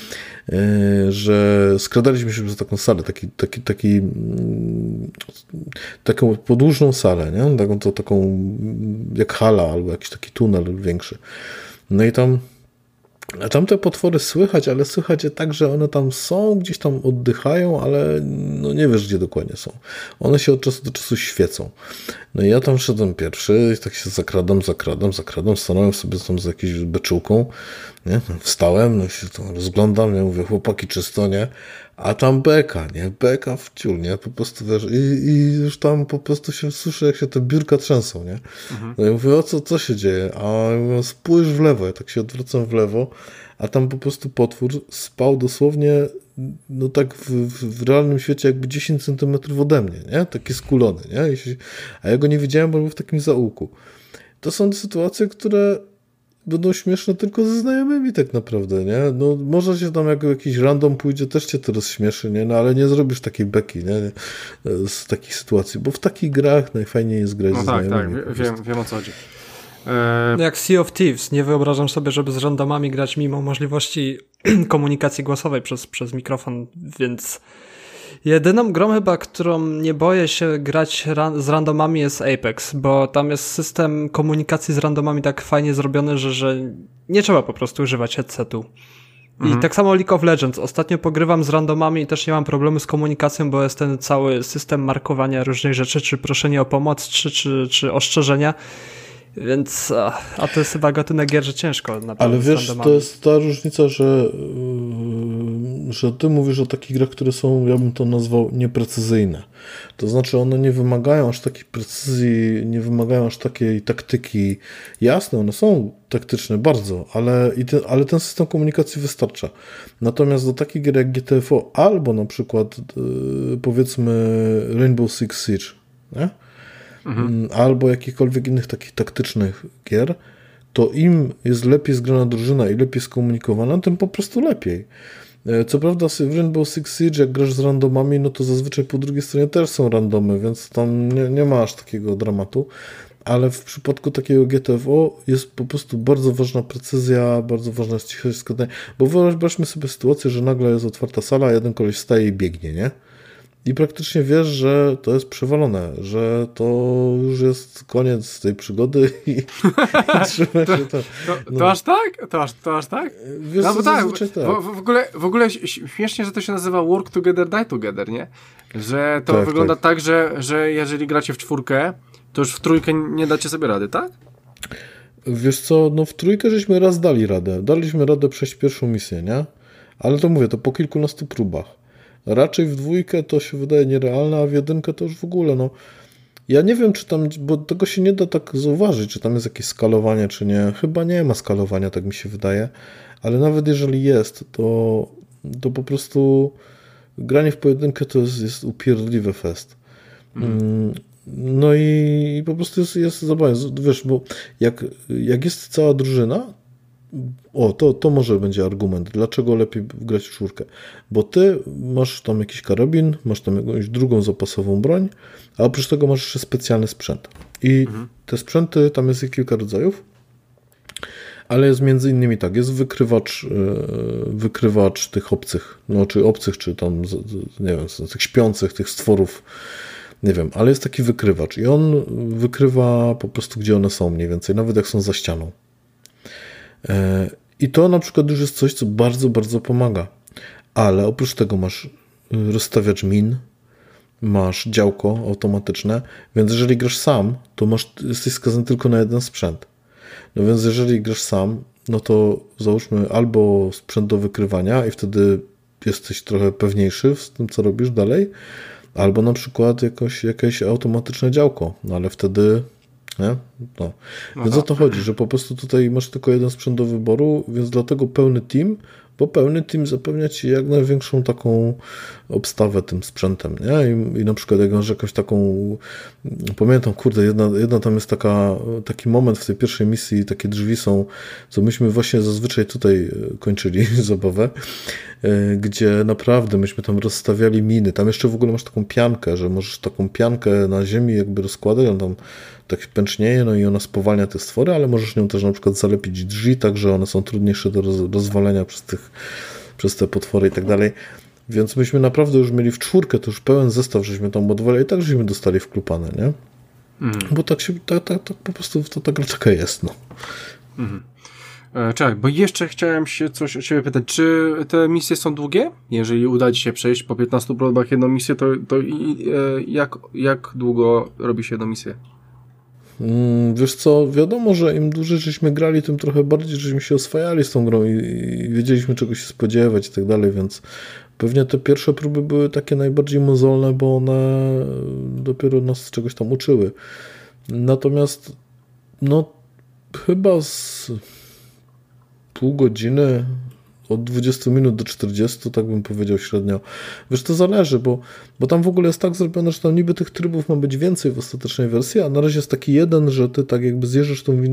że skradaliśmy się przez taką salę, taką podłużną salę, nie? Taką jak hala albo jakiś taki tunel większy. No i tam te potwory słychać, ale słychać je tak, że one tam są, gdzieś tam oddychają, ale no nie wiesz, gdzie dokładnie są. One się od czasu do czasu świecą. No i ja tam szedłem pierwszy i tak się zakradam, stanąłem sobie tam z jakąś beczułką, nie? Wstałem, no się tam rozglądam, ja mówię, chłopaki, czysto, nie? A tam beka, nie? Beka w ciul, nie? Po prostu wiesz, i już tam po prostu się słyszę, jak się te biurka trzęsą, nie? No i mówię, o co się dzieje? A ja mówię, spójrz w lewo, ja tak się odwracam w lewo, a tam po prostu potwór spał dosłownie, no tak w realnym świecie jakby 10 centymetrów ode mnie, nie? Taki skulony, nie? A ja go nie widziałem, bo był w takim zaułku. To są sytuacje, które będą śmieszne tylko ze znajomymi tak naprawdę, nie? No może się tam jak jakiś random pójdzie, też cię to rozśmieszy, nie? No ale nie zrobisz takiej beki, nie? Z takich sytuacji, bo w takich grach najfajniej jest grać ze znajomymi. Tak, wiem o co chodzi. Jak Sea of Thieves, nie wyobrażam sobie, żeby z randomami grać mimo możliwości komunikacji głosowej przez mikrofon, więc jedyną grą chyba, którą nie boję się grać z randomami jest Apex, bo tam jest system komunikacji z randomami tak fajnie zrobiony, że nie trzeba po prostu używać headsetu. I tak samo League of Legends. Ostatnio pogrywam z randomami i też nie mam problemu z komunikacją, bo jest ten cały system markowania różnych rzeczy, czy proszenie o pomoc, czy ostrzeżenia. Więc, a to jest chyba gatunek gier, że ciężko naprawdę. Ale wiesz, to jest ta różnica, że ty mówisz o takich grach, które są, ja bym to nazwał, nieprecyzyjne. To znaczy one nie wymagają aż takiej precyzji, nie wymagają aż takiej taktyki. Jasne, one są taktyczne bardzo, ale ten system komunikacji wystarcza. Natomiast do takich gier jak GTFO albo na przykład powiedzmy Rainbow Six Siege, nie? Albo jakichkolwiek innych takich taktycznych gier, to im jest lepiej zgrana drużyna i lepiej skomunikowana, tym po prostu lepiej. Co prawda w Rainbow Six Siege, jak grasz z randomami, no to zazwyczaj po drugiej stronie też są randomy, więc tam nie ma aż takiego dramatu, ale w przypadku takiego GTFO jest po prostu bardzo ważna precyzja, bardzo ważna jest cichość składania, bo wyobraźmy sobie sytuację, że nagle jest otwarta sala, a jeden koleś staje i biegnie, nie? I praktycznie wiesz, że to jest przewalone, że to już jest koniec tej przygody i trzyma się to. To aż tak? To aż tak? Wiesz, no bo tak, tak. W ogóle śmiesznie, że to się nazywa work together, die together, nie? Że to wygląda tak, że jeżeli gracie w czwórkę, to już w trójkę nie dacie sobie rady, tak? Wiesz co, no w trójkę żeśmy raz dali radę. Daliśmy radę przejść pierwszą misję, nie? Ale to mówię, to po kilkunastu próbach. Raczej w dwójkę to się wydaje nierealne, a w jedynkę to już w ogóle, no. Ja nie wiem, czy tam, bo tego się nie da tak zauważyć, czy tam jest jakieś skalowanie, czy nie. Chyba nie ma skalowania, tak mi się wydaje. Ale nawet jeżeli jest, to po prostu granie w pojedynkę to jest upierdliwy fest. No i po prostu jest zabawne. Wiesz, bo jak jest cała drużyna, to może będzie argument, dlaczego lepiej grać w czwórkę. Bo ty masz tam jakiś karabin, masz tam jakąś drugą zapasową broń, a oprócz tego masz jeszcze specjalny sprzęt. I te sprzęty, tam jest ich kilka rodzajów, ale jest między innymi tak, jest wykrywacz tych obcych, no czy obcych, czy tam, nie wiem, tych śpiących, tych stworów, nie wiem, ale jest taki wykrywacz i on wykrywa po prostu, gdzie one są mniej więcej, nawet jak są za ścianą. I to na przykład już jest coś, co bardzo, bardzo pomaga. Ale oprócz tego masz rozstawiacz min, masz działko automatyczne, więc jeżeli grasz sam, to jesteś skazany tylko na jeden sprzęt. No więc jeżeli grasz sam, no to załóżmy albo sprzęt do wykrywania i wtedy jesteś trochę pewniejszy w tym, co robisz dalej, albo na przykład jakieś automatyczne działko, no ale wtedy... Nie? No. Więc o to chodzi, że po prostu tutaj masz tylko jeden sprzęt do wyboru, więc dlatego pełny team, bo pełny team zapewnia ci jak największą taką obstawę tym sprzętem, nie? I na przykład jak masz jakąś taką, pamiętam, kurde, jedna tam jest taki moment w tej pierwszej misji, takie drzwi są, co myśmy właśnie zazwyczaj tutaj kończyli zabawę, gdzie naprawdę myśmy tam rozstawiali miny, tam jeszcze w ogóle masz taką piankę, że możesz taką piankę na ziemi jakby rozkładać, on tam tak pęcznieje, no i ona spowalnia te stwory, ale możesz nią też na przykład zalepić drzwi, tak że one są trudniejsze do rozwalenia przez te potwory i tak dalej. Więc myśmy naprawdę już mieli w czwórkę, to już pełen zestaw, żeśmy tam budowali i tak żeśmy dostali wklupane, nie? Bo tak po prostu to ta gra taka jest, no. Czekaj, bo jeszcze chciałem się coś o ciebie pytać. Czy te misje są długie? Jeżeli uda ci się przejść po 15 próbach jedną misję, to jak długo robi się jedną misję? Wiesz co, wiadomo, że im dłużej żeśmy grali, tym trochę bardziej żeśmy się oswajali z tą grą i wiedzieliśmy, czego się spodziewać i tak dalej, więc pewnie te pierwsze próby były takie najbardziej mozolne, bo one dopiero nas czegoś tam uczyły. Natomiast no chyba z pół godziny, od 20 minut do 40, tak bym powiedział średnio. Wiesz, to zależy, bo tam w ogóle jest tak zrobione, że tam niby tych trybów ma być więcej w ostatecznej wersji, a na razie jest taki jeden, że ty tak jakby zjeżdżasz tą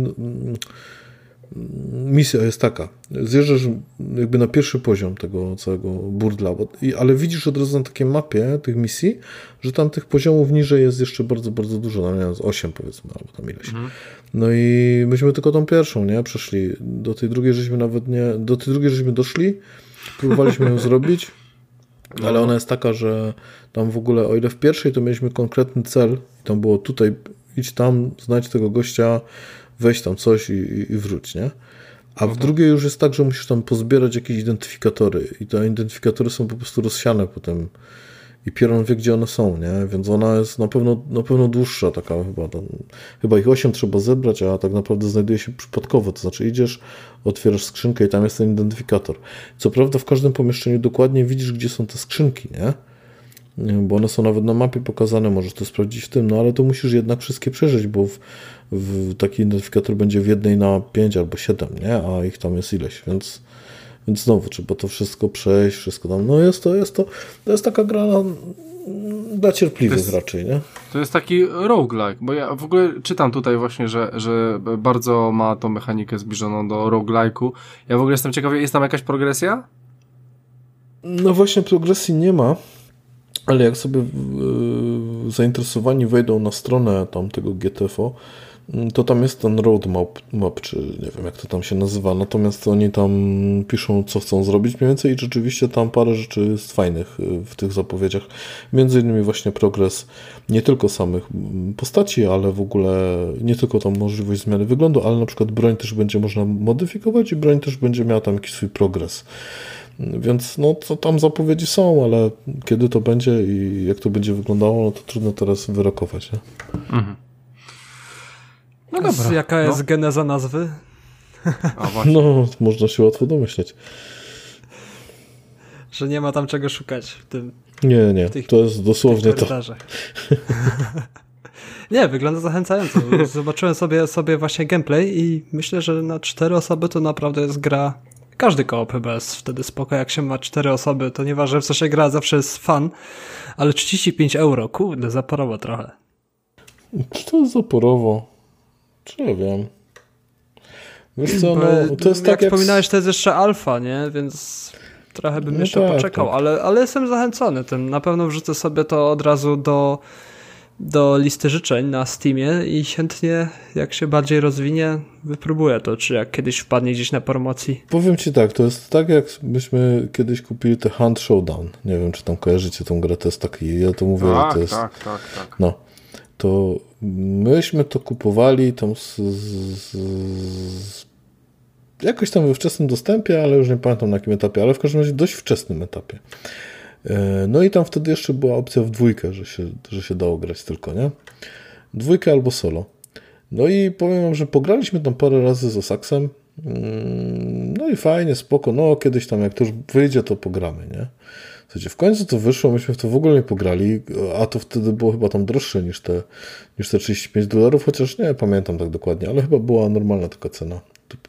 misja jest taka. Zjeżdżasz jakby na pierwszy poziom tego całego burdla, ale widzisz od razu na takiej mapie tych misji, że tam tych poziomów niżej jest jeszcze bardzo, bardzo dużo, no nie wiem, 8 powiedzmy, albo tam ileś. No i myśmy tylko tą pierwszą, nie, przeszli. Do tej drugiej żeśmy doszli, próbowaliśmy ją zrobić, ale ona jest taka, że tam w ogóle, o ile w pierwszej to mieliśmy konkretny cel, tam było tutaj, idź tam, znajdź tego gościa, weź tam coś i wróć, nie? A w drugiej już jest tak, że musisz tam pozbierać jakieś identyfikatory i te identyfikatory są po prostu rozsiane potem i Pieron wie, gdzie one są, nie? Więc ona jest na pewno dłuższa taka chyba ich 8 trzeba zebrać, a tak naprawdę znajduje się przypadkowo, to znaczy idziesz, otwierasz skrzynkę i tam jest ten identyfikator. Co prawda w każdym pomieszczeniu dokładnie widzisz, gdzie są te skrzynki, nie? Bo one są nawet na mapie pokazane, możesz to sprawdzić w tym, no ale to musisz jednak wszystkie przeżyć, bo taki identyfikator będzie w jednej na 5 albo 7, nie? A ich tam jest ileś, więc znowu trzeba to wszystko przejść, wszystko tam, no to jest taka gra dla cierpliwych raczej, nie? To jest taki roguelike, bo ja w ogóle czytam tutaj właśnie, że bardzo ma tą mechanikę zbliżoną do roguelike'u. Ja w ogóle jestem ciekawy, jest tam jakaś progresja? No właśnie progresji nie ma. Ale jak sobie zainteresowani wejdą na stronę tam tego GTFO, to tam jest ten roadmap, czy nie wiem jak to tam się nazywa, natomiast oni tam piszą, co chcą zrobić mniej więcej i rzeczywiście tam parę rzeczy jest fajnych w tych zapowiedziach. Między innymi właśnie progres nie tylko samych postaci, ale w ogóle nie tylko tam możliwość zmiany wyglądu, ale na przykład broń też będzie można modyfikować i broń też będzie miała tam jakiś swój progres. Więc no to tam zapowiedzi są, ale kiedy to będzie i jak to będzie wyglądało, no to trudno teraz wyrokować. Nie? No dobra. Jaka jest geneza nazwy? A, właśnie. No, można się łatwo domyśleć. Że nie ma tam czego szukać w tym. Nie, to jest dosłownie to. Nie, wygląda zachęcająco. Zobaczyłem sobie właśnie gameplay i myślę, że na 4 osoby to naprawdę jest gra. Każdy koop chyba jest wtedy spoko, jak się ma 4 osoby, to nieważne w co się gra, zawsze jest fun, ale 35 euro, kurde, zaporowo trochę. Czy to jest zaporowo? Czy ja wiem. Wiesz co, no, to jest tak jak wspominałeś, to jest jeszcze alfa, nie? Więc trochę bym jeszcze poczekał, tak. Ale jestem zachęcony tym. Na pewno wrzucę sobie to od razu do listy życzeń na Steamie i chętnie, jak się bardziej rozwinie, wypróbuję to, czy jak kiedyś wpadnie gdzieś na promocji. Powiem ci tak, to jest tak, jak myśmy kiedyś kupili te Hunt Showdown. Nie wiem, czy tam kojarzycie tą grę, to jest taki, ja to mówię, tak, to jest... Tak. No, to myśmy to kupowali tam jakoś tam we wczesnym dostępie, ale już nie pamiętam na jakim etapie, ale w każdym razie dość wczesnym etapie. No i tam wtedy jeszcze była opcja w 2, że się dało grać tylko, nie? 2 albo solo. No i powiem wam, że pograliśmy tam parę razy z Osaksem. No i fajnie, spoko. No kiedyś tam jak to już wyjdzie, to pogramy, nie? Słuchajcie, w końcu to wyszło, myśmy w to w ogóle nie pograli, a to wtedy było chyba tam droższe niż te $35, chociaż nie pamiętam tak dokładnie, ale chyba była normalna taka cena.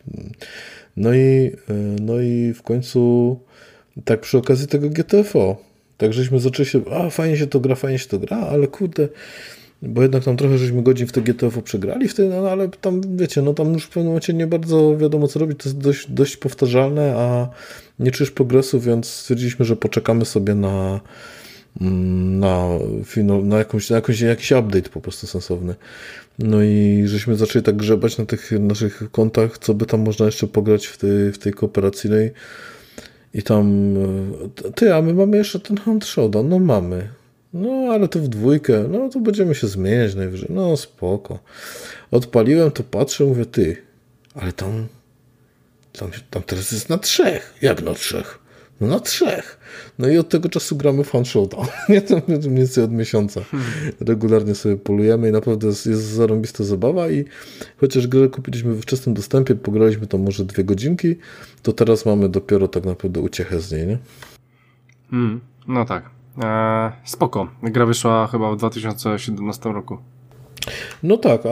No i w końcu tak przy okazji tego GTFO, tak żeśmy zaczęli się, fajnie się to gra, ale kurde, bo jednak tam trochę żeśmy godzin w te GTFO przegrali wtedy, no ale tam wiecie, no tam już w pewnym momencie nie bardzo wiadomo co robić, to jest dość powtarzalne, a nie czujesz progresu, więc stwierdziliśmy, że poczekamy sobie na jakiś update po prostu sensowny. No i żeśmy zaczęli tak grzebać na tych naszych kontach, co by tam można jeszcze pograć w tej kooperacyjnej. I tam, a my mamy jeszcze ten Hunt Showdown, no mamy. No, ale to w 2, no to będziemy się zmieniać najwyżej. No, spoko. Odpaliłem, to patrzę, mówię, ale tam teraz jest na 3. Jak na 3? No na 3. No i od tego czasu gramy w Hunt Showdown. Nie, to mniej więcej od miesiąca. Regularnie sobie polujemy i naprawdę jest zarąbista zabawa i chociaż grę kupiliśmy we wczesnym dostępie, pograliśmy tam może 2 godzinki, to teraz mamy dopiero tak naprawdę uciechę z niej, nie? No tak. Spoko. Gra wyszła chyba w 2017 roku. No tak,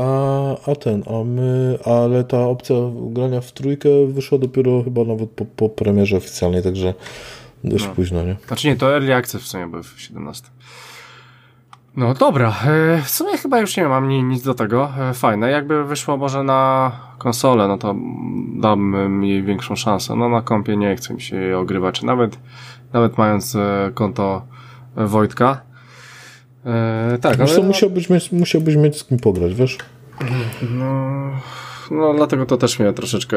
ale ta opcja grania w 3 wyszła dopiero chyba nawet po premierze oficjalnej, także dość późno, nie? Znaczy nie, to Early Access w sumie był w 17. No dobra, w sumie chyba już nie mam nic do tego. Fajne, jakby wyszło może na konsolę, no to dam jej większą szansę. No na kompie nie chce mi się jej ogrywać, nawet mając konto Wojtka. Tak, ale... musiałbyś mieć z kim pograć, wiesz? No dlatego to też mnie troszeczkę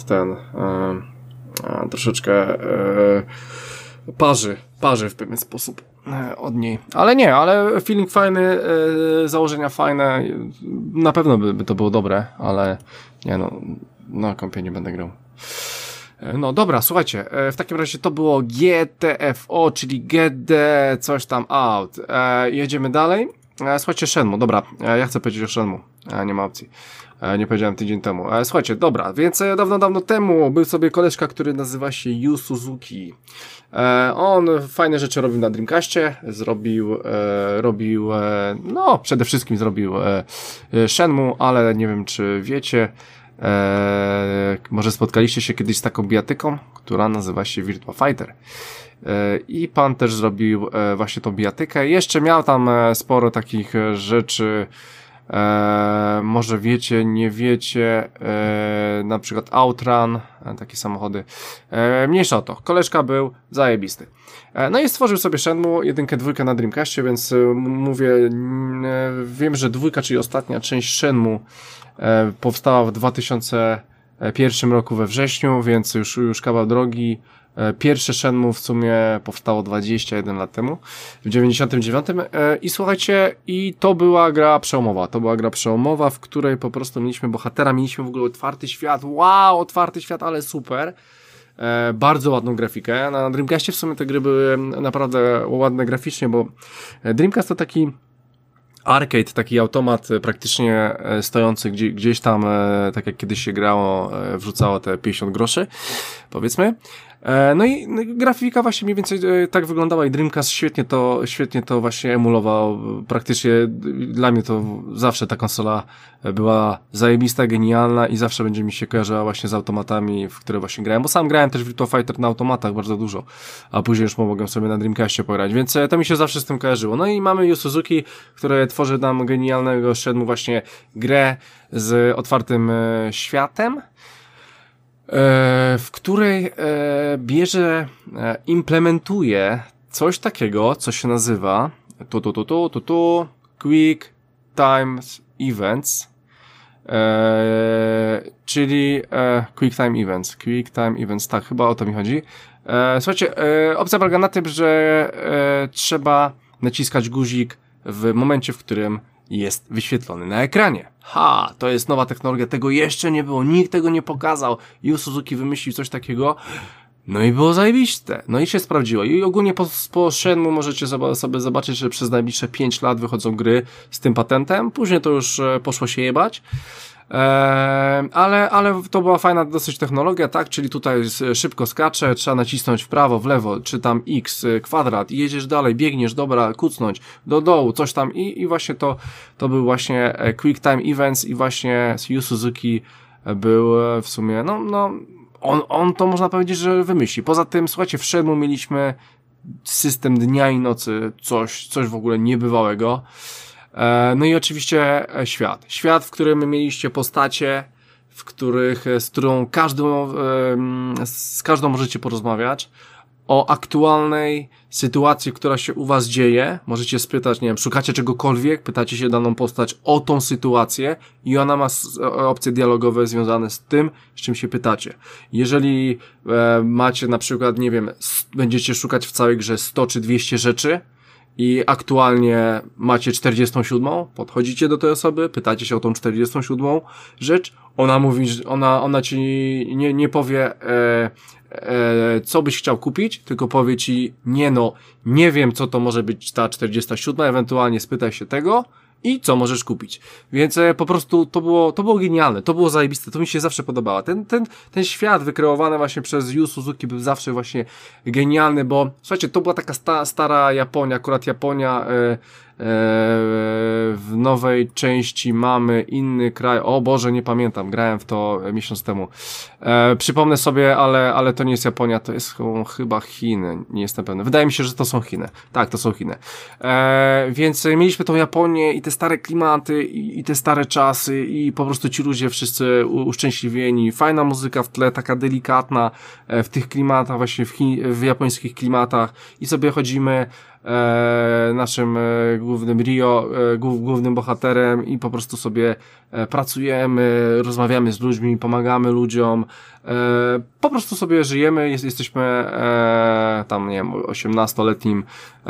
parzy w pewien sposób od niej. Ale feeling fajny, założenia fajne, na pewno by to było dobre, ale nie no, na kompie nie będę grał. No dobra, słuchajcie, w takim razie to było GTFO, czyli Get the coś tam out. Jedziemy dalej. Słuchajcie, Shenmue, dobra, ja chcę powiedzieć o Shenmue, nie ma opcji. Nie powiedziałem tydzień temu. Słuchajcie, dobra, więc dawno temu był sobie koleżka, który nazywa się Yu Suzuki. On fajne rzeczy robił na Dreamcastie, przede wszystkim zrobił Shenmue, ale nie wiem, czy wiecie, może spotkaliście się kiedyś z taką bijatyką, która nazywa się Virtua Fighter. I pan też zrobił właśnie tą bijatykę. Jeszcze miał tam sporo takich rzeczy, może wiecie, nie wiecie, na przykład Outrun, takie samochody. Mniejsza o to. Koleżka był zajebisty. No i stworzył sobie Shenmue 1, 2 na Dreamcastie, więc mówię, wiem, że 2, czyli ostatnia część Shenmue powstała w 2001 roku we wrześniu, więc już kawał drogi. Pierwsze Shenmue w sumie powstało 21 lat temu, w 99. I słuchajcie, i to była gra przełomowa. To była gra przełomowa, w której po prostu mieliśmy bohatera, mieliśmy w ogóle otwarty świat. Wow, otwarty świat, ale super. Bardzo ładną grafikę. Na Dreamcastie w sumie te gry były naprawdę ładne graficznie, bo Dreamcast to taki arcade, taki automat praktycznie stojący gdzieś tam, tak jak kiedyś się grało, wrzucało te 50 groszy, powiedzmy. No i grafika właśnie mniej więcej tak wyglądała i Dreamcast świetnie to właśnie emulował. Praktycznie dla mnie to zawsze ta konsola była zajebista, genialna i zawsze będzie mi się kojarzyła właśnie z automatami, w które właśnie grałem, bo sam grałem też Virtua Fighter na automatach bardzo dużo, a później już mogłem sobie na Dreamcastie pograć, więc to mi się zawsze z tym kojarzyło. No i mamy Yu Suzuki, które tworzy nam genialnego Shenmue właśnie grę z otwartym światem, w której implementuje coś takiego, co się nazywa Quick Time Events, czyli Quick Time Events, tak, chyba o to mi chodzi. Słuchajcie, opcja polega na tym, że trzeba naciskać guzik w momencie, w którym jest wyświetlony na ekranie. To jest nowa technologia, tego jeszcze nie było, nikt tego nie pokazał. Yu Suzuki wymyślił coś takiego, no i było zajebiste. No i się sprawdziło. I ogólnie po Shenmue możecie sobie zobaczyć, że przez najbliższe 5 lat wychodzą gry z tym patentem. Później to już poszło się jebać. Ale to była fajna dosyć technologia, tak? Czyli tutaj szybko skacze, trzeba nacisnąć w prawo, w lewo, czy tam X, kwadrat i jedziesz dalej, biegniesz, dobra, kucnąć do dołu, coś tam i właśnie to był właśnie Quick Time Events i właśnie Yu Suzuki był w sumie, on to można powiedzieć, że wymyśli. Poza tym, słuchajcie, w Shenmue mieliśmy system dnia i nocy, coś w ogóle niebywałego. No i oczywiście świat, w którym mieliście postacie, z każdą możecie porozmawiać o aktualnej sytuacji, która się u was dzieje. Możecie spytać, nie wiem, szukacie czegokolwiek, pytacie się daną postać o tą sytuację i ona ma opcje dialogowe związane z tym, z czym się pytacie. Jeżeli macie na przykład, nie wiem, będziecie szukać w całej grze 100 czy 200 rzeczy, i aktualnie macie 47, podchodzicie do tej osoby, pytacie się o tą 47 rzecz, ona mówi, że ona ci nie powie, co byś chciał kupić, tylko powie ci, nie wiem, co to może być ta 47, ewentualnie spytaj się tego i co możesz kupić. Więc po prostu to było genialne, to było zajebiste, to mi się zawsze podobało. Ten świat wykreowany właśnie przez Yu Suzuki był zawsze właśnie genialny, bo słuchajcie, to była taka stara Japonia, akurat Japonia w nowej części mamy inny kraj, o Boże, nie pamiętam, grałem w to miesiąc temu. Przypomnę sobie, ale to nie jest Japonia, to jest chyba Chiny, nie jestem pewny. Wydaje mi się, że to są Chiny. Tak, to są Chiny. Więc mieliśmy tą Japonię i te stare klimaty i te stare czasy i po prostu ci ludzie wszyscy uszczęśliwieni. Fajna muzyka w tle, taka delikatna w tych klimatach, właśnie w japońskich klimatach i sobie chodzimy naszym głównym głównym bohaterem i po prostu sobie pracujemy, rozmawiamy z ludźmi, pomagamy ludziom, po prostu sobie żyjemy, jesteśmy tam, nie wiem, 18-letnim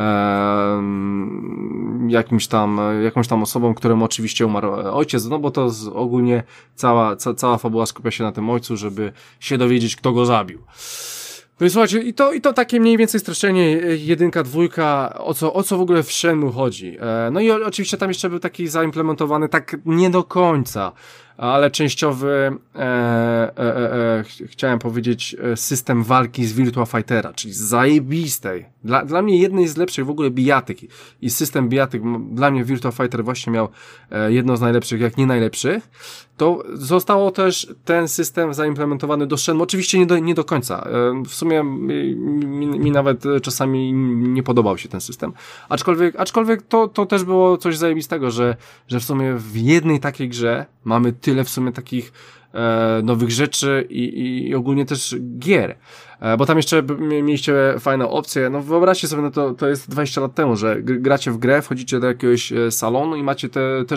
jakąś tam osobą, któremu oczywiście umarł ojciec, no bo to ogólnie cała fabuła skupia się na tym ojcu, żeby się dowiedzieć, kto go zabił. No i słuchajcie, i to takie mniej więcej streszczenie, 1, 2, o co w ogóle w Shenmue chodzi. No i oczywiście tam jeszcze był taki zaimplementowany, tak nie do końca, ale częściowy, chciałem powiedzieć, system walki z Virtua Fightera, czyli zajebistej. Dla mnie jednej z lepszych w ogóle bijatyk i system bijatyk, dla mnie Virtua Fighter właśnie miał jedno z najlepszych, jak nie najlepszych. To zostało też ten system zaimplementowany do Shenmue, oczywiście nie do końca. W sumie mi nawet czasami nie podobał się ten system. Aczkolwiek to też było coś zajebistego, że w sumie w jednej takiej grze mamy tyle w sumie takich nowych rzeczy i ogólnie też gier. Bo tam jeszcze mieliście fajną opcję, no wyobraźcie sobie, no to jest 20 lat temu, że gracie w grę, wchodzicie do jakiegoś salonu i macie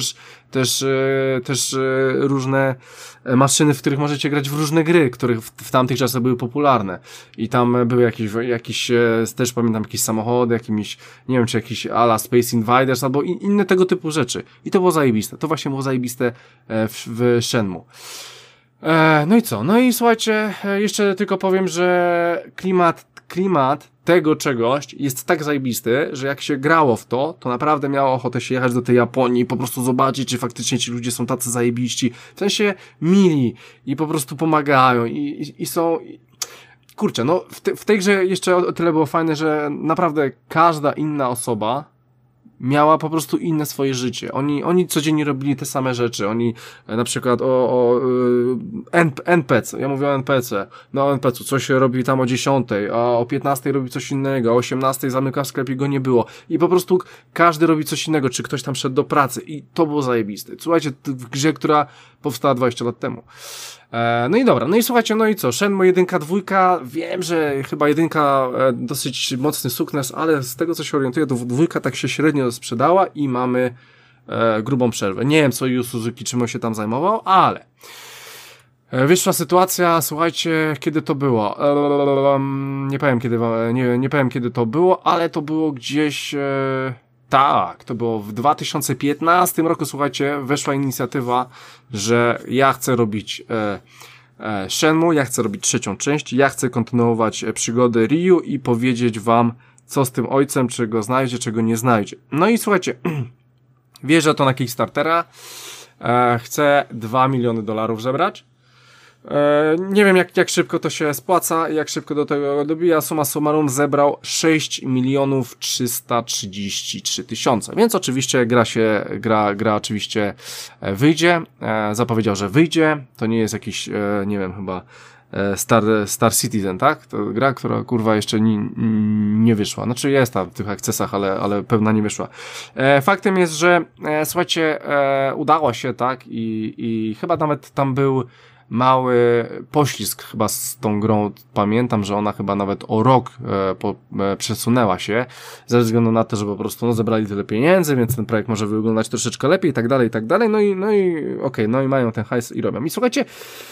też różne maszyny, w których możecie grać w różne gry, które w tamtych czasach były popularne. I tam były jakieś też pamiętam jakieś samochody, jakimiś, nie wiem, czy jakieś ala Space Invaders, albo inne tego typu rzeczy. I to było zajebiste. To właśnie było zajebiste w Shenmue. No i co? No i słuchajcie, jeszcze tylko powiem, że klimat tego czegoś jest tak zajebisty, że jak się grało w to naprawdę miało ochotę się jechać do tej Japonii i po prostu zobaczyć, czy faktycznie ci ludzie są tacy zajebiści, w sensie mili i po prostu pomagają i są... Kurczę, no w tej grze jeszcze o tyle było fajne, że naprawdę każda inna osoba miała po prostu inne swoje życie. Oni codziennie robili te same rzeczy. Oni na przykład NPC, ja mówię o NPC. No o NPC-u coś robi tam o 10, a o 15 robi coś innego, a o 18 zamyka sklep i go nie było. I po prostu każdy robi coś innego, czy ktoś tam szedł do pracy i to było zajebiste. Słuchajcie, w grze, która powstała 20 lat temu. No i dobra, no i słuchajcie, no i co? Shenmue 1, 2, wiem, że chyba 1 dosyć mocny sukces, ale z tego co się orientuję, to 2 tak się średnio sprzedała i mamy grubą przerwę. Nie wiem, co Yu Suzuki czym on się tam zajmował, ale wyszła sytuacja, słuchajcie, kiedy to było? Nie powiem kiedy to było, ale to było gdzieś... Tak, to było w 2015 roku, słuchajcie, weszła inicjatywa, że ja chcę robić Shenmue, ja chcę robić 3. część, ja chcę kontynuować przygody Ryu i powiedzieć wam, co z tym ojcem, czy go znajdzie, czy go nie znajdzie. No i słuchajcie, wierzę to na Kickstartera, chcę $2 miliony zebrać. Nie wiem jak szybko to się spłaca, jak szybko do tego dobija. Summa summarum zebrał 6 333 000, więc oczywiście gra oczywiście wyjdzie, zapowiedział, że wyjdzie, to nie jest jakiś, nie wiem, chyba Star Citizen, tak? To gra, która kurwa jeszcze nie wyszła. Znaczy jest tam w tych akcesach, ale pewna nie wyszła. Faktem jest, że słuchajcie, udało się, tak? I chyba nawet tam był mały poślizg chyba z tą grą. Pamiętam, że ona chyba nawet o rok przesunęła się ze względu na to, że po prostu zebrali tyle pieniędzy, więc ten projekt może wyglądać troszeczkę lepiej i tak dalej, i tak dalej. No i okej, no i mają ten hajs i robią. I słuchajcie,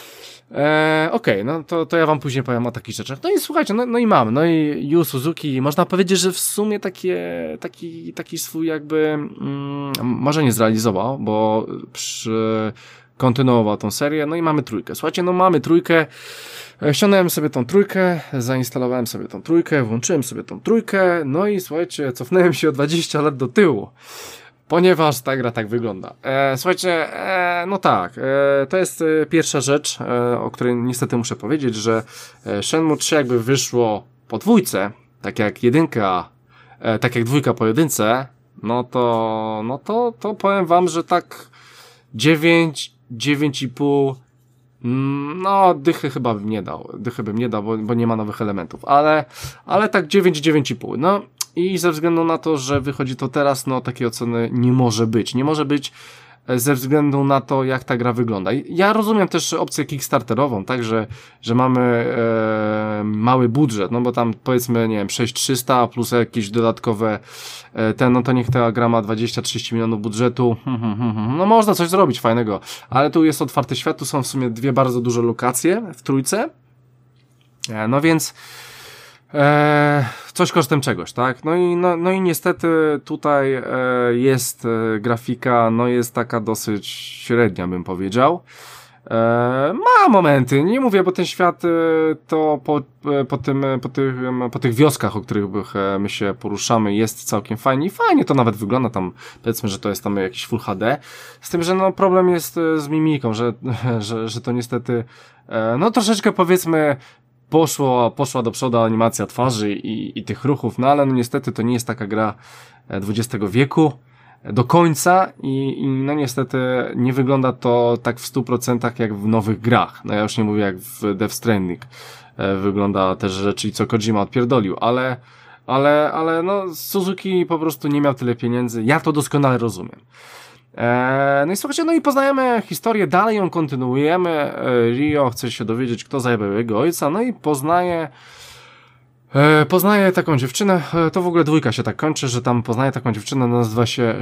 no to ja wam później powiem o takich rzeczach. No i słuchajcie, no i mamy. No i Yu Suzuki, można powiedzieć, że w sumie taki swój jakby marzenie zrealizował, bo kontynuował tą serię, no i mamy 3. Słuchajcie, no mamy 3, ściągnąłem sobie tą 3, zainstalowałem sobie tą 3, włączyłem sobie tą 3, no i słuchajcie, cofnąłem się o 20 lat do tyłu, ponieważ ta gra tak wygląda. Słuchajcie, no tak, to jest pierwsza rzecz, o której niestety muszę powiedzieć, że Shenmue 3 jakby wyszło po 2, tak jak 1, tak jak 2 po 1, no to powiem wam, że tak 9,5, no dychy chyba bym nie dał, bo nie ma nowych elementów, ale tak 9,5, no i ze względu na to, że wychodzi to teraz, no takiej oceny nie może być ze względu na to, jak ta gra wygląda. Ja rozumiem też opcję kickstarterową, tak, że mamy mały budżet, no bo tam powiedzmy, nie wiem, 6300 plus jakieś dodatkowe no to niech ta gra ma 20-30 milionów budżetu, no można coś zrobić fajnego, ale tu jest otwarty świat, tu są w sumie 2 bardzo duże lokacje w 3, no więc coś kosztem czegoś, tak? No i niestety tutaj jest grafika, no jest taka dosyć średnia, bym powiedział. Ma momenty, nie mówię, bo ten świat to po tych wioskach, o których my się poruszamy, jest całkiem fajnie to nawet wygląda tam, powiedzmy, że to jest tam jakiś Full HD, z tym, że no problem jest z mimiką, że to niestety no troszeczkę powiedzmy poszła do przodu animacja twarzy i tych ruchów, no ale no niestety to nie jest taka gra XX wieku do końca i no niestety nie wygląda to tak w 100% jak w nowych grach. No ja już nie mówię jak w Death Stranding wygląda też rzeczy i co Kojima odpierdolił, ale no Suzuki po prostu nie miał tyle pieniędzy, ja to doskonale rozumiem. No i słuchajcie, no i poznajemy historię, dalej ją kontynuujemy. Ryo chce się dowiedzieć, kto zajebał jego ojca, no i poznaje taką dziewczynę, to w ogóle 2 się tak kończy, że tam poznaje taką dziewczynę, nazywa się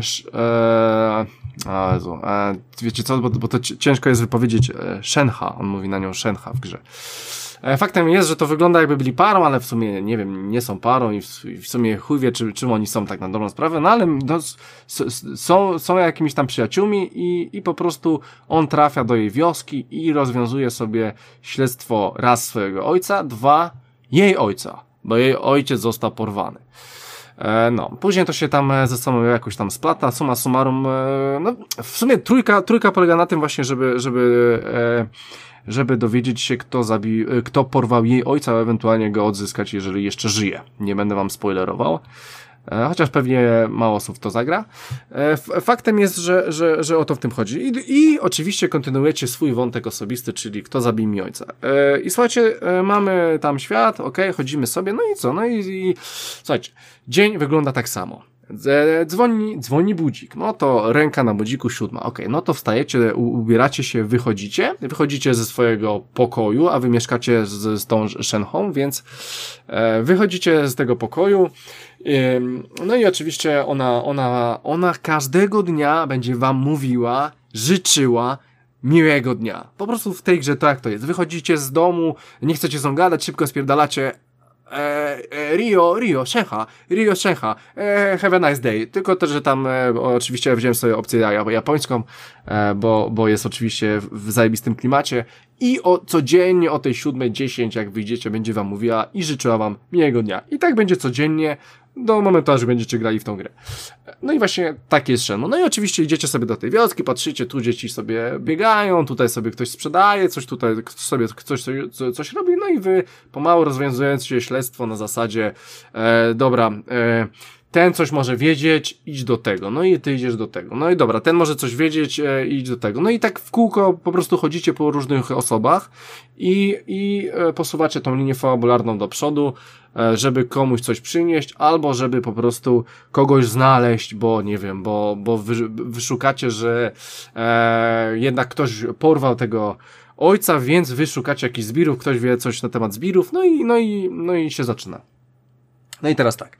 wiecie co, bo to ciężko jest wypowiedzieć, Shenha, on mówi na nią Shenha w grze. Faktem jest, że to wygląda jakby byli parą, ale w sumie, nie wiem, nie są parą i w sumie chuj wie, czym oni są tak na dobrą sprawę, no ale no, są jakimiś tam przyjaciółmi i po prostu on trafia do jej wioski i rozwiązuje sobie śledztwo raz swojego ojca, dwa jej ojca, bo jej ojciec został porwany. No, później to się tam ze sobą jakoś tam splata, summa summarum, no, w sumie trójka polega na tym właśnie, żeby dowiedzieć się, kto porwał jej ojca, a ewentualnie go odzyskać, jeżeli jeszcze żyje. Nie będę wam spoilerował, chociaż pewnie mało osób w to zagra. Faktem jest, że o to w tym chodzi. I oczywiście kontynuujecie swój wątek osobisty, czyli kto zabił mi ojca. I słuchajcie, mamy tam świat, okej, chodzimy sobie, no i co? No i słuchajcie, dzień wygląda tak samo. Dzwoni budzik, no to ręka na budziku 7, okej, no to wstajecie, ubieracie się, wychodzicie ze swojego pokoju, a wy mieszkacie z tą Shenhong, więc wychodzicie z tego pokoju, no i oczywiście ona każdego dnia będzie wam mówiła, życzyła miłego dnia. Po prostu w tej grze to jak to jest, wychodzicie z domu, nie chcecie z nią gadać, szybko spierdalacie, Rio, Shecha, have a nice day. Tylko to, że tam oczywiście wziąłem sobie opcję japońską, bo jest oczywiście w zajebistym klimacie i codziennie o tej 7:10 jak wyjdziecie będzie wam mówiła i życzyła wam miłego dnia. I tak będzie codziennie do momentu, aż będziecie grali w tą grę. No i właśnie takie jest Shenmue. No i oczywiście idziecie sobie do tej wioski, patrzycie, tu dzieci sobie biegają, tutaj sobie ktoś sprzedaje, tutaj sobie coś robi, no i wy pomału rozwiązując śledztwo na zasadzie ten coś może wiedzieć, idź do tego, no i ty idziesz do tego, no i dobra, ten może coś wiedzieć, idź do tego, no i tak w kółko po prostu chodzicie po różnych osobach i posuwacie tą linię fabularną do przodu, żeby komuś coś przynieść, albo żeby po prostu kogoś znaleźć, bo nie wiem, bo wyszukacie, że jednak ktoś porwał tego ojca, więc wyszukacie jakichś zbirów, ktoś wie coś na temat zbirów, no i się zaczyna. No i teraz tak.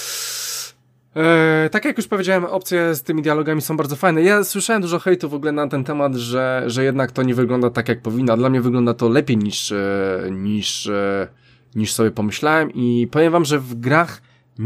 Tak jak już powiedziałem, opcje z tymi dialogami są bardzo fajne. Ja słyszałem dużo hejtu w ogóle na ten temat, że jednak to nie wygląda tak jak powinno. Dla mnie wygląda to lepiej niż sobie pomyślałem i powiem wam, że w grach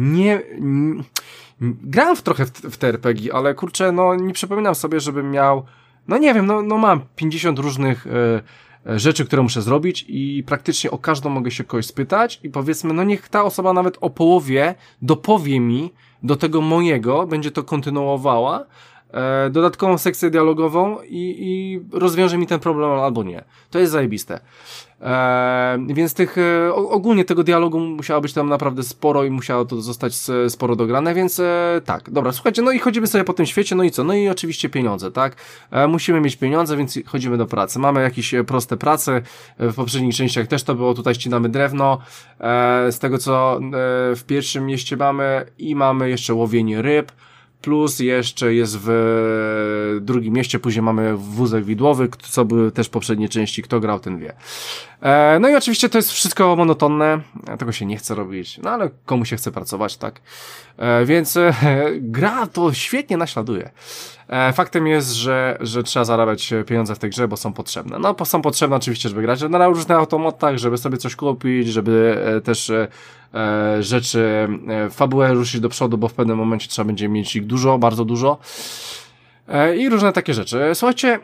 grałem trochę w te RPG, ale kurczę, no nie przypominam sobie, żebym miał, no nie wiem, no mam 50 różnych rzeczy, które muszę zrobić i praktycznie o każdą mogę się kogoś spytać i powiedzmy, no niech ta osoba nawet o połowie dopowie mi do tego mojego, będzie to kontynuowała, dodatkową sekcję dialogową i rozwiąże mi ten problem albo nie. To jest zajebiste. Więc ogólnie tego dialogu musiało być tam naprawdę sporo i musiało to zostać sporo dograne, więc tak, dobra, słuchajcie, no i chodzimy sobie po tym świecie, no i co? No i oczywiście pieniądze, tak? Musimy mieć pieniądze, więc chodzimy do pracy. Mamy jakieś proste prace, w poprzednich częściach też to było, tutaj ścinamy drewno, z tego co w pierwszym mieście mamy jeszcze łowienie ryb, plus jeszcze jest w drugim mieście, później mamy wózek widłowy, co były też poprzednie części, kto grał, ten wie. No i oczywiście to jest wszystko monotonne, tego się nie chce robić, no ale komu się chce pracować, tak? Więc gra to świetnie naśladuje. Faktem jest, że trzeba zarabiać pieniądze w tej grze, bo są potrzebne. No, są potrzebne oczywiście, żeby grać na różnych automatach, żeby sobie coś kupić, żeby też rzeczy, fabułę ruszyć do przodu, bo w pewnym momencie trzeba będzie mieć ich dużo, bardzo dużo. I różne takie rzeczy. Słuchajcie,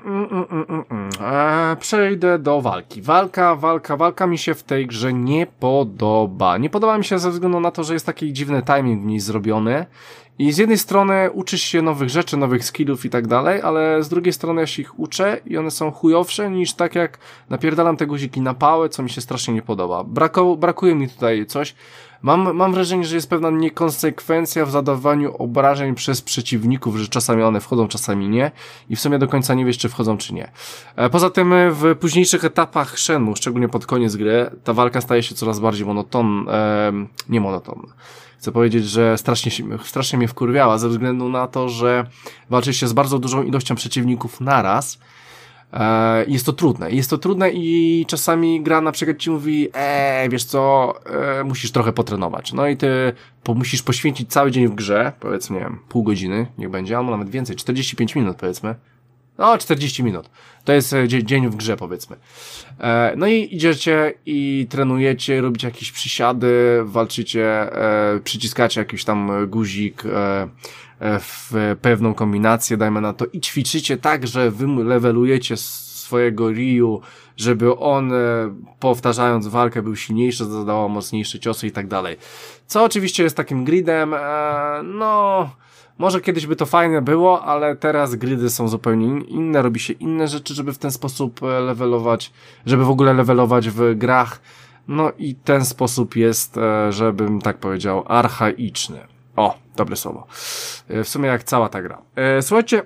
przejdę do walki. Walka mi się w tej grze nie podoba. Nie podoba mi się ze względu na to, że jest taki dziwny timing w niej zrobiony. I z jednej strony uczysz się nowych rzeczy, nowych skillów i tak dalej, ale z drugiej strony ja się ich uczę i one są chujowsze niż tak jak napierdalam te guziki na pałę, co mi się strasznie nie podoba. Brakuje mi tutaj coś. Mam wrażenie, że jest pewna niekonsekwencja w zadawaniu obrażeń przez przeciwników, że czasami one wchodzą, czasami nie i w sumie do końca nie wiesz, czy wchodzą, czy nie. Poza tym w późniejszych etapach Shenmue, szczególnie pod koniec gry, ta walka staje się coraz bardziej nie monotonna. Chcę powiedzieć, że strasznie mnie wkurwiała ze względu na to, że walczy się z bardzo dużą ilością przeciwników naraz. Jest to trudne i czasami gra na przykład ci mówi, wiesz co, musisz trochę potrenować. No i ty musisz poświęcić cały dzień w grze, powiedzmy, nie wiem, pół godziny, niech będzie, albo nawet więcej, 45 minut powiedzmy. No, 40 minut. To jest dzień w grze, powiedzmy. No i idziecie i trenujecie, robicie jakieś przysiady, walczycie, przyciskacie jakiś tam guzik w pewną kombinację, dajmy na to, i ćwiczycie tak, że wy levelujecie swojego Ryu, żeby on, powtarzając walkę, był silniejszy, zadawał mocniejsze ciosy i tak dalej. Co oczywiście jest takim gridem, no... Może kiedyś by to fajne było, ale teraz gridy są zupełnie inne, robi się inne rzeczy, żeby w ten sposób levelować, żeby w ogóle levelować w grach. No i ten sposób jest, żebym tak powiedział, archaiczny. O, dobre słowo. W sumie jak cała ta gra. Słuchajcie,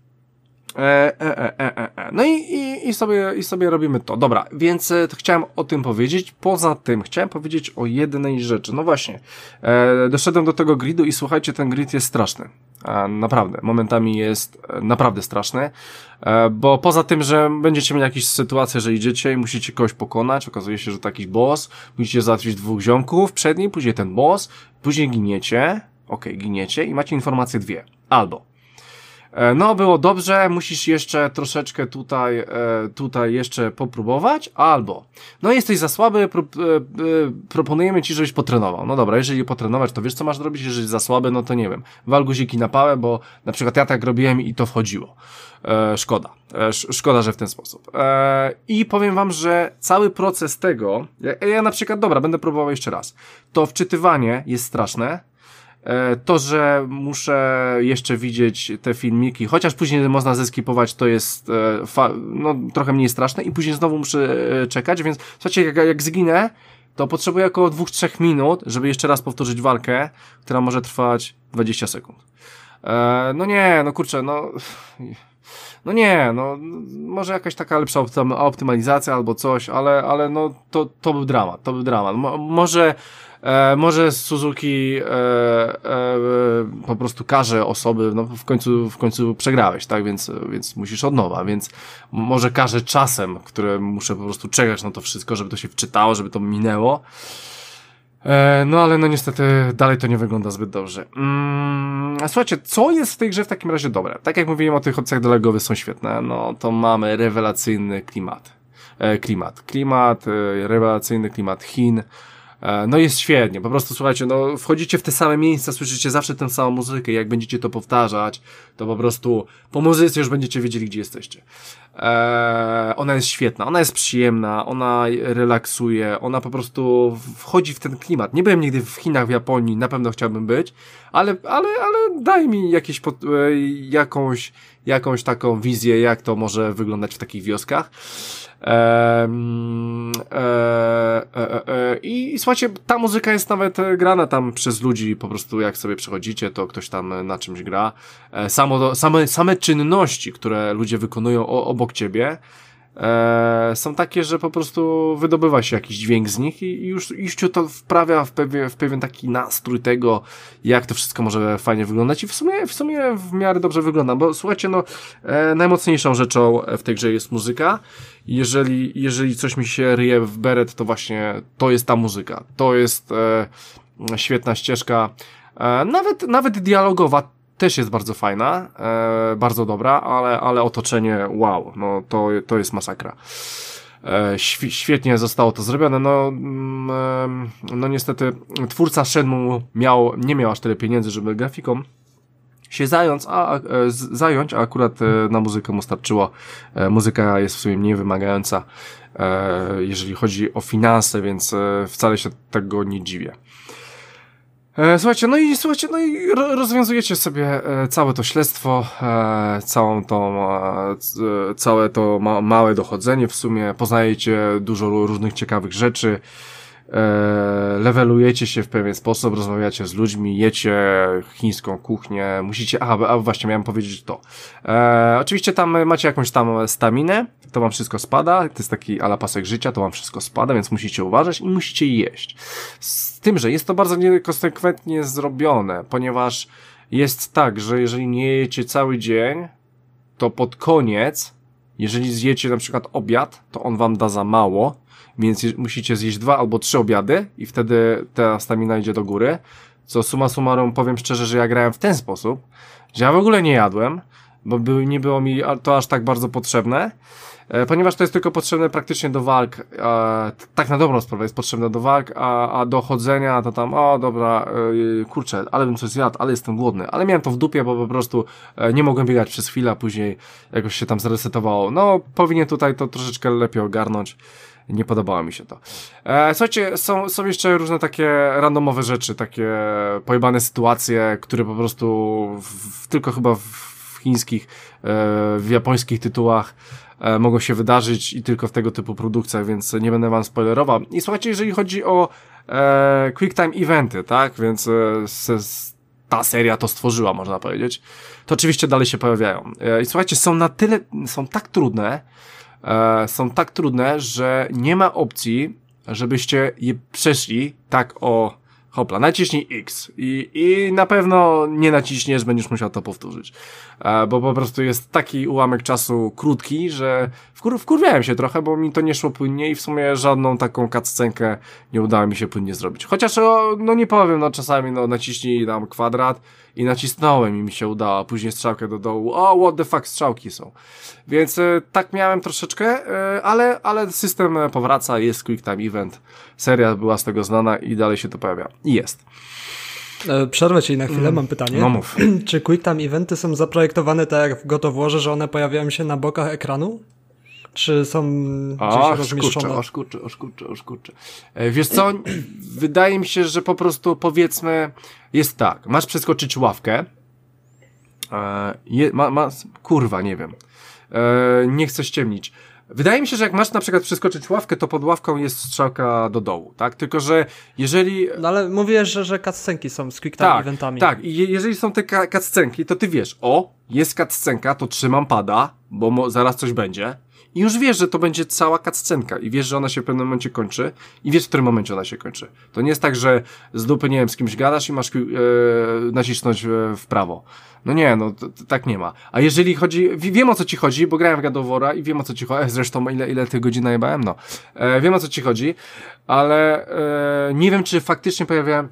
no i sobie robimy to. Dobra, więc to chciałem o tym powiedzieć. Poza tym chciałem powiedzieć o jednej rzeczy. No właśnie, doszedłem do tego gridu i słuchajcie, ten grid jest straszny. Naprawdę, momentami jest naprawdę straszny, bo poza tym, że będziecie mieli jakieś sytuacje, że idziecie i musicie kogoś pokonać, okazuje się, że to jakiś boss, musicie załatwić 2 ziomków przed nim, później ten boss, później giniecie, giniecie i macie informacje 2. Albo no, było dobrze, musisz jeszcze troszeczkę tutaj jeszcze popróbować, albo no jesteś za słaby, proponujemy ci, żebyś potrenował. No dobra, jeżeli potrenować, to wiesz, co masz zrobić, jeżeli za słaby, no to nie wiem, wal guziki na pałę, bo na przykład ja tak robiłem i to wchodziło. Szkoda, że w ten sposób. I powiem wam, że cały proces tego, ja na przykład, dobra, będę próbował jeszcze raz, to wczytywanie jest straszne. To, że muszę jeszcze widzieć te filmiki, chociaż później można zeskipować, to jest no, trochę mniej straszne i później znowu muszę czekać, więc słuchajcie, jak zginę, to potrzebuję około 2-3 minut, żeby jeszcze raz powtórzyć walkę, która może trwać 20 sekund. No nie, no kurczę, no nie, no może jakaś taka lepsza optymalizacja albo coś, ale no to był dramat, Może Suzuki po prostu karze osoby, no w końcu przegrałeś, tak, więc musisz od nowa, więc może karze czasem, które muszę po prostu czekać na to wszystko, żeby to się wczytało, żeby to minęło. No ale no niestety dalej to nie wygląda zbyt dobrze. Słuchajcie, co jest w tej grze w takim razie dobre? Tak jak mówiłem o tych opcjach dolegowych, są świetne, no to mamy rewelacyjny rewelacyjny klimat Chin. No jest świetnie, po prostu słuchajcie, no wchodzicie w te same miejsca, słyszycie zawsze tę samą muzykę, jak będziecie to powtarzać, to po prostu po muzyce już będziecie wiedzieli, gdzie jesteście. Ona jest świetna, ona jest przyjemna, ona relaksuje, ona po prostu wchodzi w ten klimat. Nie byłem nigdy w Chinach, w Japonii, na pewno chciałbym być, ale daj mi jakąś taką wizję, jak to może wyglądać w takich wioskach. I słuchajcie, ta muzyka jest nawet grana tam przez ludzi, po prostu jak sobie przechodzicie, to ktoś tam na czymś gra. Same czynności, które ludzie wykonują obok ciebie, są takie, że po prostu wydobywa się jakiś dźwięk z nich i już cię to wprawia w pewien taki nastrój tego, jak to wszystko może fajnie wyglądać i w sumie w miarę dobrze wygląda, bo słuchajcie, no najmocniejszą rzeczą w tej grze jest muzyka. Jeżeli coś mi się ryje w beret, to właśnie to jest ta muzyka. To jest świetna ścieżka, nawet dialogowa też jest bardzo fajna, bardzo dobra, ale otoczenie, wow, no to jest masakra. Świetnie zostało to zrobione, no niestety twórca Shenmue nie miał aż tyle pieniędzy, żeby grafiką się zająć, a akurat na muzykę mu starczyło. Muzyka jest w sumie mniej wymagająca, jeżeli chodzi o finanse, więc wcale się tego nie dziwię. Słuchajcie, rozwiązujecie sobie całe to śledztwo, całe to małe dochodzenie w sumie, poznajecie dużo różnych ciekawych rzeczy, levelujecie się w pewien sposób, rozmawiacie z ludźmi, jecie chińską kuchnię, musicie, właśnie miałem powiedzieć to. Oczywiście tam macie jakąś tam staminę, to wam wszystko spada, to jest taki ala pasek życia, to wam wszystko spada, więc musicie uważać i musicie jeść. Z tym, że jest to bardzo niekonsekwentnie zrobione, ponieważ jest tak, że jeżeli nie jecie cały dzień, to pod koniec, jeżeli zjecie na przykład obiad, to on wam da za mało, więc musicie zjeść 2 albo 3 obiady i wtedy ta stamina idzie do góry, co summa summarum powiem szczerze, że ja grałem w ten sposób, że ja w ogóle nie jadłem, bo nie było mi to aż tak bardzo potrzebne, ponieważ to jest tylko potrzebne praktycznie do walk, tak na dobrą sprawę jest potrzebne do walk, a do chodzenia to tam, o dobra, kurczę, ale bym coś zjadł, ale jestem głodny, ale miałem to w dupie, bo po prostu nie mogłem biegać przez chwilę, a później jakoś się tam zresetowało. No, powinien tutaj to troszeczkę lepiej ogarnąć. Nie podobało mi się to. Słuchajcie, są jeszcze różne takie randomowe rzeczy, takie pojebane sytuacje, które po prostu tylko chyba w chińskich, w japońskich tytułach mogą się wydarzyć i tylko w tego typu produkcjach, więc nie będę wam spoilerował. I słuchajcie, jeżeli chodzi o quick time eventy, tak, więc ta seria to stworzyła, można powiedzieć, to oczywiście dalej się pojawiają. I słuchajcie, są tak trudne, że nie ma opcji, żebyście je przeszli tak hopla, naciśnij X i na pewno nie naciśniesz, będziesz musiał to powtórzyć, bo po prostu jest taki ułamek czasu krótki, że wkurwiałem się trochę, bo mi to nie szło płynnie i w sumie żadną taką cutscenkę nie udało mi się płynnie zrobić. Chociaż, no nie powiem, no czasami naciśnij tam kwadrat i nacisnąłem i mi się udało, a później strzałkę do dołu, what the fuck, strzałki są. Więc tak miałem troszeczkę, ale system powraca, jest Quick Time Event, seria była z tego znana i dalej się to pojawia. I jest. Przerwę ci na chwilę, mam pytanie. No mów. Czy Quick Time Eventy są zaprojektowane tak jak w God of Warze, że one pojawiają się na bokach ekranu? Czy są gdzieś rozmieszczone? Oż kurczę. Wiesz co, wydaje mi się, że po prostu powiedzmy, jest tak, masz przeskoczyć ławkę, kurwa, nie wiem, nie chcę ściemnić. Wydaje mi się, że jak masz na przykład przeskoczyć ławkę, to pod ławką jest strzałka do dołu, tak? Tylko, że jeżeli... No ale mówię, że cutscenki są z quick time eventami. Tak, i jeżeli są te cutscenki, to ty wiesz, jest cutscenka, to trzymam pada, bo zaraz coś będzie. I już wiesz, że to będzie cała cutscenka i wiesz, że ona się w pewnym momencie kończy i wiesz, w którym momencie ona się kończy. To nie jest tak, że z dupy, nie wiem, z kimś gadasz i masz nacisnąć w prawo. No nie, no tak nie ma. A jeżeli chodzi, wiem o co ci chodzi, bo grałem w God of War'a i wiem o co ci chodzi, zresztą ile tych godzin najebałem, wiem o co ci chodzi, ale nie wiem, czy faktycznie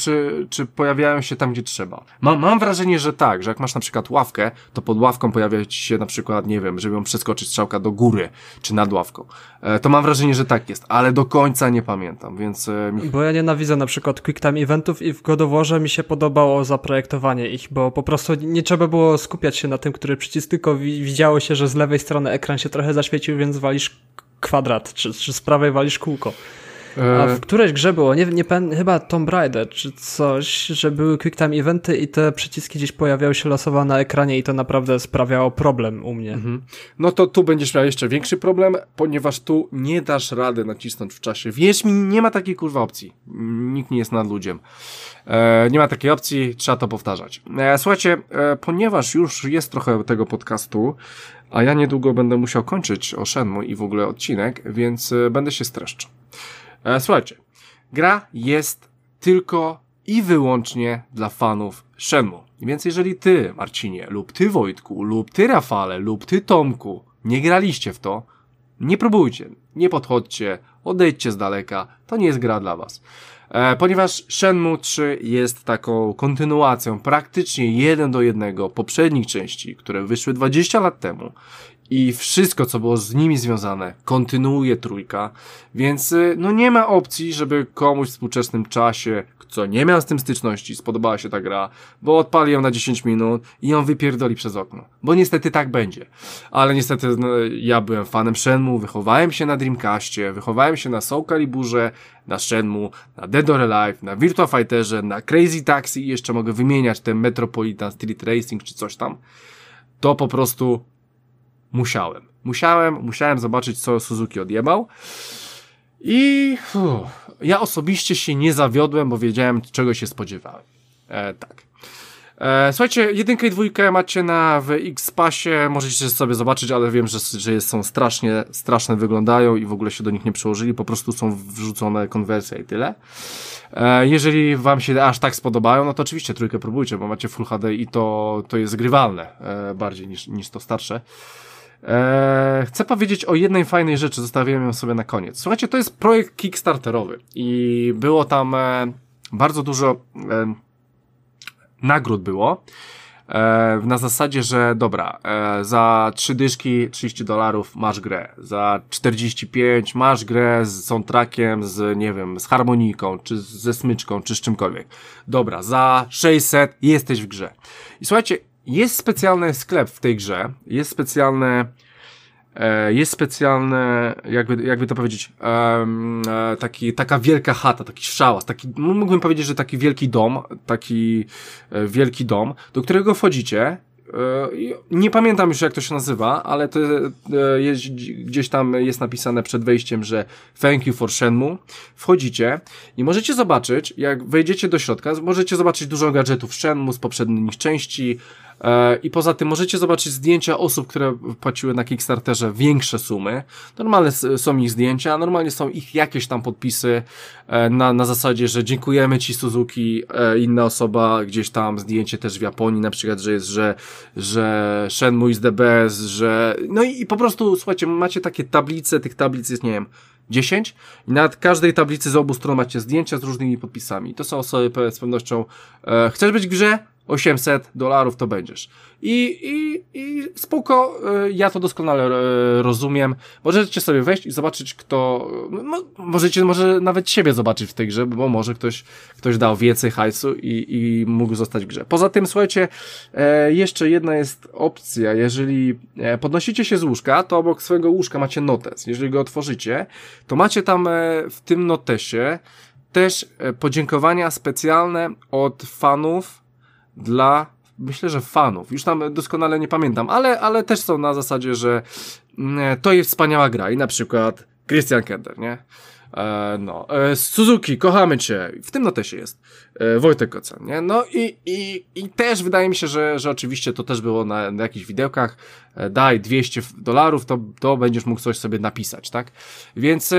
czy pojawiają się tam, gdzie trzeba. Mam wrażenie, że tak, że jak masz na przykład ławkę, to pod ławką pojawia ci się na przykład, nie wiem, żeby ją przeskoczyć strzałka do góry, czy nad ławką. To mam wrażenie, że tak jest, ale do końca nie pamiętam, więc... Bo ja nienawidzę na przykład quick time eventów i w God of Warze mi się podobało zaprojektowanie ich, bo po prostu nie trzeba było skupiać się na tym, który przycisk, tylko widziało się, że z lewej strony ekran się trochę zaświecił, więc walisz kwadrat, czy z prawej walisz kółko. A w którejś grze było, chyba Tomb Raider czy coś, że były quick time eventy i te przyciski gdzieś pojawiały się losowo na ekranie i to naprawdę sprawiało problem u mnie. Mhm. No to tu będziesz miał jeszcze większy problem, ponieważ tu nie dasz rady nacisnąć w czasie. Wierz mi, nie ma takiej kurwa opcji. Nikt nie jest nadludziem. Nie ma takiej opcji, trzeba to powtarzać. Słuchajcie, ponieważ już jest trochę tego podcastu, a ja niedługo będę musiał kończyć o Shenmue i w ogóle odcinek, więc będę się streszczał. Słuchajcie, gra jest tylko i wyłącznie dla fanów Shenmue. Więc jeżeli ty, Marcinie, lub ty, Wojtku, lub ty, Rafale, lub ty, Tomku, nie graliście w to, nie próbujcie, nie podchodźcie, odejdźcie z daleka, to nie jest gra dla was. Ponieważ Shenmue 3 jest taką kontynuacją praktycznie 1:1 poprzednich części, które wyszły 20 lat temu i wszystko, co było z nimi związane, kontynuuje trójka, więc no nie ma opcji, żeby komuś w współczesnym czasie, co nie miał z tym styczności, spodobała się ta gra, bo odpali ją na 10 minut i ją wypierdoli przez okno. Bo niestety tak będzie. Ale niestety ja byłem fanem Shenmue, wychowałem się na Dreamcastie, wychowałem się na Soul Caliburze, na Shenmue, na Dead or Alive, na Virtua Fighterze, na Crazy Taxi i jeszcze mogę wymieniać ten Metropolitan Street Racing czy coś tam. To po prostu musiałem zobaczyć, co Suzuki odjebał. I ja osobiście się nie zawiodłem, bo wiedziałem, czego się spodziewałem. Tak. Słuchajcie, 1 i 2 macie w X-Passie, możecie sobie zobaczyć, ale wiem, że są straszne wyglądają i w ogóle się do nich nie przyłożyli, po prostu są wrzucone konwersje i tyle. Jeżeli wam się aż tak spodobają, no to oczywiście 3 próbujcie, bo macie Full HD i to jest grywalne bardziej niż to starsze. Chcę powiedzieć o jednej fajnej rzeczy, zostawiłem ją sobie na koniec. Słuchajcie, to jest projekt kickstarterowy i było tam bardzo dużo nagród było. na zasadzie, że dobra, za 3 dyszki $30 masz grę, za 45 masz grę z soundtrackiem, z nie wiem, z harmoniką, czy ze smyczką, czy z czymkolwiek. Dobra, za 600 jesteś w grze. I słuchajcie, jest specjalny sklep w tej grze, jest specjalne, jakby to powiedzieć, taka wielka chata, taki szałas, mógłbym powiedzieć, że taki wielki dom, do którego wchodzicie. Nie pamiętam już, jak to się nazywa, ale to jest, gdzieś tam jest napisane przed wejściem, że thank you for Shenmue. Wchodzicie i możecie zobaczyć, jak wejdziecie do środka, możecie zobaczyć dużo gadżetów Shenmue z poprzednich części, i poza tym możecie zobaczyć zdjęcia osób, które płaciły na Kickstarterze większe sumy. Normalnie są ich zdjęcia, normalnie są ich jakieś tam podpisy na zasadzie, że dziękujemy ci Suzuki, inna osoba, gdzieś tam zdjęcie też w Japonii na przykład, że jest, że Shenmue is the best, że no i po prostu słuchajcie, macie takie tablice, tych tablic jest nie wiem 10 i na każdej tablicy z obu stron macie zdjęcia z różnymi podpisami. To są osoby z pewnością chcesz być w grze? $800 to będziesz. I spoko, ja to doskonale rozumiem. Możecie sobie wejść i zobaczyć, kto, no, możecie może nawet siebie zobaczyć w tej grze, bo może ktoś dał więcej hajsu i mógł zostać w grze. Poza tym, słuchajcie, jeszcze jedna jest opcja. Jeżeli podnosicie się z łóżka, to obok swojego łóżka macie notes. Jeżeli go otworzycie, to macie tam w tym notesie też podziękowania specjalne od fanów myślę, że fanów. Już tam doskonale nie pamiętam, ale też są na zasadzie, że to jest wspaniała gra i na przykład Christian Kender, nie? Suzuki, kochamy cię. W tym notesie jest Wojtek Kocan, nie? No i też wydaje mi się, że oczywiście to też było na jakichś widełkach. Daj $200, to będziesz mógł coś sobie napisać, tak? Więc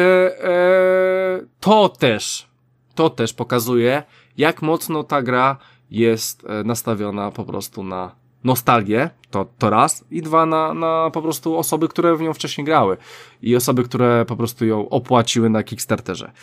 to też pokazuje, jak mocno ta gra jest nastawiona po prostu na nostalgię, to raz, i dwa na po prostu osoby, które w nią wcześniej grały i osoby, które po prostu ją opłaciły na Kickstarterze.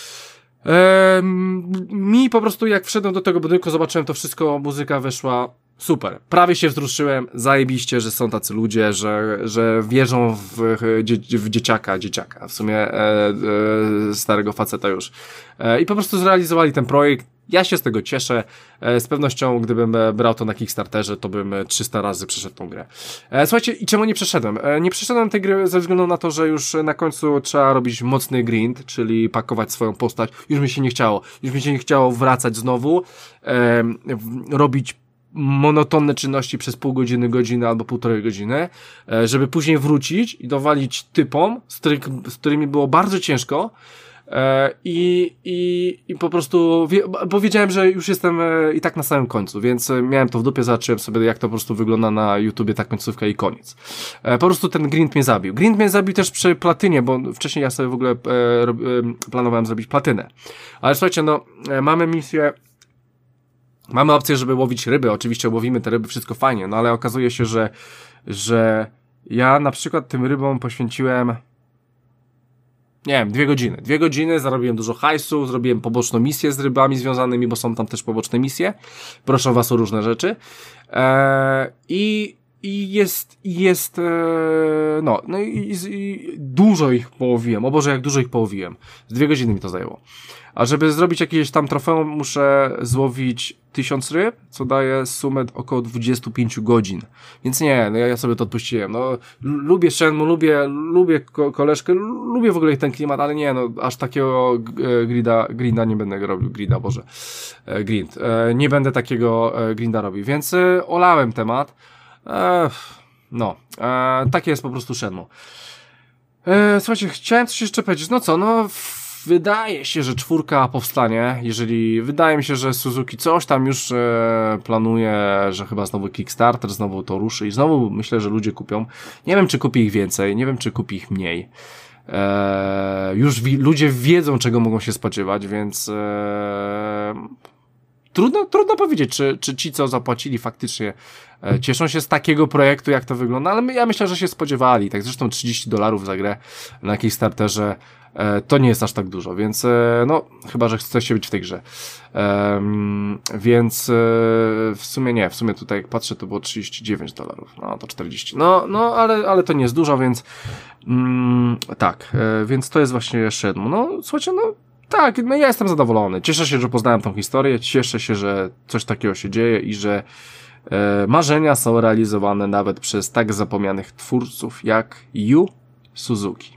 Mi po prostu jak wszedłem do tego budynku, zobaczyłem to wszystko, muzyka weszła, super, prawie się wzruszyłem, zajebiście, że są tacy ludzie, że wierzą w dzieciaka, w sumie starego faceta już. I po prostu zrealizowali ten projekt. Ja się z tego cieszę. Z pewnością, gdybym brał to na Kickstarterze, to bym 300 razy przeszedł tą grę. Słuchajcie, i czemu nie przeszedłem? Nie przeszedłem tej gry ze względu na to, że już na końcu trzeba robić mocny grind, czyli pakować swoją postać. Już mi się nie chciało wracać znowu, robić monotonne czynności przez pół godziny, godzinę albo 1,5 godziny, żeby później wrócić i dowalić typom, z którymi było bardzo ciężko, i po prostu, bo wiedziałem, że już jestem i tak na samym końcu, więc miałem to w dupie, zobaczyłem sobie, jak to po prostu wygląda na YouTubie, ta końcówka i koniec. Po prostu ten grind mnie zabił. Grind mnie zabił też przy platynie, bo wcześniej ja sobie w ogóle planowałem zrobić platynę. Ale słuchajcie, mamy misję, mamy opcję, żeby łowić ryby, oczywiście łowimy te ryby, wszystko fajnie, no ale okazuje się, że ja na przykład tym rybom poświęciłem, nie wiem, 2 godziny. 2 godziny, zarobiłem dużo hajsu, zrobiłem poboczną misję z rybami związanymi, bo są tam też poboczne misje. Proszę was o różne rzeczy. I dużo ich połowiłem. O Boże, jak dużo ich połowiłem. Z 2 godziny mi to zajęło. A żeby zrobić jakieś tam trofeum, muszę złowić 1000 ryb, co daje sumę około 25 godzin. Więc nie, ja sobie to odpuściłem. Lubię Shenmue, lubię koleżkę, lubię w ogóle ten klimat, ale nie, aż takiego grinda nie będę robił. Grind. Nie będę takiego grinda robił, więc olałem temat. Takie jest po prostu Shenmue. Słuchajcie, chciałem coś jeszcze powiedzieć. Wydaje się, że 4 powstanie, wydaje mi się, że Suzuki coś tam już planuje, że chyba znowu Kickstarter, znowu to ruszy i znowu myślę, że ludzie kupią. Nie wiem, czy kupi ich więcej, nie wiem, czy kupi ich mniej. Już ludzie wiedzą, czego mogą się spodziewać, więc trudno powiedzieć, czy ci, co zapłacili faktycznie cieszą się z takiego projektu, jak to wygląda, ale ja myślę, że się spodziewali, tak, zresztą $30 za grę na jakimś starterze to nie jest aż tak dużo, więc no, chyba, że chcecie być w tej grze. Więc w sumie tutaj jak patrzę, to było $39, no to 40. No, ale to nie jest dużo, więc tak, więc to jest właśnie Shenmue. No, słuchajcie, no tak, no ja jestem zadowolony. Cieszę się, że poznałem tą historię, cieszę się, że coś takiego się dzieje i że marzenia są realizowane nawet przez tak zapomnianych twórców jak Yu Suzuki.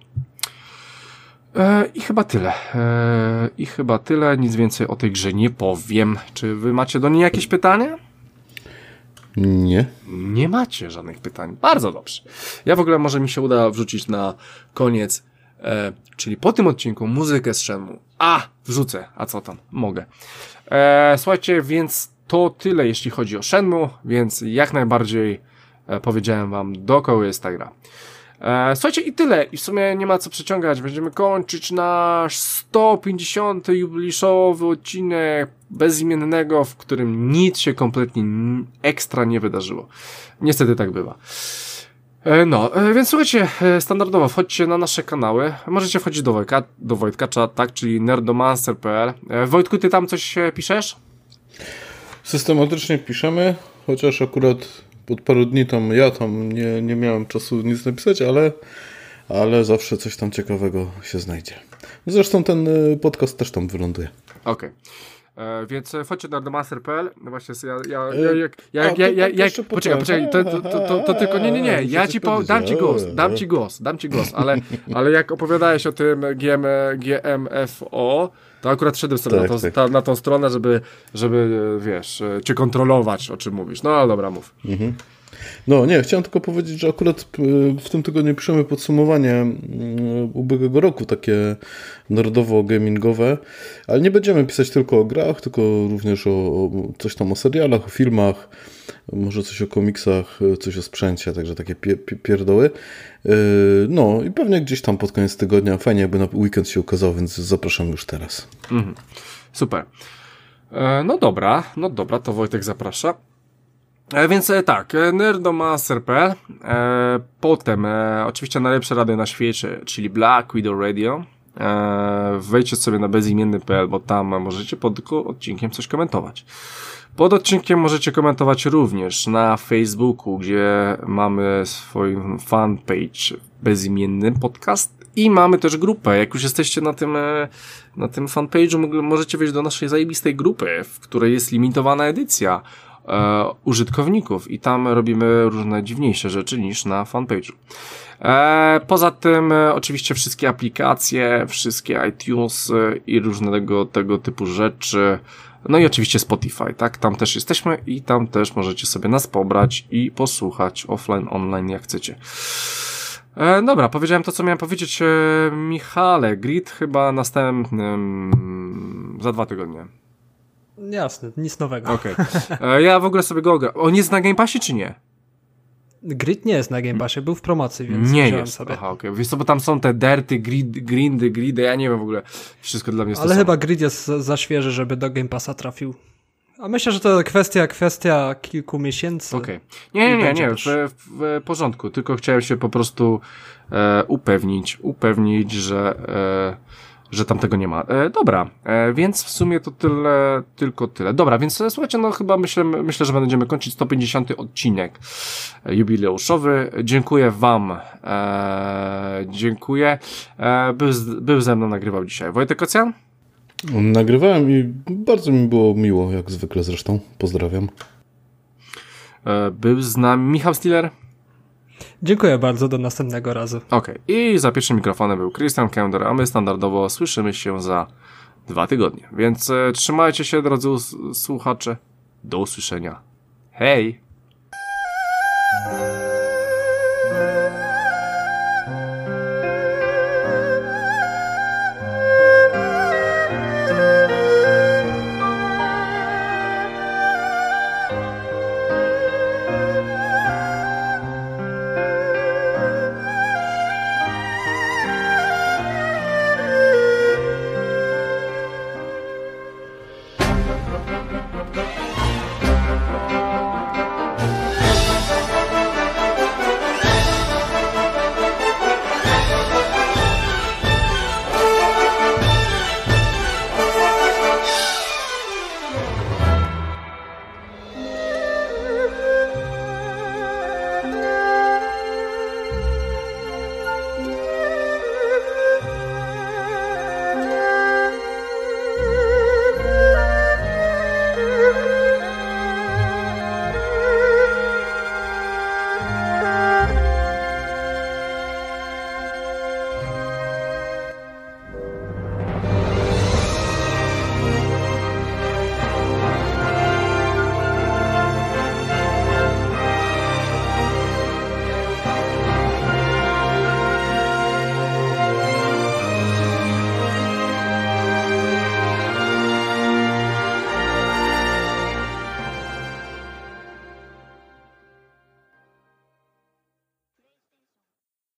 I chyba tyle. Nic więcej o tej grze nie powiem. Czy wy macie do niej jakieś pytania? Nie. Nie macie żadnych pytań. Bardzo dobrze. Ja w ogóle może mi się uda wrzucić na koniec, czyli po tym odcinku muzykę z Shenmue. Wrzucę. A co tam? Mogę. Słuchajcie, więc to tyle, jeśli chodzi o Shenmue, więc jak najbardziej powiedziałem wam, do kogo jest ta gra. Słuchajcie, i tyle. I w sumie nie ma co przeciągać. Będziemy kończyć nasz 150. jubileuszowy odcinek bezimiennego, w którym nic się kompletnie ekstra nie wydarzyło. Niestety tak bywa. Więc słuchajcie, standardowo wchodźcie na nasze kanały. Możecie wchodzić do Wojtka, tak, czyli nerdomancer.pl. Wojtku, ty tam coś piszesz? Systematycznie piszemy, chociaż akurat od paru dni ja nie miałem czasu nic napisać, ale zawsze coś tam ciekawego się znajdzie. Zresztą ten podcast też tam wyląduje. Okej. Więc wchodźcie na nerdomancer.pl. No właśnie, poczekaj, to tylko nie. Ja ci dam ci głos, ale jak opowiadałeś o tym GMFO, to akurat szedłem sobie na tą stronę, żeby wiesz, cię kontrolować, o czym mówisz. No ale dobra, mów. Mhm. No nie, chciałem tylko powiedzieć, że akurat w tym tygodniu piszemy podsumowanie ubiegłego roku, takie nerdowo-gamingowe, ale nie będziemy pisać tylko o grach, tylko również o coś tam o serialach, o filmach, może coś o komiksach, coś o sprzęcie, także takie pierdoły. No i pewnie gdzieś tam pod koniec tygodnia, fajnie jakby na weekend się ukazało, więc zapraszam już teraz. Mhm. Super. No dobra, to Wojtek zaprasza. Więc tak, nerdomancer.pl, potem oczywiście najlepsze radio na świecie, czyli Black Widow Radio. Wejdźcie sobie na bezimienny.pl, bo tam możecie pod odcinkiem coś komentować. Pod odcinkiem możecie komentować również na Facebooku, gdzie mamy swój fanpage Bezimienny Podcast i mamy też grupę. Jak już jesteście na tym fanpage'u, możecie wejść do naszej zajebistej grupy, w której jest limitowana edycja użytkowników i tam robimy różne dziwniejsze rzeczy niż na fanpage'u. Poza tym oczywiście wszystkie aplikacje, wszystkie iTunes i różnego tego typu rzeczy, no i oczywiście Spotify, tak? Tam też jesteśmy i tam też możecie sobie nas pobrać i posłuchać offline, online jak chcecie. Dobra, powiedziałem to, co miałem powiedzieć. Michale, Grid chyba następnym za 2 tygodnie. Jasne, nic nowego. Okej. Ja w ogóle sobie go ogram. On jest na Game Passie czy nie? Grid nie jest na Game Passie, był w promocji, więc nie wziąłem jest. sobie. Aha, okej. Wiesz co, bo tam są te derty, gridy, ja nie wiem w ogóle. Wszystko dla mnie jest Ale chyba Grid jest za świeży, żeby do Game Passa trafił. A myślę, że to kwestia kilku miesięcy. Okej. Nie, w porządku. Tylko chciałem się po prostu upewnić, że tam tego nie ma. Dobra, więc w sumie to tylko tyle. Dobra, więc słuchajcie, no chyba myślę, że będziemy kończyć 150. odcinek jubileuszowy. Dziękuję wam. Dziękuję. Był ze mną, nagrywał dzisiaj Wojtek Kocjan. Nagrywałem i bardzo mi było miło, jak zwykle zresztą. Pozdrawiam. Był z nami Michał Stiller. Dziękuję bardzo, do następnego razu. Okej. I za pierwszym mikrofonem był Christian Kender, a my standardowo słyszymy się za 2 tygodnie. Więc trzymajcie się, drodzy słuchacze. Do usłyszenia. Hej!